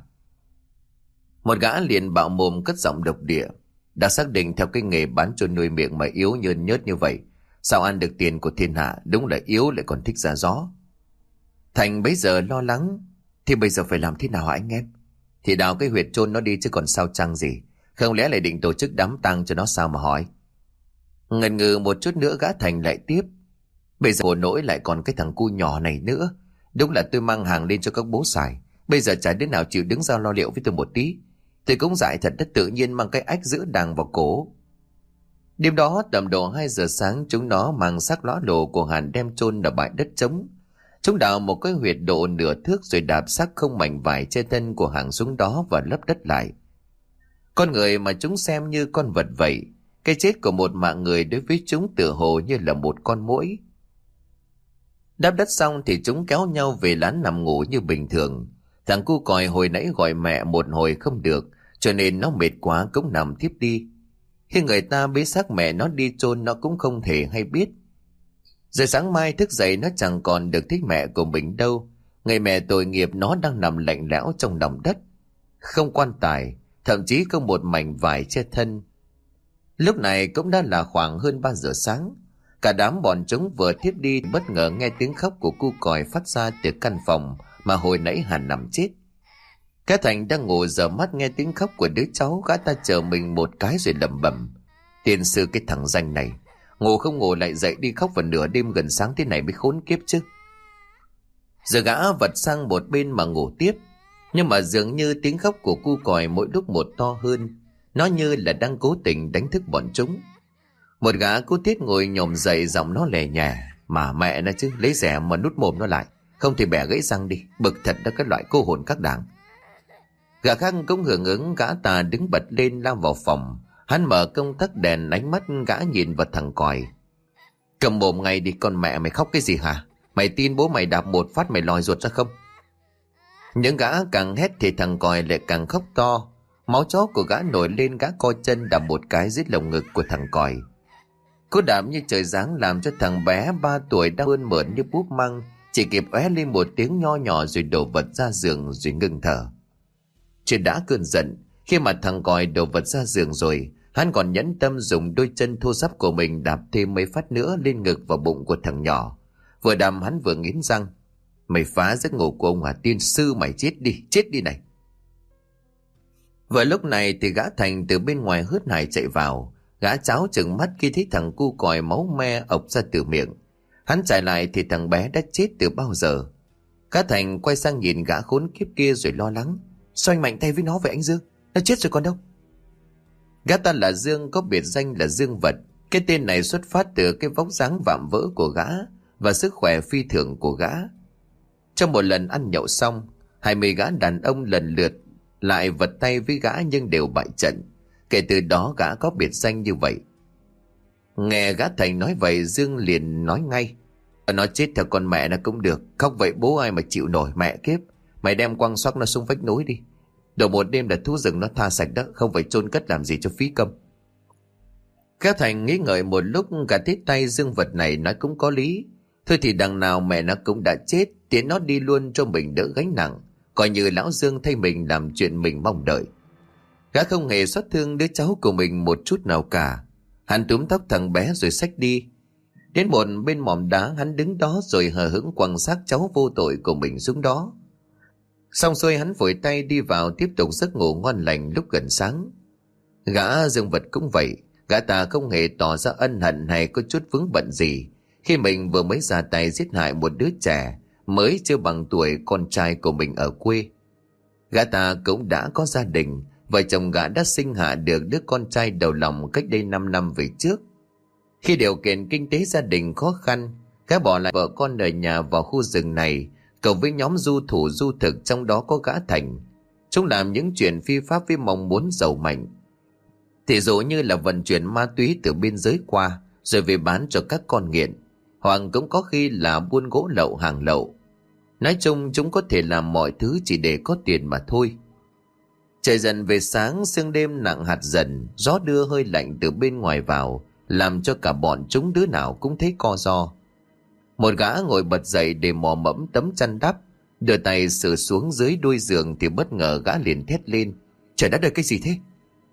A: Một gã liền bạo mồm cất giọng độc địa, đã xác định theo cái nghề bán chôn nuôi miệng mà yếu nhơn nhớt như vậy, sao ăn được tiền của thiên hạ, đúng là yếu lại còn thích ra gió. Thành bấy giờ lo lắng, thì bây giờ phải làm thế nào hả anh em? Thì đào cái huyệt chôn nó đi chứ còn sao chăng gì, không lẽ lại định tổ chức đám tang cho nó sao mà hỏi. Ngần ngừ một chút nữa gã Thành lại tiếp, bây giờ khổ nỗi lại còn cái thằng cu nhỏ này nữa, đúng là tôi mang hàng lên cho các bố xài, bây giờ chả đứa nào chịu đứng ra lo liệu với tôi một tí. Tôi cũng dại thật đất, tự nhiên mang cái ách giữ đàng vào cổ. Đêm đó tầm độ hai giờ sáng, chúng nó mang xác lõa lồ của Hàn đem chôn ở bãi đất trống. Chúng đào một cái huyệt độ nửa thước rồi đạp xác không mảnh vải che thân của Hàn xuống đó và lấp đất lại. Con người mà chúng xem như con vật vậy, cái chết của một mạng người đối với chúng tựa hồ như là một con muỗi. Đáp đất xong thì chúng kéo nhau về lán nằm ngủ như bình thường. Thằng cu còi hồi nãy gọi mẹ một hồi không được, cho nên nó mệt quá cũng nằm thiếp đi. Khi người ta bế xác mẹ nó đi chôn, nó cũng không thể hay biết. Rồi sáng mai thức dậy nó chẳng còn được thích mẹ của mình đâu. Người mẹ tội nghiệp nó đang nằm lạnh lẽo trong lòng đất, không quan tài, thậm chí không một mảnh vải che thân. Lúc này cũng đã là khoảng hơn ba giờ sáng. Cả đám bọn chúng vừa thiếp đi, bất ngờ nghe tiếng khóc của cu còi phát ra từ căn phòng mà hồi nãy Hàn nằm chết. Cái Thành đang ngủ giờ mắt nghe tiếng khóc của đứa cháu, gã ta chờ mình một cái rồi lẩm bẩm: Tiên sư cái thằng danh này, ngủ không ngủ lại dậy đi khóc vào nửa đêm gần sáng thế này mới khốn kiếp chứ. Giờ gã vật sang một bên mà ngủ tiếp, nhưng mà dường như tiếng khóc của cu còi mỗi lúc một to hơn, nó như là đang cố tình đánh thức bọn chúng. Một gã cố thiết ngồi nhổm dậy, giọng nó lè nhè: Mà mẹ nó chứ, lấy rẻ mà nút mồm nó lại, không thì bẻ gãy răng đi, bực thật đó cái loại cô hồn các đảng. Gã khác cũng hưởng ứng, gã ta đứng bật lên lao vào phòng. Hắn mở công tắc đèn, ánh mắt gã nhìn vào thằng còi: Cầm mồm ngay đi, con mẹ mày khóc cái gì hả? Mày tin bố mày đạp một phát mày lòi ruột ra không? Những gã càng hét thì thằng còi lại càng khóc to. Máu chó của gã nổi lên, gã co chân đạp một cái dưới lồng ngực của thằng còi. Cú đạp như trời giáng làm cho thằng bé ba tuổi đang ươn mượn như búp măng chỉ kịp óe lên một tiếng nho nhỏ rồi đổ vật ra giường rồi ngừng thở. Chuyện đã cơn giận, khi mà thằng còi đổ vật ra giường rồi, hắn còn nhẫn tâm dùng đôi chân thô ráp của mình đạp thêm mấy phát nữa lên ngực và bụng của thằng nhỏ. Vừa đạp hắn vừa nghiến răng: Mày phá giấc ngủ của ông à, tiên sư mày chết đi, chết đi này. Vừa lúc này thì gã Thành từ bên ngoài hớt hải chạy vào. Gã cháo chừng mắt khi thấy thằng cu còi máu me ộc ra từ miệng. Hắn chạy lại thì thằng bé đã chết từ bao giờ. Gã Thành quay sang nhìn gã khốn kiếp kia rồi lo lắng: Sao anh mạnh tay với nó vậy anh Dương? Nó chết rồi còn đâu. Gã ta là Dương, có biệt danh là Dương Vật. Cái tên này xuất phát từ cái vóc dáng vạm vỡ của gã và sức khỏe phi thường của gã. Trong một lần ăn nhậu xong, hai mươi gã đàn ông lần lượt lại vật tay với gã nhưng đều bại trận. Kể từ đó gã có biệt danh như vậy. Nghe gã Thành nói vậy, Dương liền nói ngay: Nó chết theo con mẹ nó cũng được, khóc vậy bố ai mà chịu nổi, mẹ kiếp. Mày đem quăng xoắc nó xuống vách núi đi. Đổ một đêm là thú rừng nó tha sạch đó, không phải chôn cất làm gì cho phí công. Gã Thành nghĩ ngợi một lúc, cả thấy tay Dương Vật này nói cũng có lý. Thôi thì đằng nào mẹ nó cũng đã chết, tiến nó đi luôn cho mình đỡ gánh nặng, coi như lão Dương thay mình làm chuyện mình mong đợi. Gã không hề xót thương đứa cháu của mình một chút nào cả. Hắn túm tóc thằng bé rồi xách đi. Đến một bên mỏm đá, hắn đứng đó rồi hờ hững quăng xác cháu vô tội của mình xuống đó. Xong xuôi hắn vội tay đi vào tiếp tục giấc ngủ ngon lành lúc gần sáng. Gã Dương Vật cũng vậy. Gã ta không hề tỏ ra ân hận hay có chút vướng bận gì khi mình vừa mới ra tay giết hại một đứa trẻ mới chưa bằng tuổi con trai của mình ở quê. Gã ta cũng đã có gia đình. Vợ chồng gã đã sinh hạ được đứa con trai đầu lòng cách đây năm năm về trước. Khi điều kiện kinh tế gia đình khó khăn, gã bỏ lại vợ con ở nhà vào khu rừng này, cộng với nhóm du thủ du thực trong đó có gã Thành. Chúng làm những chuyện phi pháp với mong muốn giàu mạnh. Thì dụ như là vận chuyển ma túy từ biên giới qua rồi về bán cho các con nghiện, hoặc cũng có khi là buôn gỗ lậu hàng lậu. Nói chung chúng có thể làm mọi thứ chỉ để có tiền mà thôi. Trời dần về sáng, sương đêm nặng hạt dần, gió đưa hơi lạnh từ bên ngoài vào, làm cho cả bọn chúng đứa nào cũng thấy co ro. Một gã ngồi bật dậy để mò mẫm tấm chăn đắp, đưa tay sờ xuống dưới đuôi giường thì bất ngờ gã liền thét lên: Trời đất ơi, cái gì thế?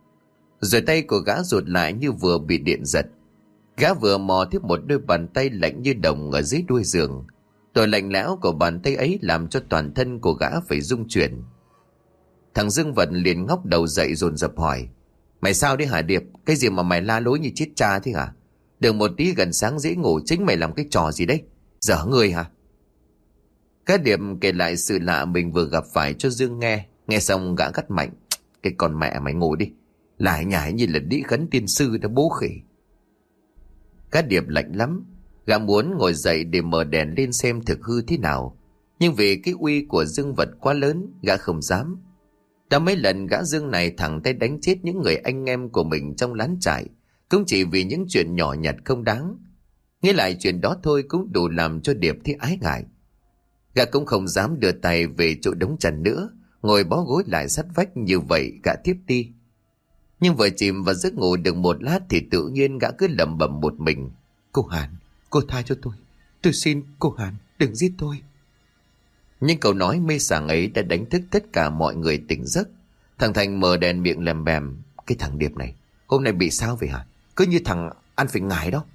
A: Rồi tay của gã rụt lại như vừa bị điện giật. Gã vừa mò thấy một đôi bàn tay lạnh như đồng ở dưới đuôi giường. Tội lạnh lẽo của bàn tay ấy làm cho toàn thân của gã phải rung chuyển. Thằng Dương Vật liền ngóc đầu dậy dồn dập hỏi: Mày sao đấy hả Điệp? Cái gì mà mày la lối như chết cha thế hả? Đừng một tí gần sáng dễ ngủ, chính mày làm cái trò gì đấy? Dở người hả? Các Điệp kể lại sự lạ mình vừa gặp phải cho Dương nghe. Nghe xong gã gắt mạnh: Cái con mẹ mày ngủ đi, lại nhảy như là đĩ khấn tiên sư đã bố khỉ. Các Điệp lạnh lắm. Gã muốn ngồi dậy để mở đèn lên xem thực hư thế nào, nhưng vì cái uy của Dương Vật quá lớn, gã không dám. Đã mấy lần gã Dương này thẳng tay đánh chết những người anh em của mình trong lán trại, cũng chỉ vì những chuyện nhỏ nhặt không đáng. Nghĩ lại chuyện đó thôi cũng đủ làm cho Điệp thấy ái ngại. Gã cũng không dám đưa tay về chỗ đống chăn nữa, ngồi bó gối lại sát vách, như vậy gã tiếp đi. Nhưng vừa chìm vào giấc ngủ được một lát thì tự nhiên gã cứ lẩm bẩm một mình: Cô Hàn, cô tha cho tôi, tôi xin cô Hàn, đừng giết tôi. Nhưng câu nói mê sảng ấy đã đánh thức tất cả mọi người tỉnh giấc. Thằng Thành mở đèn miệng lèm bèm. Cái thằng Điệp này hôm nay bị sao vậy hả? Cứ như thằng ăn phải ngải đó.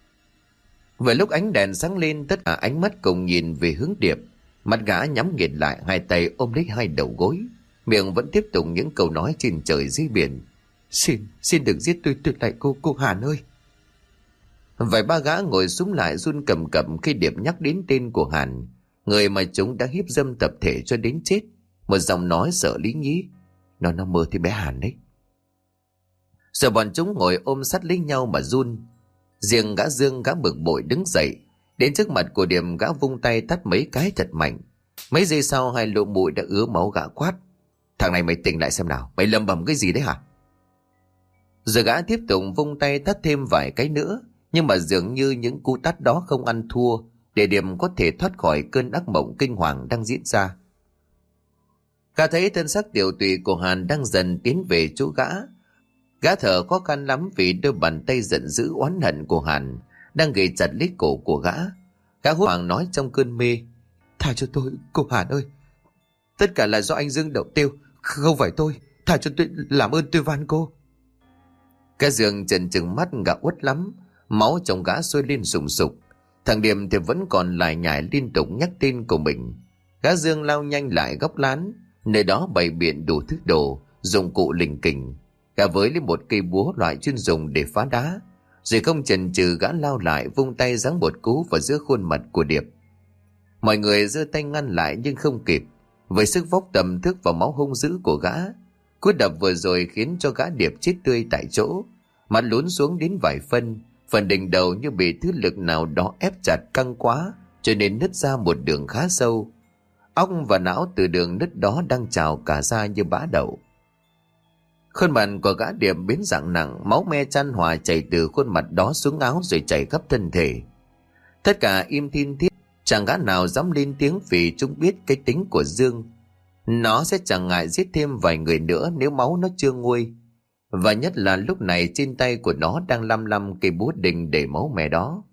A: Vừa lúc ánh đèn sáng lên, tất cả ánh mắt cùng nhìn về hướng Điệp. Mặt gã nhắm nghiền lại, hai tay ôm lấy hai đầu gối, miệng vẫn tiếp tục những câu nói trên trời dưới biển. Xin, xin đừng giết tôi, tôi lại cô, cô Hàn ơi. Vài ba gã ngồi súng lại run cầm cập khi Điệp nhắc đến tên của Hàn, người mà chúng đã hiếp dâm tập thể cho đến chết. Một giọng nói sợ lý nhí. Nó nó mơ thì bé Hàn đấy. Rồi bọn chúng ngồi ôm sát lấy nhau mà run. Riêng gã Dương gã bực bội đứng dậy, đến trước mặt của Điệp gã vung tay tát mấy cái thật mạnh. Mấy giây sau hai lỗ mũi đã ứa máu, gã quát. Thằng này mày tỉnh lại xem nào, mày lầm bầm cái gì đấy hả? Rồi gã tiếp tục vung tay tát thêm vài cái nữa, nhưng mà dường như những cú tát đó không ăn thua để Điệp có thể thoát khỏi cơn ác mộng kinh hoàng đang diễn ra. Gã thấy thân xác tiểu tụy của Hàn đang dần tiến về chỗ gã. Gã thở khó khăn lắm vì đôi bàn tay giận dữ oán hận của Hàn đang ghì chặt lấy cổ của gã. Gã hốt hoảng nói trong cơn mê. Tha cho tôi, cô Hàn ơi. Tất cả là do anh Dương động tiêu, không phải tôi. Tha cho tôi, làm ơn tôi van cô. Cái Dương trần trừng mắt, gã uất lắm. Máu trong gã sôi lên sùng sục. Thằng Điềm thì vẫn còn lải nhải liên tục nhắc tên của mình. Gã Dương lao nhanh lại góc lán, nơi đó bày biện đủ thứ đồ, dụng cụ lình kình. Gã với lên một cây búa loại chuyên dùng để phá đá, rồi không chần chừ gã lao lại vung tay giáng một cú vào giữa khuôn mặt của Điệp. Mọi người giơ tay ngăn lại nhưng không kịp. Với sức vóc tầm thước và máu hung dữ của gã, cú đập vừa rồi khiến cho gã Điệp chết tươi tại chỗ, mặt lún xuống đến vài phân, phần đỉnh đầu như bị thứ lực nào đó ép chặt căng quá, cho nên nứt ra một đường khá sâu. Óc và não từ đường nứt đó đang trào cả ra như bã đậu. Khuôn mặt của gã Điệp biến dạng nặng, máu me chan hòa chảy từ khuôn mặt đó xuống áo rồi chảy khắp thân thể. Tất cả im thin thiết, chẳng gã nào dám lên tiếng vì chúng biết cái tính của Dương. Nó sẽ chẳng ngại giết thêm vài người nữa nếu máu nó chưa nguôi. Và nhất là lúc này trên tay của nó đang lăm lăm cây búa đình để máu me đó.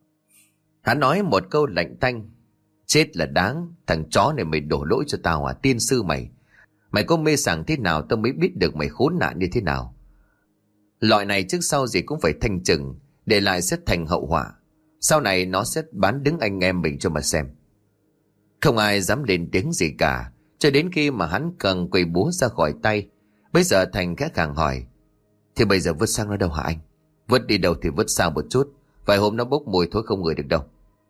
A: Hắn nói một câu lạnh tanh. Chết là đáng, thằng chó này mày đổ lỗi cho tao à, tiên sư mày. Mày có mê sảng thế nào tao mới biết được mày khốn nạn như thế nào. Loại này trước sau gì cũng phải thanh trừng, để lại sẽ thành hậu họa. Sau này nó sẽ bán đứng anh em mình cho mà xem. Không ai dám lên tiếng gì cả, cho đến khi mà hắn cần quầy búa ra khỏi tay. Bây giờ Thành khẽ khàng hỏi. Thì bây giờ vứt sang nó đâu hả anh? Vứt đi đâu thì vứt sang một chút, vài hôm nó bốc mùi thối không ngửi được đâu.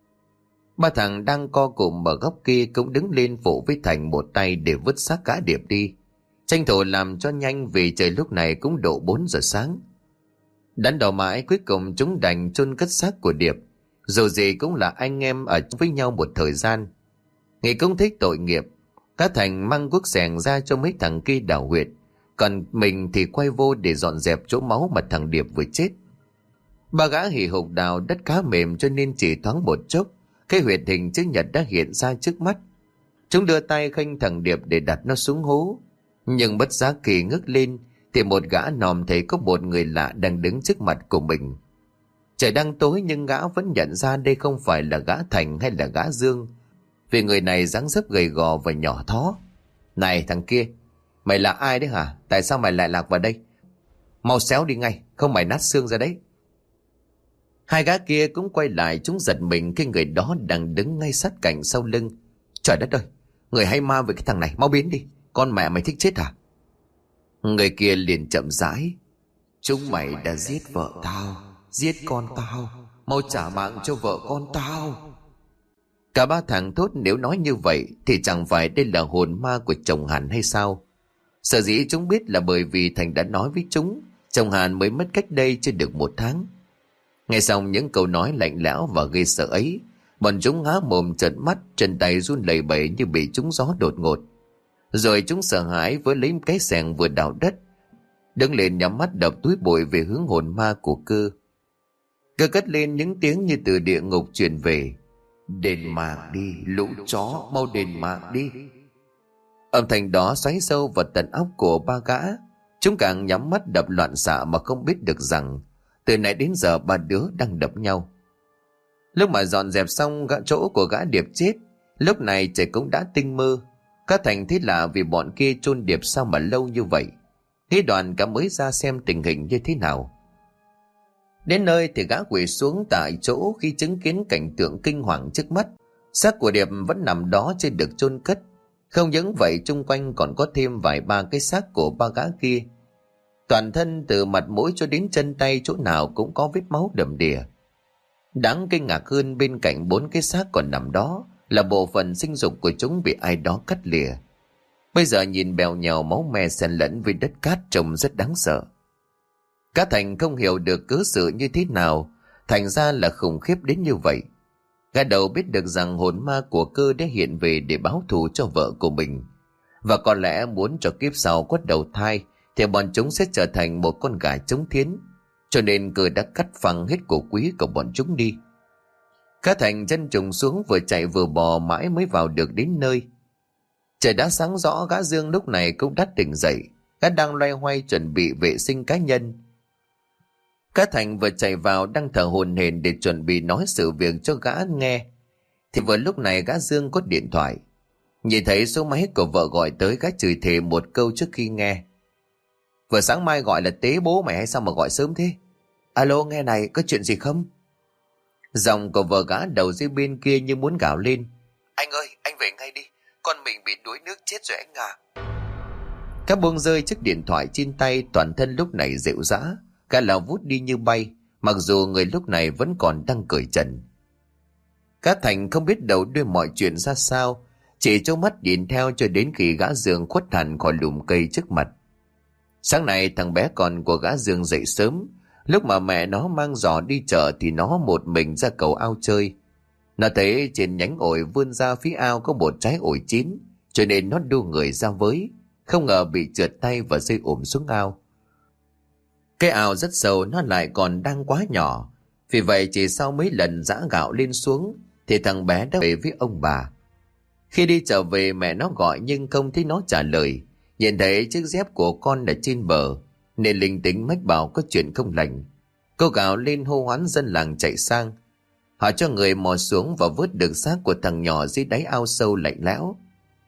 A: Ba thằng đang co cụm ở góc kia cũng đứng lên phụ với Thành một tay để vứt xác gã Điệp đi. Tranh thủ làm cho nhanh vì trời lúc này cũng độ bốn giờ sáng. Đắn đo mãi cuối cùng chúng đành chôn cất xác của Điệp. Dù gì cũng là anh em ở với nhau một thời gian. Nghĩ cũng thích tội nghiệp, các Thành mang cuốc xẻng ra cho mấy thằng kia đào huyệt, còn mình thì quay vô để dọn dẹp chỗ máu mà thằng Điệp vừa chết. Ba gã hì hục đào đất khá mềm cho nên chỉ thoáng một chốc, cái huyệt hình chữ nhật đã hiện ra trước mắt. Chúng đưa tay khênh thằng Điệp để đặt nó xuống hố. Nhưng bất giác kỳ ngước lên thì một gã nòm thấy có một người lạ đang đứng trước mặt của mình. Trời đang tối nhưng gã vẫn nhận ra đây không phải là gã Thành hay là gã Dương, vì người này dáng dấp gầy gò và nhỏ thó. Này thằng kia, mày là ai đấy hả? Tại sao mày lại lạc vào đây? Mau xéo đi ngay, không mày nát xương ra đấy. Hai gã kia cũng quay lại, chúng giật mình khi người đó đang đứng ngay sát cạnh sau lưng. Trời đất ơi, người hay ma với cái thằng này, mau biến đi, con mẹ mày thích chết hả? Người kia liền chậm rãi. Chúng mày đã giết vợ tao, giết con tao, mau trả mạng cho vợ con tao. Cả ba thằng thốt nếu nói như vậy thì chẳng phải đây là hồn ma của chồng Hàn hay sao? Sở dĩ chúng biết là bởi vì Thành đã nói với chúng chồng Hàn mới mất cách đây chưa được một tháng. Nghe xong những câu nói lạnh lẽo và gây sợ ấy, bọn chúng há mồm trợn mắt, chân tay run lẩy bẩy như bị trúng gió đột ngột. Rồi chúng sợ hãi với lấy cái xẻng vừa đào đất, đứng lên nhắm mắt đập túi bụi về hướng hồn ma của Cơ. Cơ cất lên những tiếng như từ địa ngục truyền về. Đền mạng đi, lũ chó, mau đền mạng đi. Âm thanh đó xoáy sâu vào tận óc của ba gã. Chúng càng nhắm mắt đập loạn xạ mà không biết được rằng từ nãy đến giờ ba đứa đang đập nhau. Lúc mà dọn dẹp xong gã chỗ của gã Điệp chết Lúc này trời cũng đã tinh mơ. Cá Thành thấy lạ vì bọn kia chôn Điệp sao mà lâu như vậy. Thế đoàn cả mới ra xem tình hình như thế nào. Đến nơi thì gã quỳ xuống tại chỗ khi chứng kiến cảnh tượng kinh hoàng trước mắt. Xác của Điệp vẫn nằm đó trên được chôn cất. Không những vậy, chung quanh còn có thêm vài ba cái xác của ba gã kia. Toàn thân từ mặt mũi cho đến chân tay chỗ nào cũng có vết máu đầm đìa. Đáng kinh ngạc hơn, bên cạnh bốn cái xác còn nằm đó là bộ phận sinh dục của chúng bị ai đó cắt lìa. Bây giờ nhìn bèo nhèo máu me xen lẫn với đất cát trông rất đáng sợ. Cá Thành không hiểu được cớ sự như thế nào thành ra là khủng khiếp đến như vậy. Gã đầu biết được rằng hồn ma của Cơ đã hiện về để báo thù cho vợ của mình, và có lẽ muốn cho kiếp sau có đầu thai thì bọn chúng sẽ trở thành một con gà trống thiến, cho nên Cơ đã cắt phăng hết cổ quý của bọn chúng đi. Cá Thành chân trùng xuống, vừa chạy vừa bò mãi mới vào được đến nơi. Trời đã sáng rõ, gã Dương lúc này cũng đã tỉnh dậy. Gã đang loay hoay chuẩn bị vệ sinh cá nhân. Cá Thành vừa chạy vào đang thở hổn hển để chuẩn bị nói sự việc cho gã nghe, thì vừa lúc này gã Dương có điện thoại. Nhìn thấy số máy của vợ gọi tới, gã chửi thề một câu trước khi nghe. Vừa sáng mai gọi là tế bố mày hay sao mà gọi sớm thế? Alo, nghe này, có chuyện gì không? Giọng của vợ gã đầu dưới bên kia như muốn gào lên. Anh ơi, anh về ngay đi, con mình bị đuối nước chết rồi anh à. Cá buông rơi chiếc điện thoại trên tay, toàn thân lúc này dịu dã, cả lao vút đi như bay, mặc dù người lúc này vẫn còn đang cởi trần. Cá Thành không biết đầu đuôi mọi chuyện ra sao, chỉ trông mắt nhìn theo cho đến khi gã Dương khuất hẳn khỏi lùm cây trước mặt. Sáng nay thằng bé con của gã Dương dậy sớm. Lúc mà mẹ nó mang giỏ đi chợ thì nó một mình ra cầu ao chơi. Nó thấy trên nhánh ổi vươn ra phía ao có một trái ổi chín, cho nên nó đu người ra với, không ngờ bị trượt tay và rơi ủm xuống ao. Cái ao rất sâu, nó lại còn đang quá nhỏ, vì vậy chỉ sau mấy lần giã gạo lên xuống thì thằng bé đã về với ông bà. Khi đi trở về, mẹ nó gọi nhưng không thấy nó trả lời. Nhìn thấy chiếc dép của con ở trên bờ nên linh tính mách bảo có chuyện không lành. Cô gào lên hô hoán dân làng chạy sang. Họ cho người mò xuống và vớt được xác của thằng nhỏ dưới đáy ao sâu lạnh lẽo.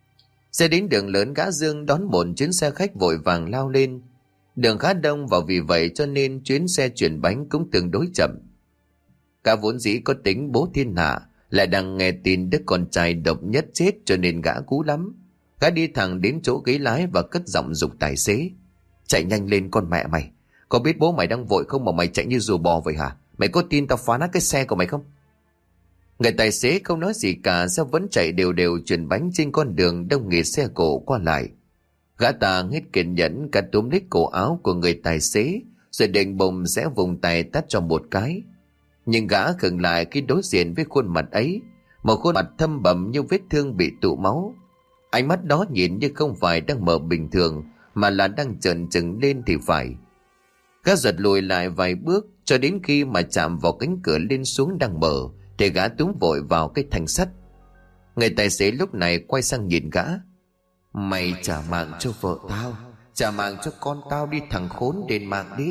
A: Xe đến đường lớn, gã Dương đón một chuyến xe khách vội vàng lao lên. Đường khá đông và vì vậy cho nên chuyến xe chuyển bánh cũng tương đối chậm. Cả vốn dĩ có tính bố thiên hạ, lại đang nghe tin đứa con trai độc nhất chết, cho nên gã cú lắm. Gã đi thẳng đến chỗ ghế lái và cất giọng giục tài xế. Chạy nhanh lên con mẹ mày, có biết bố mày đang vội không mà mày chạy như rùa bò vậy hả? Mày có tin tao phá nát cái xe của mày không? Người tài xế không nói gì cả, xe vẫn chạy đều đều chuyển bánh trên con đường đông nghịt xe cộ qua lại. Gã ta hết kiên nhẫn, cả túm lấy cổ áo của người tài xế rồi định bụng sẽ vùng tay tát cho một cái. Nhưng gã khựng lại khi đối diện với khuôn mặt ấy, một khuôn mặt thâm bầm như vết thương bị tụ máu. Ánh mắt đó nhìn như không phải đang mở bình thường, mà là đang trợn trừng lên thì phải. Gã giật lùi lại vài bước, cho đến khi mà chạm vào cánh cửa lên xuống đang mở thì gã túm vội vào cái thanh sắt. Người tài xế lúc này quay sang nhìn gã. Mày trả mạng cho vợ tao, trả mạng cho con tao đi thằng khốn, đền mạng đi.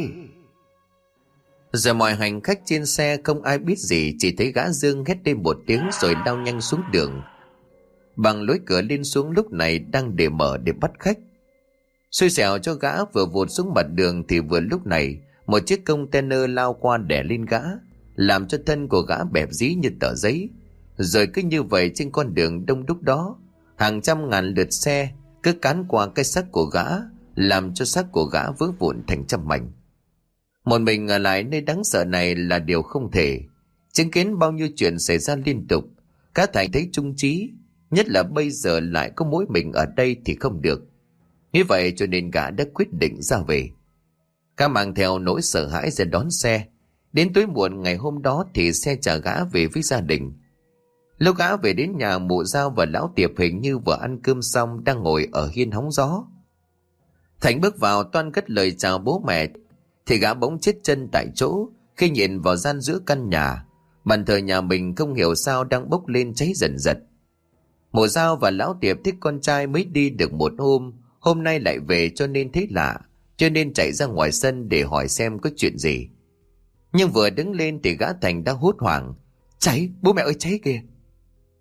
A: Giờ mọi hành khách trên xe không ai biết gì, chỉ thấy gã Dương hét lên một tiếng rồi lao nhanh xuống đường. Bằng lối cửa lên xuống lúc này đang để mở để bắt khách. Xui xẻo cho gã vừa vụt xuống mặt đường thì vừa lúc này một chiếc container lao qua đè lên gã, làm cho thân của gã bẹp dí như tờ giấy. Rồi cứ như vậy trên con đường đông đúc đó, hàng trăm ngàn lượt xe cứ cán qua cái xác của gã, làm cho xác của gã vỡ vụn thành trăm mảnh. Một mình ở lại nơi đáng sợ này là điều không thể. Chứng kiến bao nhiêu chuyện xảy ra liên tục, Cá Thành thấy trung trí, nhất là bây giờ lại có mỗi mình ở đây thì không được. Như vậy cho nên gã đã quyết định ra về. Gã mang theo nỗi sợ hãi ra đón xe. Đến tối muộn ngày hôm đó thì xe chở gã về với gia đình. Lúc gã về đến nhà, mụ Giao và lão Tiệp hình như vừa ăn cơm xong đang ngồi ở hiên hóng gió. Thành bước vào toan cất lời chào bố mẹ thì gã bỗng chết chân tại chỗ khi nhìn vào gian giữa căn nhà. Bàn thờ nhà mình không hiểu sao đang bốc lên cháy dần dần. Mụ Giao và lão Tiệp thích con trai mới đi được một hôm, hôm nay lại về cho nên thấy lạ, cho nên chạy ra ngoài sân để hỏi xem có chuyện gì. Nhưng vừa đứng lên thì gã Thành đã hốt hoảng. Cháy, bố mẹ ơi, cháy kìa!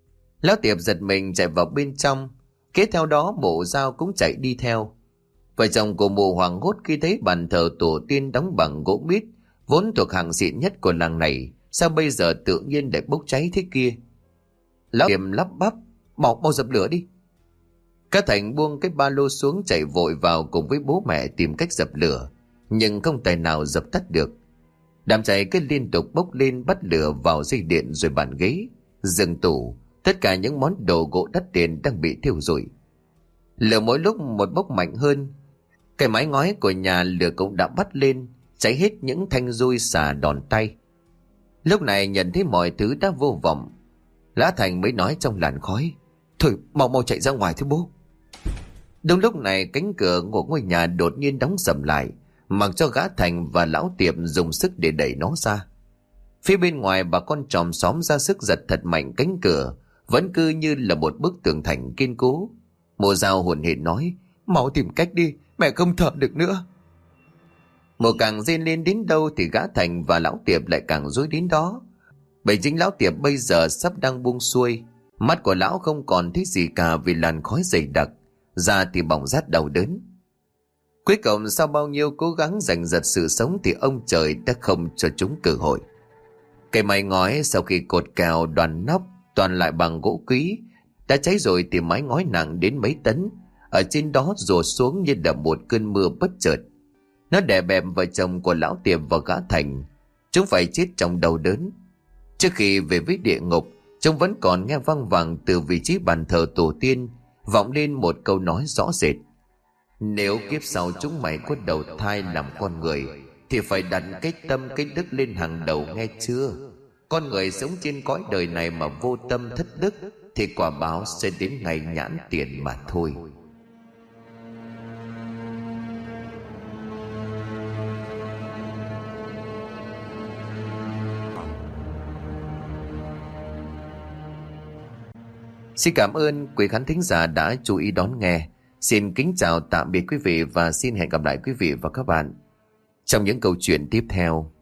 A: Lão Tiệp giật mình chạy vào bên trong. Kế theo đó Mụ Dao cũng chạy đi theo. Vợ chồng của Mụ hoảng hốt khi thấy bàn thờ tổ tiên đóng bằng gỗ mít, vốn thuộc hàng xịn nhất của làng này, sao bây giờ tự nhiên lại bốc cháy thế kia? Lão Tiệp lắp bắp: mau mau dập lửa đi. Cá Thành buông cái ba lô xuống chạy vội vào cùng với bố mẹ tìm cách dập lửa, nhưng không tài nào dập tắt được. Đám cháy cứ liên tục bốc lên, bắt lửa vào dây điện rồi bàn ghế, giường tủ, tất cả những món đồ gỗ đắt tiền đang bị thiêu rụi. Lửa mỗi lúc một bốc mạnh hơn. Cái mái ngói của nhà lửa cũng đã bắt lên, cháy hết những thanh dui xà đòn tay. Lúc này nhận thấy mọi thứ đã vô vọng, Lã Thành mới nói trong làn khói: thôi mau mau chạy ra ngoài thôi bố. Đúng lúc này cánh cửa của ngôi nhà đột nhiên đóng sầm lại, mặc cho gã Thành và lão Tiệp dùng sức để đẩy nó ra. Phía bên ngoài bà con chòm xóm ra sức giật thật mạnh cánh cửa, vẫn cứ như là một bức tường thành kiên cố. Mụ Dao hồn hển nói: mau tìm cách đi, mẹ không thở được nữa. Mụ càng rên lên đến đâu thì gã Thành và lão Tiệp lại càng rối đến đó. Bởi chính lão Tiệp bây giờ sắp đang buông xuôi, mắt của lão không còn thấy gì cả vì làn khói dày đặc, da thì bỏng rát đau đớn. Cuối cùng sau bao nhiêu cố gắng giành giật sự sống thì ông trời đã không cho chúng cơ hội. Cây mái ngói sau khi cột cào đoàn nóc toàn lại bằng gỗ quý đã cháy rồi, thì mái ngói nặng đến mấy tấn ở trên đó rổ xuống như là một cơn mưa bất chợt. Nó đè bẹp vợ chồng của lão Tiệp và gã Thành. Chúng phải chết trong đau đớn. Trước khi về với địa ngục, chúng vẫn còn nghe văng vẳng từ vị trí bàn thờ tổ tiên vọng lên một câu nói rõ rệt: nếu kiếp sau chúng mày có đầu thai làm con người thì phải đặt cái tâm cái đức lên hàng đầu, nghe chưa? Con người sống trên cõi đời này mà vô tâm thất đức thì quả báo sẽ đến ngày nhãn tiền mà thôi. Xin cảm ơn quý khán thính giả đã chú ý đón nghe. Xin kính chào tạm biệt quý vị và xin hẹn gặp lại quý vị và các bạn trong những câu chuyện tiếp theo.